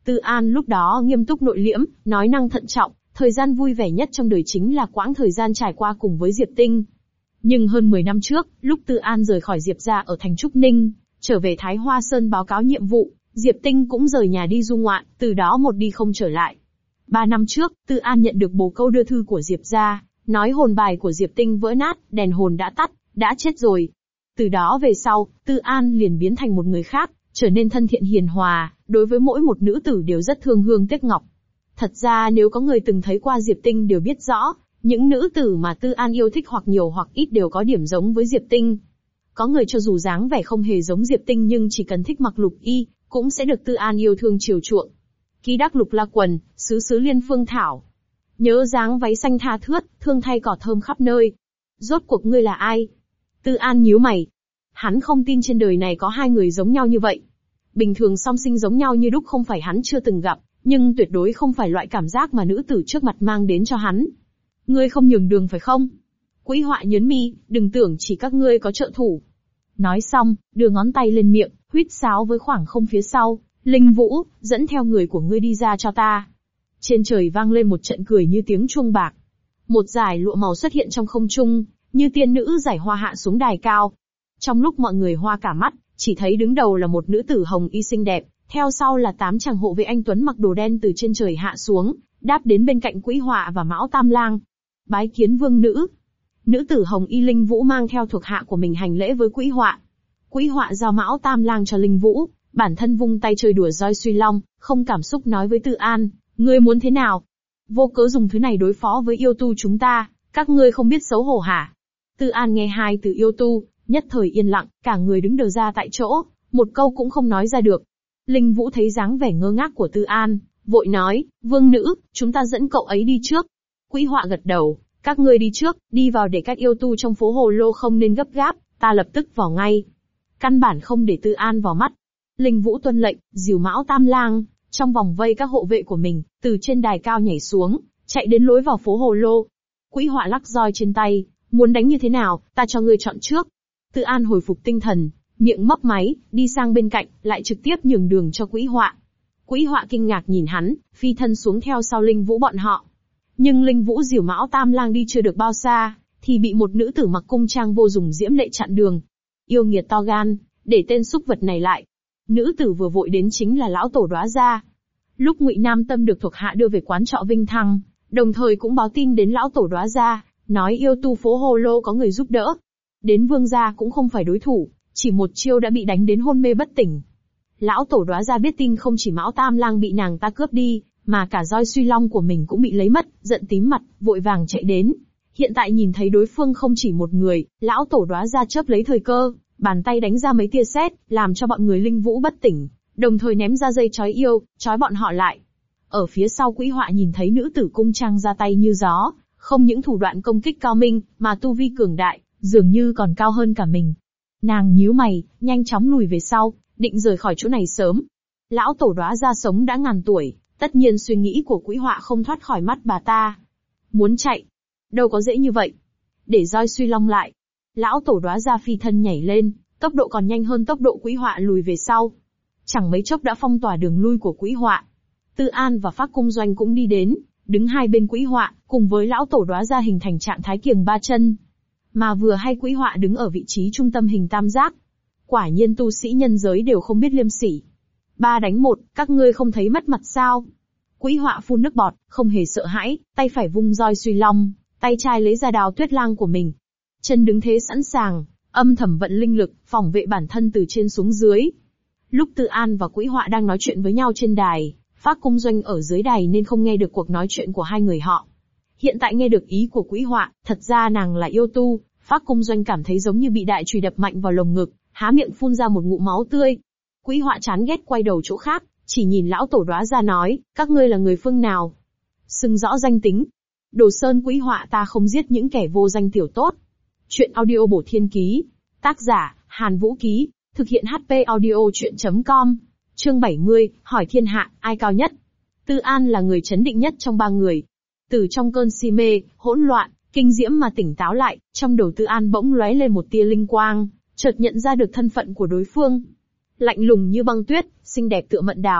Tư An lúc đó nghiêm túc nội liễm, nói năng thận trọng, thời gian vui vẻ nhất trong đời chính là quãng thời gian trải qua cùng với Diệp Tinh. Nhưng hơn 10 năm trước, lúc Tư An rời khỏi Diệp gia ở thành Trúc Ninh, trở về Thái Hoa Sơn báo cáo nhiệm vụ, Diệp Tinh cũng rời nhà đi du ngoạn, từ đó một đi không trở lại. 3 năm trước, Tư An nhận được bồ câu đưa thư của Diệp gia, nói hồn bài của Diệp Tinh vỡ nát, đèn hồn đã tắt, đã chết rồi. Từ đó về sau, Tư An liền biến thành một người khác, trở nên thân thiện hiền hòa, đối với mỗi một nữ tử đều rất thương hương tiếc ngọc. Thật ra nếu có người từng thấy qua Diệp Tinh đều biết rõ, những nữ tử mà Tư An yêu thích hoặc nhiều hoặc ít đều có điểm giống với Diệp Tinh. Có người cho dù dáng vẻ không hề giống Diệp Tinh nhưng chỉ cần thích mặc lục y, cũng sẽ được Tư An yêu thương chiều chuộng. Ký đắc lục la quần, xứ xứ liên phương thảo. Nhớ dáng váy xanh tha thướt, thương thay cỏ thơm khắp nơi. Rốt cuộc ngươi là ai? Tư An nhíu mày. Hắn không tin trên đời này có hai người giống nhau như vậy. Bình thường song sinh giống nhau như đúc không phải hắn chưa từng gặp, nhưng tuyệt đối không phải loại cảm giác mà nữ tử trước mặt mang đến cho hắn. Ngươi không nhường đường phải không? Quỹ Họa nhớn mi, đừng tưởng chỉ các ngươi có trợ thủ. Nói xong, đưa ngón tay lên miệng, huýt sáo với khoảng không phía sau. Linh Vũ, dẫn theo người của ngươi đi ra cho ta. Trên trời vang lên một trận cười như tiếng chuông bạc. Một dải lụa màu xuất hiện trong không trung, như tiên nữ giải hoa hạ xuống đài cao. Trong lúc mọi người hoa cả mắt, chỉ thấy đứng đầu là một nữ tử hồng y xinh đẹp, theo sau là 8 chàng hộ vệ anh tuấn mặc đồ đen từ trên trời hạ xuống, đáp đến bên cạnh Quỹ Họa và Mão Tam Lang. Bái kiến vương nữ. Nữ tử hồng y Linh Vũ mang theo thuộc hạ của mình hành lễ với Quỹ Họa. Quỹ Họa giao Mão Tam Lang cho Linh Vũ, bản thân vung tay chơi đùa roi suy long, không cảm xúc nói với Tư An, ngươi muốn thế nào? Vô cớ dùng thứ này đối phó với yêu tu chúng ta, các ngươi không biết xấu hổ hả? Tư An nghe hai từ yêu tu, nhất thời yên lặng, cả người đứng đờ ra tại chỗ, một câu cũng không nói ra được. Linh Vũ thấy dáng vẻ ngơ ngác của Tư An, vội nói, vương nữ, chúng ta dẫn cậu ấy đi trước. Quỹ Họa gật đầu, các ngươi đi trước, đi vào để các yêu tu trong phố hồ lô không nên gấp gáp, ta lập tức vào ngay. Căn bản không để Tư An vào mắt. Linh Vũ tuân lệnh, dìu Mão Tam Lang, trong vòng vây các hộ vệ của mình, từ trên đài cao nhảy xuống, chạy đến lối vào phố hồ lô. Quỹ Họa lắc roi trên tay, muốn đánh như thế nào, ta cho ngươi chọn trước. Tư An hồi phục tinh thần, miệng mấp máy, đi sang bên cạnh, lại trực tiếp nhường đường cho Quỹ Họa. Quỹ Họa kinh ngạc nhìn hắn, phi thân xuống theo sau Linh Vũ bọn họ. Nhưng Linh Vũ dìu Mão Tam Lang đi chưa được bao xa, thì bị một nữ tử mặc cung trang vô dụng diễm lệ chặn đường. Yêu nghiệt to gan, để tên súc vật này lại. Nữ tử vừa vội đến chính là lão tổ Đóa gia. Lúc Ngụy Nam Tâm được thuộc hạ đưa về quán trọ Vinh Thăng, đồng thời cũng báo tin đến lão tổ Đóa gia, nói yêu tu phố hồ lô có người giúp đỡ. Đến vương gia cũng không phải đối thủ, chỉ một chiêu đã bị đánh đến hôn mê bất tỉnh. Lão tổ Đóa gia biết tin không chỉ Mão Tam Lang bị nàng ta cướp đi, mà cả roi suy long của mình cũng bị lấy mất, giận tím mặt, vội vàng chạy đến. Hiện tại nhìn thấy đối phương không chỉ một người, lão tổ Đóa gia chớp lấy thời cơ, bàn tay đánh ra mấy tia sét, làm cho bọn người Linh Vũ bất tỉnh, đồng thời ném ra dây trói yêu, trói bọn họ lại. Ở phía sau Quỹ Họa nhìn thấy nữ tử cung trang ra tay như gió, không những thủ đoạn công kích cao minh, mà tu vi cường đại, dường như còn cao hơn cả mình. Nàng nhíu mày, nhanh chóng lùi về sau, định rời khỏi chỗ này sớm. Lão tổ Đóa gia sống đã ngàn tuổi, tất nhiên suy nghĩ của Quỹ Họa không thoát khỏi mắt bà ta. Muốn chạy, đâu có dễ như vậy. Để roi suy long lại. Lão tổ Đóa gia phi thân nhảy lên, tốc độ còn nhanh hơn tốc độ Quỹ Họa lùi về sau. Chẳng mấy chốc đã phong tỏa đường lui của Quỹ Họa. Tư An và Phác Cung Doanh cũng đi đến, đứng hai bên Quỹ Họa, cùng với lão tổ Đóa gia hình thành trạng thái kiềng ba chân. Mà vừa hay Quỹ Họa đứng ở vị trí trung tâm hình tam giác. Quả nhiên tu sĩ nhân giới đều không biết liêm sỉ. 3 đánh 1, các ngươi không thấy mất mặt sao? Quỹ Họa phun nước bọt, không hề sợ hãi, tay phải vung roi suy long, tay trái lấy ra đào tuyết lang của mình. Chân đứng thế sẵn sàng, âm thầm vận linh lực, phòng vệ bản thân từ trên xuống dưới. Lúc Tư An và Quỹ Họa đang nói chuyện với nhau trên đài, Phác Cung Doanh ở dưới đài nên không nghe được cuộc nói chuyện của hai người họ. Hiện tại nghe được ý của Quỹ Họa, thật ra nàng là yêu tu, Phác Cung Doanh cảm thấy giống như bị đại chùy đập mạnh vào lồng ngực, há miệng phun ra một ngụm máu tươi. Quỹ Họa chán ghét quay đầu chỗ khác, chỉ nhìn lão tổ Đóa gia nói, các ngươi là người phương nào? Xưng rõ danh tính. Đồ Sơn Quỹ Họa ta không giết những kẻ vô danh tiểu tốt. Chuyện audio bổ thiên ký. Tác giả, Hàn Vũ Ký. Thực hiện HP audio chuyện.com. Chương 70, hỏi thiên hạ, ai cao nhất? Tư An là người trấn định nhất trong 3 người. Từ trong cơn si mê, hỗn loạn, kinh diễm mà tỉnh táo lại, trong đầu Tư An bỗng lóe lên một tia linh quang, chợt nhận ra được thân phận của đối phương. Lạnh lùng như băng tuyết, xinh đẹp tựa mận đào,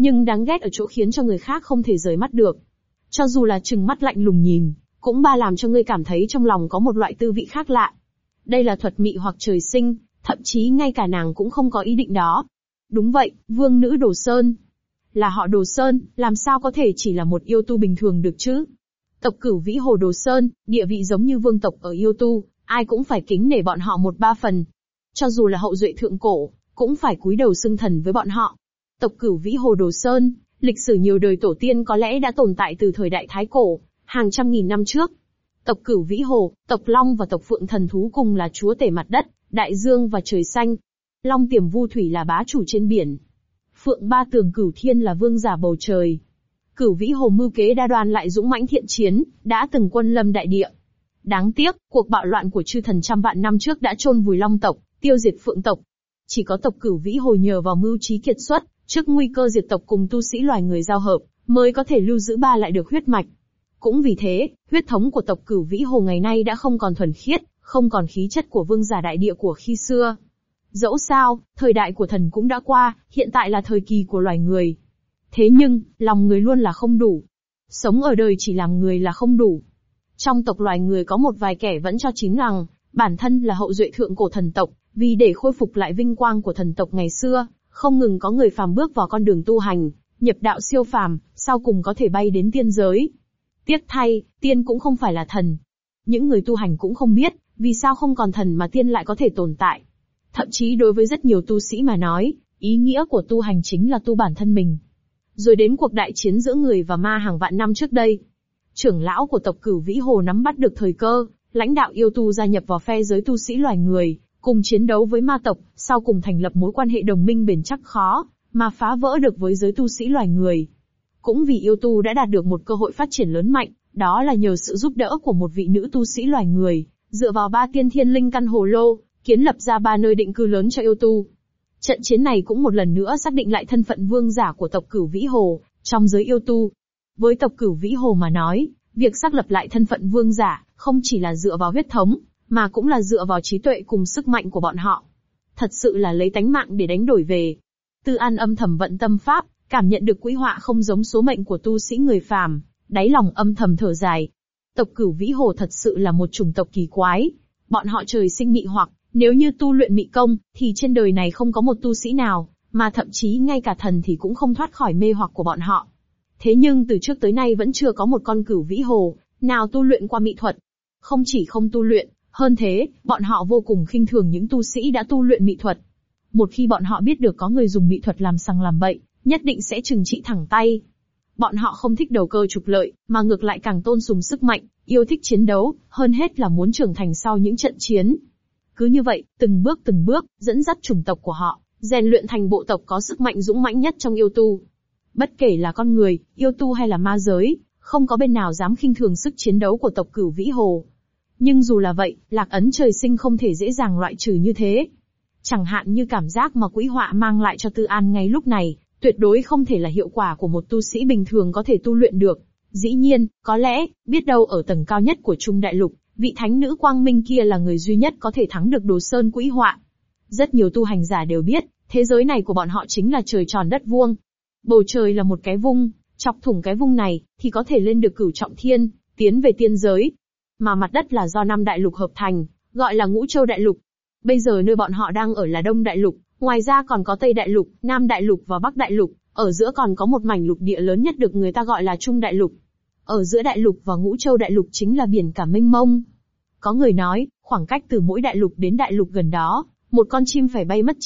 nhưng đáng ghét ở chỗ khiến cho người khác không thể rời mắt được. Cho dù là trừng mắt lạnh lùng nhìn, cũng làm cho ngươi cảm thấy trong lòng có một loại tư vị khác lạ. Đây là thuật mị hoặc trời sinh, thậm chí ngay cả nàng cũng không có ý định đó. Đúng vậy, vương nữ Đồ Sơn. Là họ Đồ Sơn, làm sao có thể chỉ là một yêu tu bình thường được chứ? Tộc Cửu Vĩ Hồ Đồ Sơn, địa vị giống như vương tộc ở yêu tu, ai cũng phải kính nể bọn họ 1/3 phần. Cho dù là hậu duệ thượng cổ, cũng phải cúi đầu xưng thần với bọn họ. Tộc Cửu Vĩ Hồ Đồ Sơn, lịch sử nhiều đời tổ tiên có lẽ đã tồn tại từ thời đại Thái Cổ, hàng trăm nghìn năm trước. Tộc Cửu Vĩ Hồ, tộc Long và tộc Phượng thần thú cùng là chúa tể mặt đất, đại dương và trời xanh. Long Tiềm Vu Thủy là bá chủ trên biển. Phượng Ba Tường Cửu Thiên là vương giả bầu trời. Cửu Vĩ Hồ mưu kế đa đoan lại dũng mãnh thiện chiến, đã từng quân lâm đại địa. Đáng tiếc, cuộc bạo loạn của chư thần trăm vạn năm trước đã chôn vùi Long tộc, tiêu diệt Phượng tộc. Chỉ có tộc Cửu Vĩ Hồ nhờ vào mưu trí kiệt xuất, trước nguy cơ diệt tộc cùng tu sĩ loài người giao hợp, mới có thể lưu giữ ba lại được huyết mạch. Cũng vì thế, huyết thống của tộc Cửu Vĩ Hồ ngày nay đã không còn thuần khiết, không còn khí chất của vương giả đại địa của khi xưa. Dẫu sao, thời đại của thần cũng đã qua, hiện tại là thời kỳ của loài người. Thế nhưng, lòng người luôn là không đủ. Sống ở đời chỉ làm người là không đủ. Trong tộc loài người có một vài kẻ vẫn cho chính rằng, bản thân là hậu duệ thượng cổ thần tộc, vì để khôi phục lại vinh quang của thần tộc ngày xưa, không ngừng có người phàm bước vào con đường tu hành, nhập đạo siêu phàm, sau cùng có thể bay đến tiên giới. Tiếc thay, tiên cũng không phải là thần. Những người tu hành cũng không biết, vì sao không còn thần mà tiên lại có thể tồn tại. Thậm chí đối với rất nhiều tu sĩ mà nói, ý nghĩa của tu hành chính là tu bản thân mình. Rồi đến cuộc đại chiến giữa người và ma hàng vạn năm trước đây. Trưởng lão của tộc Cửu Vĩ Hồ nắm bắt được thời cơ, lãnh đạo yêu tu gia nhập vào phe giới tu sĩ loài người, cùng chiến đấu với ma tộc, sau cùng thành lập mối quan hệ đồng minh bền chắc khó, mà phá vỡ được với giới tu sĩ loài người. Cũng vì yêu tu đã đạt được một cơ hội phát triển lớn mạnh, đó là nhờ sự giúp đỡ của một vị nữ tu sĩ loài người, dựa vào 3 tiên thiên linh căn hồ lô, kiến lập ra 3 nơi định cư lớn cho yêu tu. Trận chiến này cũng một lần nữa xác định lại thân phận vương giả của tộc Cửu Vĩ Hồ, trong giới yêu tu. Với tộc Cửu Vĩ Hồ mà nói, việc xác lập lại thân phận vương giả, không chỉ là dựa vào huyết thống, mà cũng là dựa vào trí tuệ cùng sức mạnh của bọn họ. Thật sự là lấy tánh mạng để đánh đổi về. Tư An âm thầm vận tâm pháp, cảm nhận được quỹ họa không giống số mệnh của tu sĩ người phàm, đáy lòng âm thầm thở dài. Tộc Cửu Vĩ Hồ thật sự là một chủng tộc kỳ quái. Bọn họ trời sinh mị hoặc, nếu như tu luyện mị công, thì trên đời này không có một tu sĩ nào, mà thậm chí ngay cả thần thì cũng không thoát khỏi mê hoặc của bọn họ. Thế nhưng từ trước tới nay vẫn chưa có một con Cửu Vĩ Hồ nào tu luyện qua mị thuật. Không chỉ không tu luyện, hơn thế, bọn họ vô cùng khinh thường những tu sĩ đã tu luyện mị thuật. Một khi bọn họ biết được có người dùng mị thuật làm sằng làm bậy, nhất định sẽ trừng trị thẳng tay. Bọn họ không thích đầu cơ trục lợi, mà ngược lại càng tôn sùng sức mạnh, yêu thích chiến đấu, hơn hết là muốn trưởng thành sau những trận chiến. Cứ như vậy, từng bước, dẫn dắt chủng tộc của họ, rèn luyện thành bộ tộc có sức mạnh dũng mãnh nhất trong yêu tu. Bất kể là con người, yêu tu hay là ma giới, không có bên nào dám khinh thường sức chiến đấu của tộc Cửu Vĩ Hồ. Nhưng dù là vậy, lạc ấn trời sinh không thể dễ dàng loại trừ như thế. Chẳng hạn như cảm giác mà quỹ họa mang lại cho Tư An ngay lúc này, tuyệt đối không thể là hiệu quả của một tu sĩ bình thường có thể tu luyện được. Dĩ nhiên, có lẽ, biết đâu ở tầng cao nhất của Trung Đại Lục, vị thánh nữ quang minh kia là người duy nhất có thể thắng được Đồ Sơn quỹ họa. Rất nhiều tu hành giả đều biết, thế giới này của bọn họ chính là trời tròn đất vuông. Bầu trời là một cái vung, chọc thủng cái vung này, thì có thể lên được Cửu Trọng Thiên, tiến về tiên giới. Mà mặt đất là do 5 đại lục hợp thành, gọi là Ngũ Châu Đại Lục. Bây giờ nơi bọn họ đang ở là Đông Đại Lục, ngoài ra còn có Tây Đại Lục, Nam Đại Lục và Bắc Đại Lục, ở giữa còn có một mảnh lục địa lớn nhất được người ta gọi là Trung Đại Lục. Ở giữa Đại Lục và Ngũ Châu Đại Lục chính là biển cả mênh mông. Có người nói, khoảng cách từ mỗi đại lục đến đại lục gần đó, một con chim phải bay mất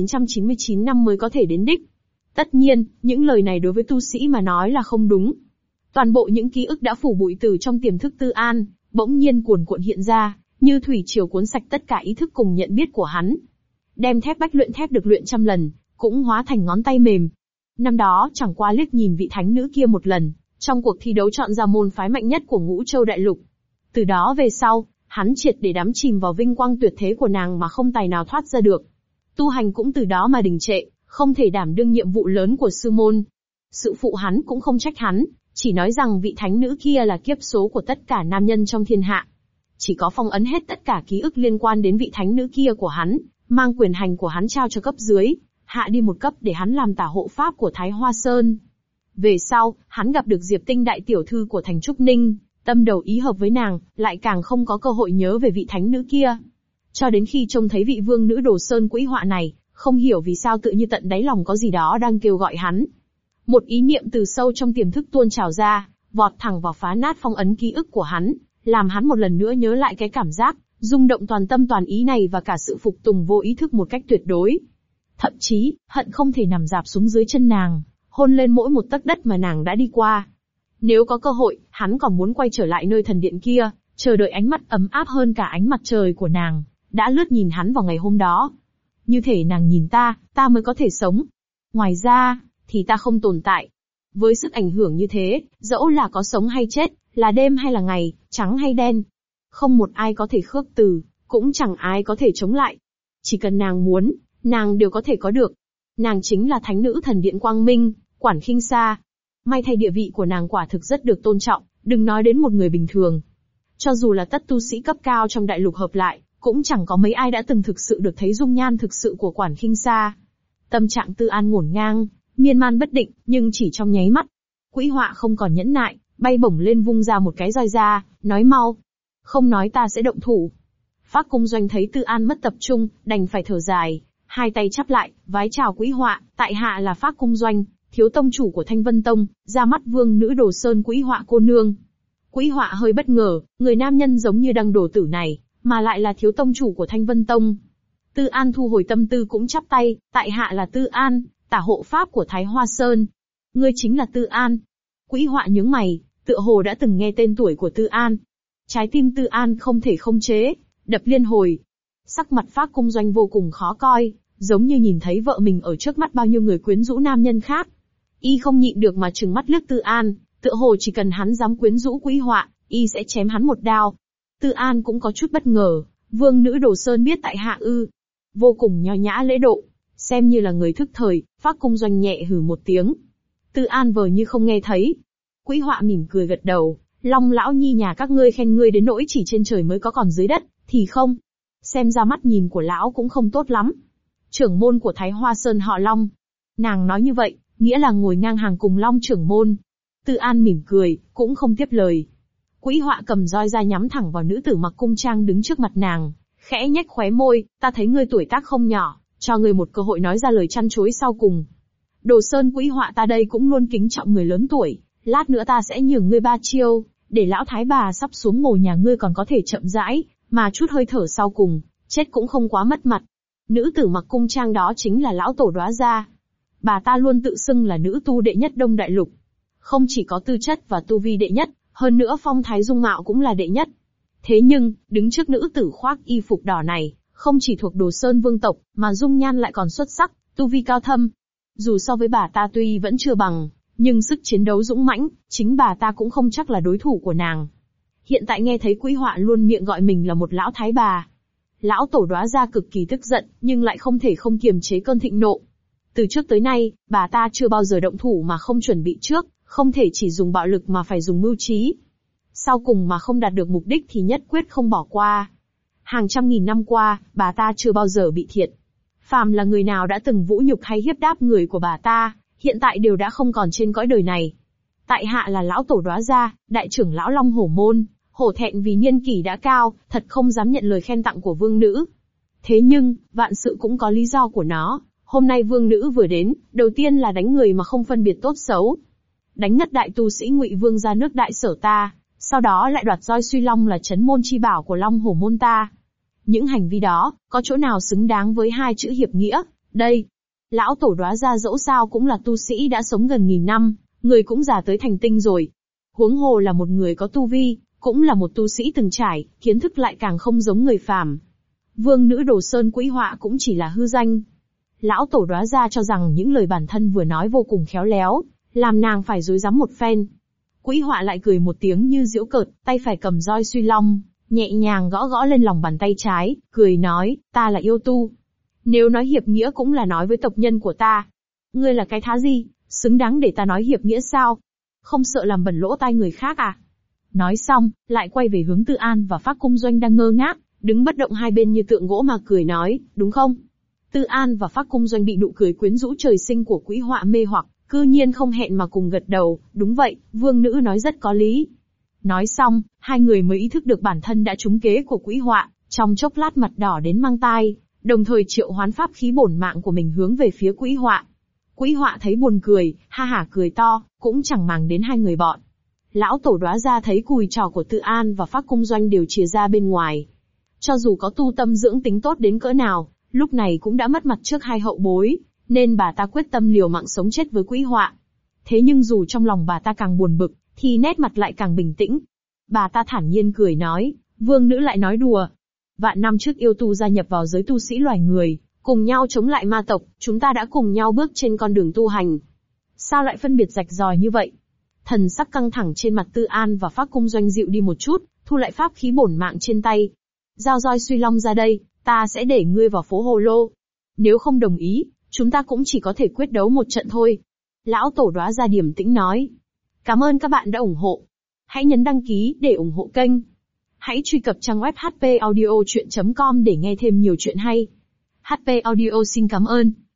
9.999 năm mới có thể đến đích. Tất nhiên, những lời này đối với tu sĩ mà nói là không đúng. Toàn bộ những ký ức đã phủ bụi từ trong tiềm thức Tư An, bỗng nhiên cuồn cuộn hiện ra, như thủy triều cuốn sạch tất cả ý thức cùng nhận biết của hắn. Đem thép bách luyện thép được luyện trăm lần, cũng hóa thành ngón tay mềm. Năm đó chẳng qua liếc nhìn vị thánh nữ kia một lần, trong cuộc thi đấu chọn ra môn phái mạnh nhất của Ngũ Châu Đại Lục. Từ đó về sau, hắn triệt để đắm chìm vào vinh quang tuyệt thế của nàng mà không tài nào thoát ra được. Tu hành cũng từ đó mà đình trệ, không thể đảm đương nhiệm vụ lớn của sư môn. Sư phụ hắn cũng không trách hắn, chỉ nói rằng vị thánh nữ kia là kiếp số của tất cả nam nhân trong thiên hạ. Chỉ có phong ấn hết tất cả ký ức liên quan đến vị thánh nữ kia của hắn, mang quyền hành của hắn trao cho cấp dưới, hạ đi một cấp để hắn làm tả hộ pháp của Thái Hoa Sơn. Về sau, hắn gặp được Diệp Tinh đại tiểu thư của thành Trúc Ninh, tâm đầu ý hợp với nàng, lại càng không có cơ hội nhớ về vị thánh nữ kia. Cho đến khi trông thấy vị vương nữ Đồ Sơn Quỹ Họa này, không hiểu vì sao tự như tận đáy lòng có gì đó đang kêu gọi hắn. Một ý niệm từ sâu trong tiềm thức tuôn trào ra, vọt thẳng vào phá nát phong ấn ký ức của hắn, làm hắn một lần nữa nhớ lại cái cảm giác rung động toàn tâm toàn ý này và cả sự phục tùng vô ý thức một cách tuyệt đối. Thậm chí, hận không thể nằm dạp xuống dưới chân nàng, hôn lên mỗi một tấc đất mà nàng đã đi qua. Nếu có cơ hội, hắn còn muốn quay trở lại nơi thần điện kia, chờ đợi ánh mắt ấm áp hơn cả ánh mặt trời của nàng, đã lướt nhìn hắn vào ngày hôm đó. Như thể nàng nhìn ta mới có thể sống. Ngoài ra, thì ta không tồn tại. Với sức ảnh hưởng như thế, dẫu là có sống hay chết, là đêm hay là ngày, trắng hay đen, không một ai có thể khước từ, cũng chẳng ai có thể chống lại. Chỉ cần nàng muốn, nàng đều có thể có được. Nàng chính là thánh nữ thần điện Quang Minh, Quản Khinh Sa. May thay địa vị của nàng quả thực rất được tôn trọng, đừng nói đến một người bình thường. Cho dù là tất tu sĩ cấp cao trong đại lục hợp lại, cũng chẳng có mấy ai đã từng thực sự được thấy dung nhan thực sự của Quản Khinh Sa. Tâm trạng Tư An ngổn ngang, miên man bất định, nhưng chỉ trong nháy mắt. Quỹ Họa không còn nhẫn nại, bay bổng lên vung ra một cái roi ra, nói mau. Không nói ta sẽ động thủ. Phác Cung Doanh thấy Tư An mất tập trung, đành phải thở dài, hai tay chắp lại, vái chào Quỹ Họa, tại hạ là Phác Cung Doanh, thiếu tông chủ của Thanh Vân Tông, ra mắt vương nữ Đồ Sơn Quỹ Họa cô nương. Quỹ Họa hơi bất ngờ, người nam nhân giống như đăng đồ tử này, mà lại là thiếu tông chủ của Thanh Vân Tông. Tư An thu hồi tâm tư cũng chắp tay, tại hạ là Tư An, tả hộ pháp của Thái Hoa Sơn. Ngươi chính là Tư An. Quỹ Họa nhướng mày, tựa hồ đã từng nghe tên tuổi của Tư An. Trái tim Tư An không thể không chế, đập liên hồi. Sắc mặt Phác Cung Doanh vô cùng khó coi, giống như nhìn thấy vợ mình ở trước mắt bao nhiêu người quyến rũ nam nhân khác. Y không nhịn được mà trừng mắt liếc Tư An, tựa hồ chỉ cần hắn dám quyến rũ Quỹ Họa, y sẽ chém hắn một đao. Tư An cũng có chút bất ngờ, vương nữ Đồ Sơn biết tại hạ ư? Vô cùng nho nhã lễ độ, xem như là người thức thời. Phác Cung Doanh nhẹ hừ một tiếng. Tư An vờ như không nghe thấy. Quỹ Họa mỉm cười gật đầu, Long lão nhi nhà các ngươi khen ngươi đến nỗi chỉ trên trời mới có còn dưới đất, thì không. Xem ra mắt nhìn của lão cũng không tốt lắm. Trưởng môn của Thái Hoa Sơn họ Long. Nàng nói như vậy, nghĩa là ngồi ngang hàng cùng Long trưởng môn. Tư An mỉm cười, cũng không tiếp lời. Quỹ Họa cầm roi ra nhắm thẳng vào nữ tử mặc cung trang đứng trước mặt nàng, khẽ nhếch khóe môi, ta thấy ngươi tuổi tác không nhỏ, cho ngươi một cơ hội nói ra lời chăn chối sau cùng. Đồ Sơn Quỹ Họa ta đây cũng luôn kính trọng người lớn tuổi, lát nữa ta sẽ nhường ngươi 3 chiêu, để lão thái bà sắp xuống mồ nhà ngươi còn có thể chậm rãi, mà chút hơi thở sau cùng, chết cũng không quá mất mặt. Nữ tử mặc cung trang đó chính là lão tổ Đóa Gia. Bà ta luôn tự xưng là nữ tu đệ nhất Đông Đại Lục. Không chỉ có tư chất và tu vi đệ nhất, hơn nữa phong thái dung mạo cũng là đệ nhất. Thế nhưng, đứng trước nữ tử khoác y phục đỏ này, không chỉ thuộc Đồ Sơn vương tộc, mà dung nhan lại còn xuất sắc, tu vi cao thâm. Dù so với bà ta tuy vẫn chưa bằng, nhưng sức chiến đấu dũng mãnh, chính bà ta cũng không chắc là đối thủ của nàng. Hiện tại nghe thấy Quỹ Họa luôn miệng gọi mình là một lão thái bà. Lão tổ Đóa Gia cực kỳ tức giận, nhưng lại không thể không kiềm chế cơn thịnh nộ. Từ trước tới nay, bà ta chưa bao giờ động thủ mà không chuẩn bị trước, không thể chỉ dùng bạo lực mà phải dùng mưu trí. Sau cùng mà không đạt được mục đích thì nhất quyết không bỏ qua. Hàng trăm nghìn năm qua, bà ta chưa bao giờ bị thiệt. Phàm là người nào đã từng vũ nhục hay hiếp đáp người của bà ta, hiện tại đều đã không còn trên cõi đời này. Tại hạ là lão tổ Đóa Gia, đại trưởng lão Long Hổ Môn, hổ thẹn vì niên kỷ đã cao, thật không dám nhận lời khen tặng của vương nữ. Thế nhưng, vạn sự cũng có lý do của nó. Hôm nay vương nữ vừa đến, đầu tiên là đánh người mà không phân biệt tốt xấu. Đánh ngất đại tu sĩ Ngụy Vương ra nước Đại Sở ta, sau đó lại đoạt roi Suy Long là trấn môn chi bảo của Long Hổ Môn ta. Những hành vi đó, có chỗ nào xứng đáng với hai chữ hiệp nghĩa, đây. Lão tổ Đóa Gia dẫu sao cũng là tu sĩ đã sống gần 1000 năm, người cũng già tới thành tinh rồi. Huống hồ là một người có tu vi, cũng là một tu sĩ từng trải, kiến thức lại càng không giống người phàm. Vương nữ Đồ Sơn Quỹ Họa cũng chỉ là hư danh. Lão tổ Đóa Gia cho rằng những lời bản thân vừa nói vô cùng khéo léo, làm nàng phải rối rắm một phen. Quỹ Họa lại cười một tiếng như giễu cợt, tay phải cầm roi Suy Long, nhẹ nhàng gõ gõ lên lòng bàn tay trái, cười nói, ta là yêu tu. Nếu nói hiệp nghĩa cũng là nói với tộc nhân của ta. Ngươi là cái thá gì, xứng đáng để ta nói hiệp nghĩa sao? Không sợ làm bẩn lỗ tai người khác à? Nói xong, lại quay về hướng Tư An và Phác Cung Doanh đang ngơ ngác, đứng bất động hai bên như tượng gỗ mà cười nói, đúng không? Tư An và Phác Cung Doanh bị nụ cười quyến rũ trời sinh của Quý Họa mê hoặc, cư nhiên không hẹn mà cùng gật đầu, đúng vậy, vương nữ nói rất có lý. Nói xong, hai người mới ý thức được bản thân đã trúng kế của Quý Họa, trong chốc lát mặt đỏ đến mang tai, đồng thời triệu hoán pháp khí bổn mạng của mình hướng về phía Quý Họa. Quý Họa thấy buồn cười, ha hả cười to, cũng chẳng màng đến hai người bọn. Lão tổ Đóa Gia thấy cùi trò của Tư An và Phác Cung Doanh đều chìa ra bên ngoài. Cho dù có tu tâm dưỡng tính tốt đến cỡ nào, lúc này cũng đã mất mặt trước hai hậu bối, nên bà ta quyết tâm liều mạng sống chết với Quý Họa. Thế nhưng dù trong lòng bà ta càng buồn bực, thì nét mặt lại càng bình tĩnh. Bà ta thản nhiên cười nói, vương nữ lại nói đùa. Vạn năm trước yêu tu gia nhập vào giới tu sĩ loài người, cùng nhau chống lại ma tộc, chúng ta đã cùng nhau bước trên con đường tu hành. Sao lại phân biệt rạch ròi như vậy? Thần sắc căng thẳng trên mặt Tư An và Phác Cung Doanh dịu đi một chút, thu lại pháp khí bổn mạng trên tay. Giao roi suy long ra đây, ta sẽ để ngươi vào phố hồ lô. Nếu không đồng ý, chúng ta cũng chỉ có thể quyết đấu một trận thôi. Lão tổ Đóa Gia điềm tĩnh nói. Cảm ơn các bạn đã ủng hộ. Hãy nhấn đăng ký để ủng hộ kênh. Hãy truy cập trang web hpaudiochuyen.com để nghe thêm nhiều chuyện hay. HP Audio xin cảm ơn.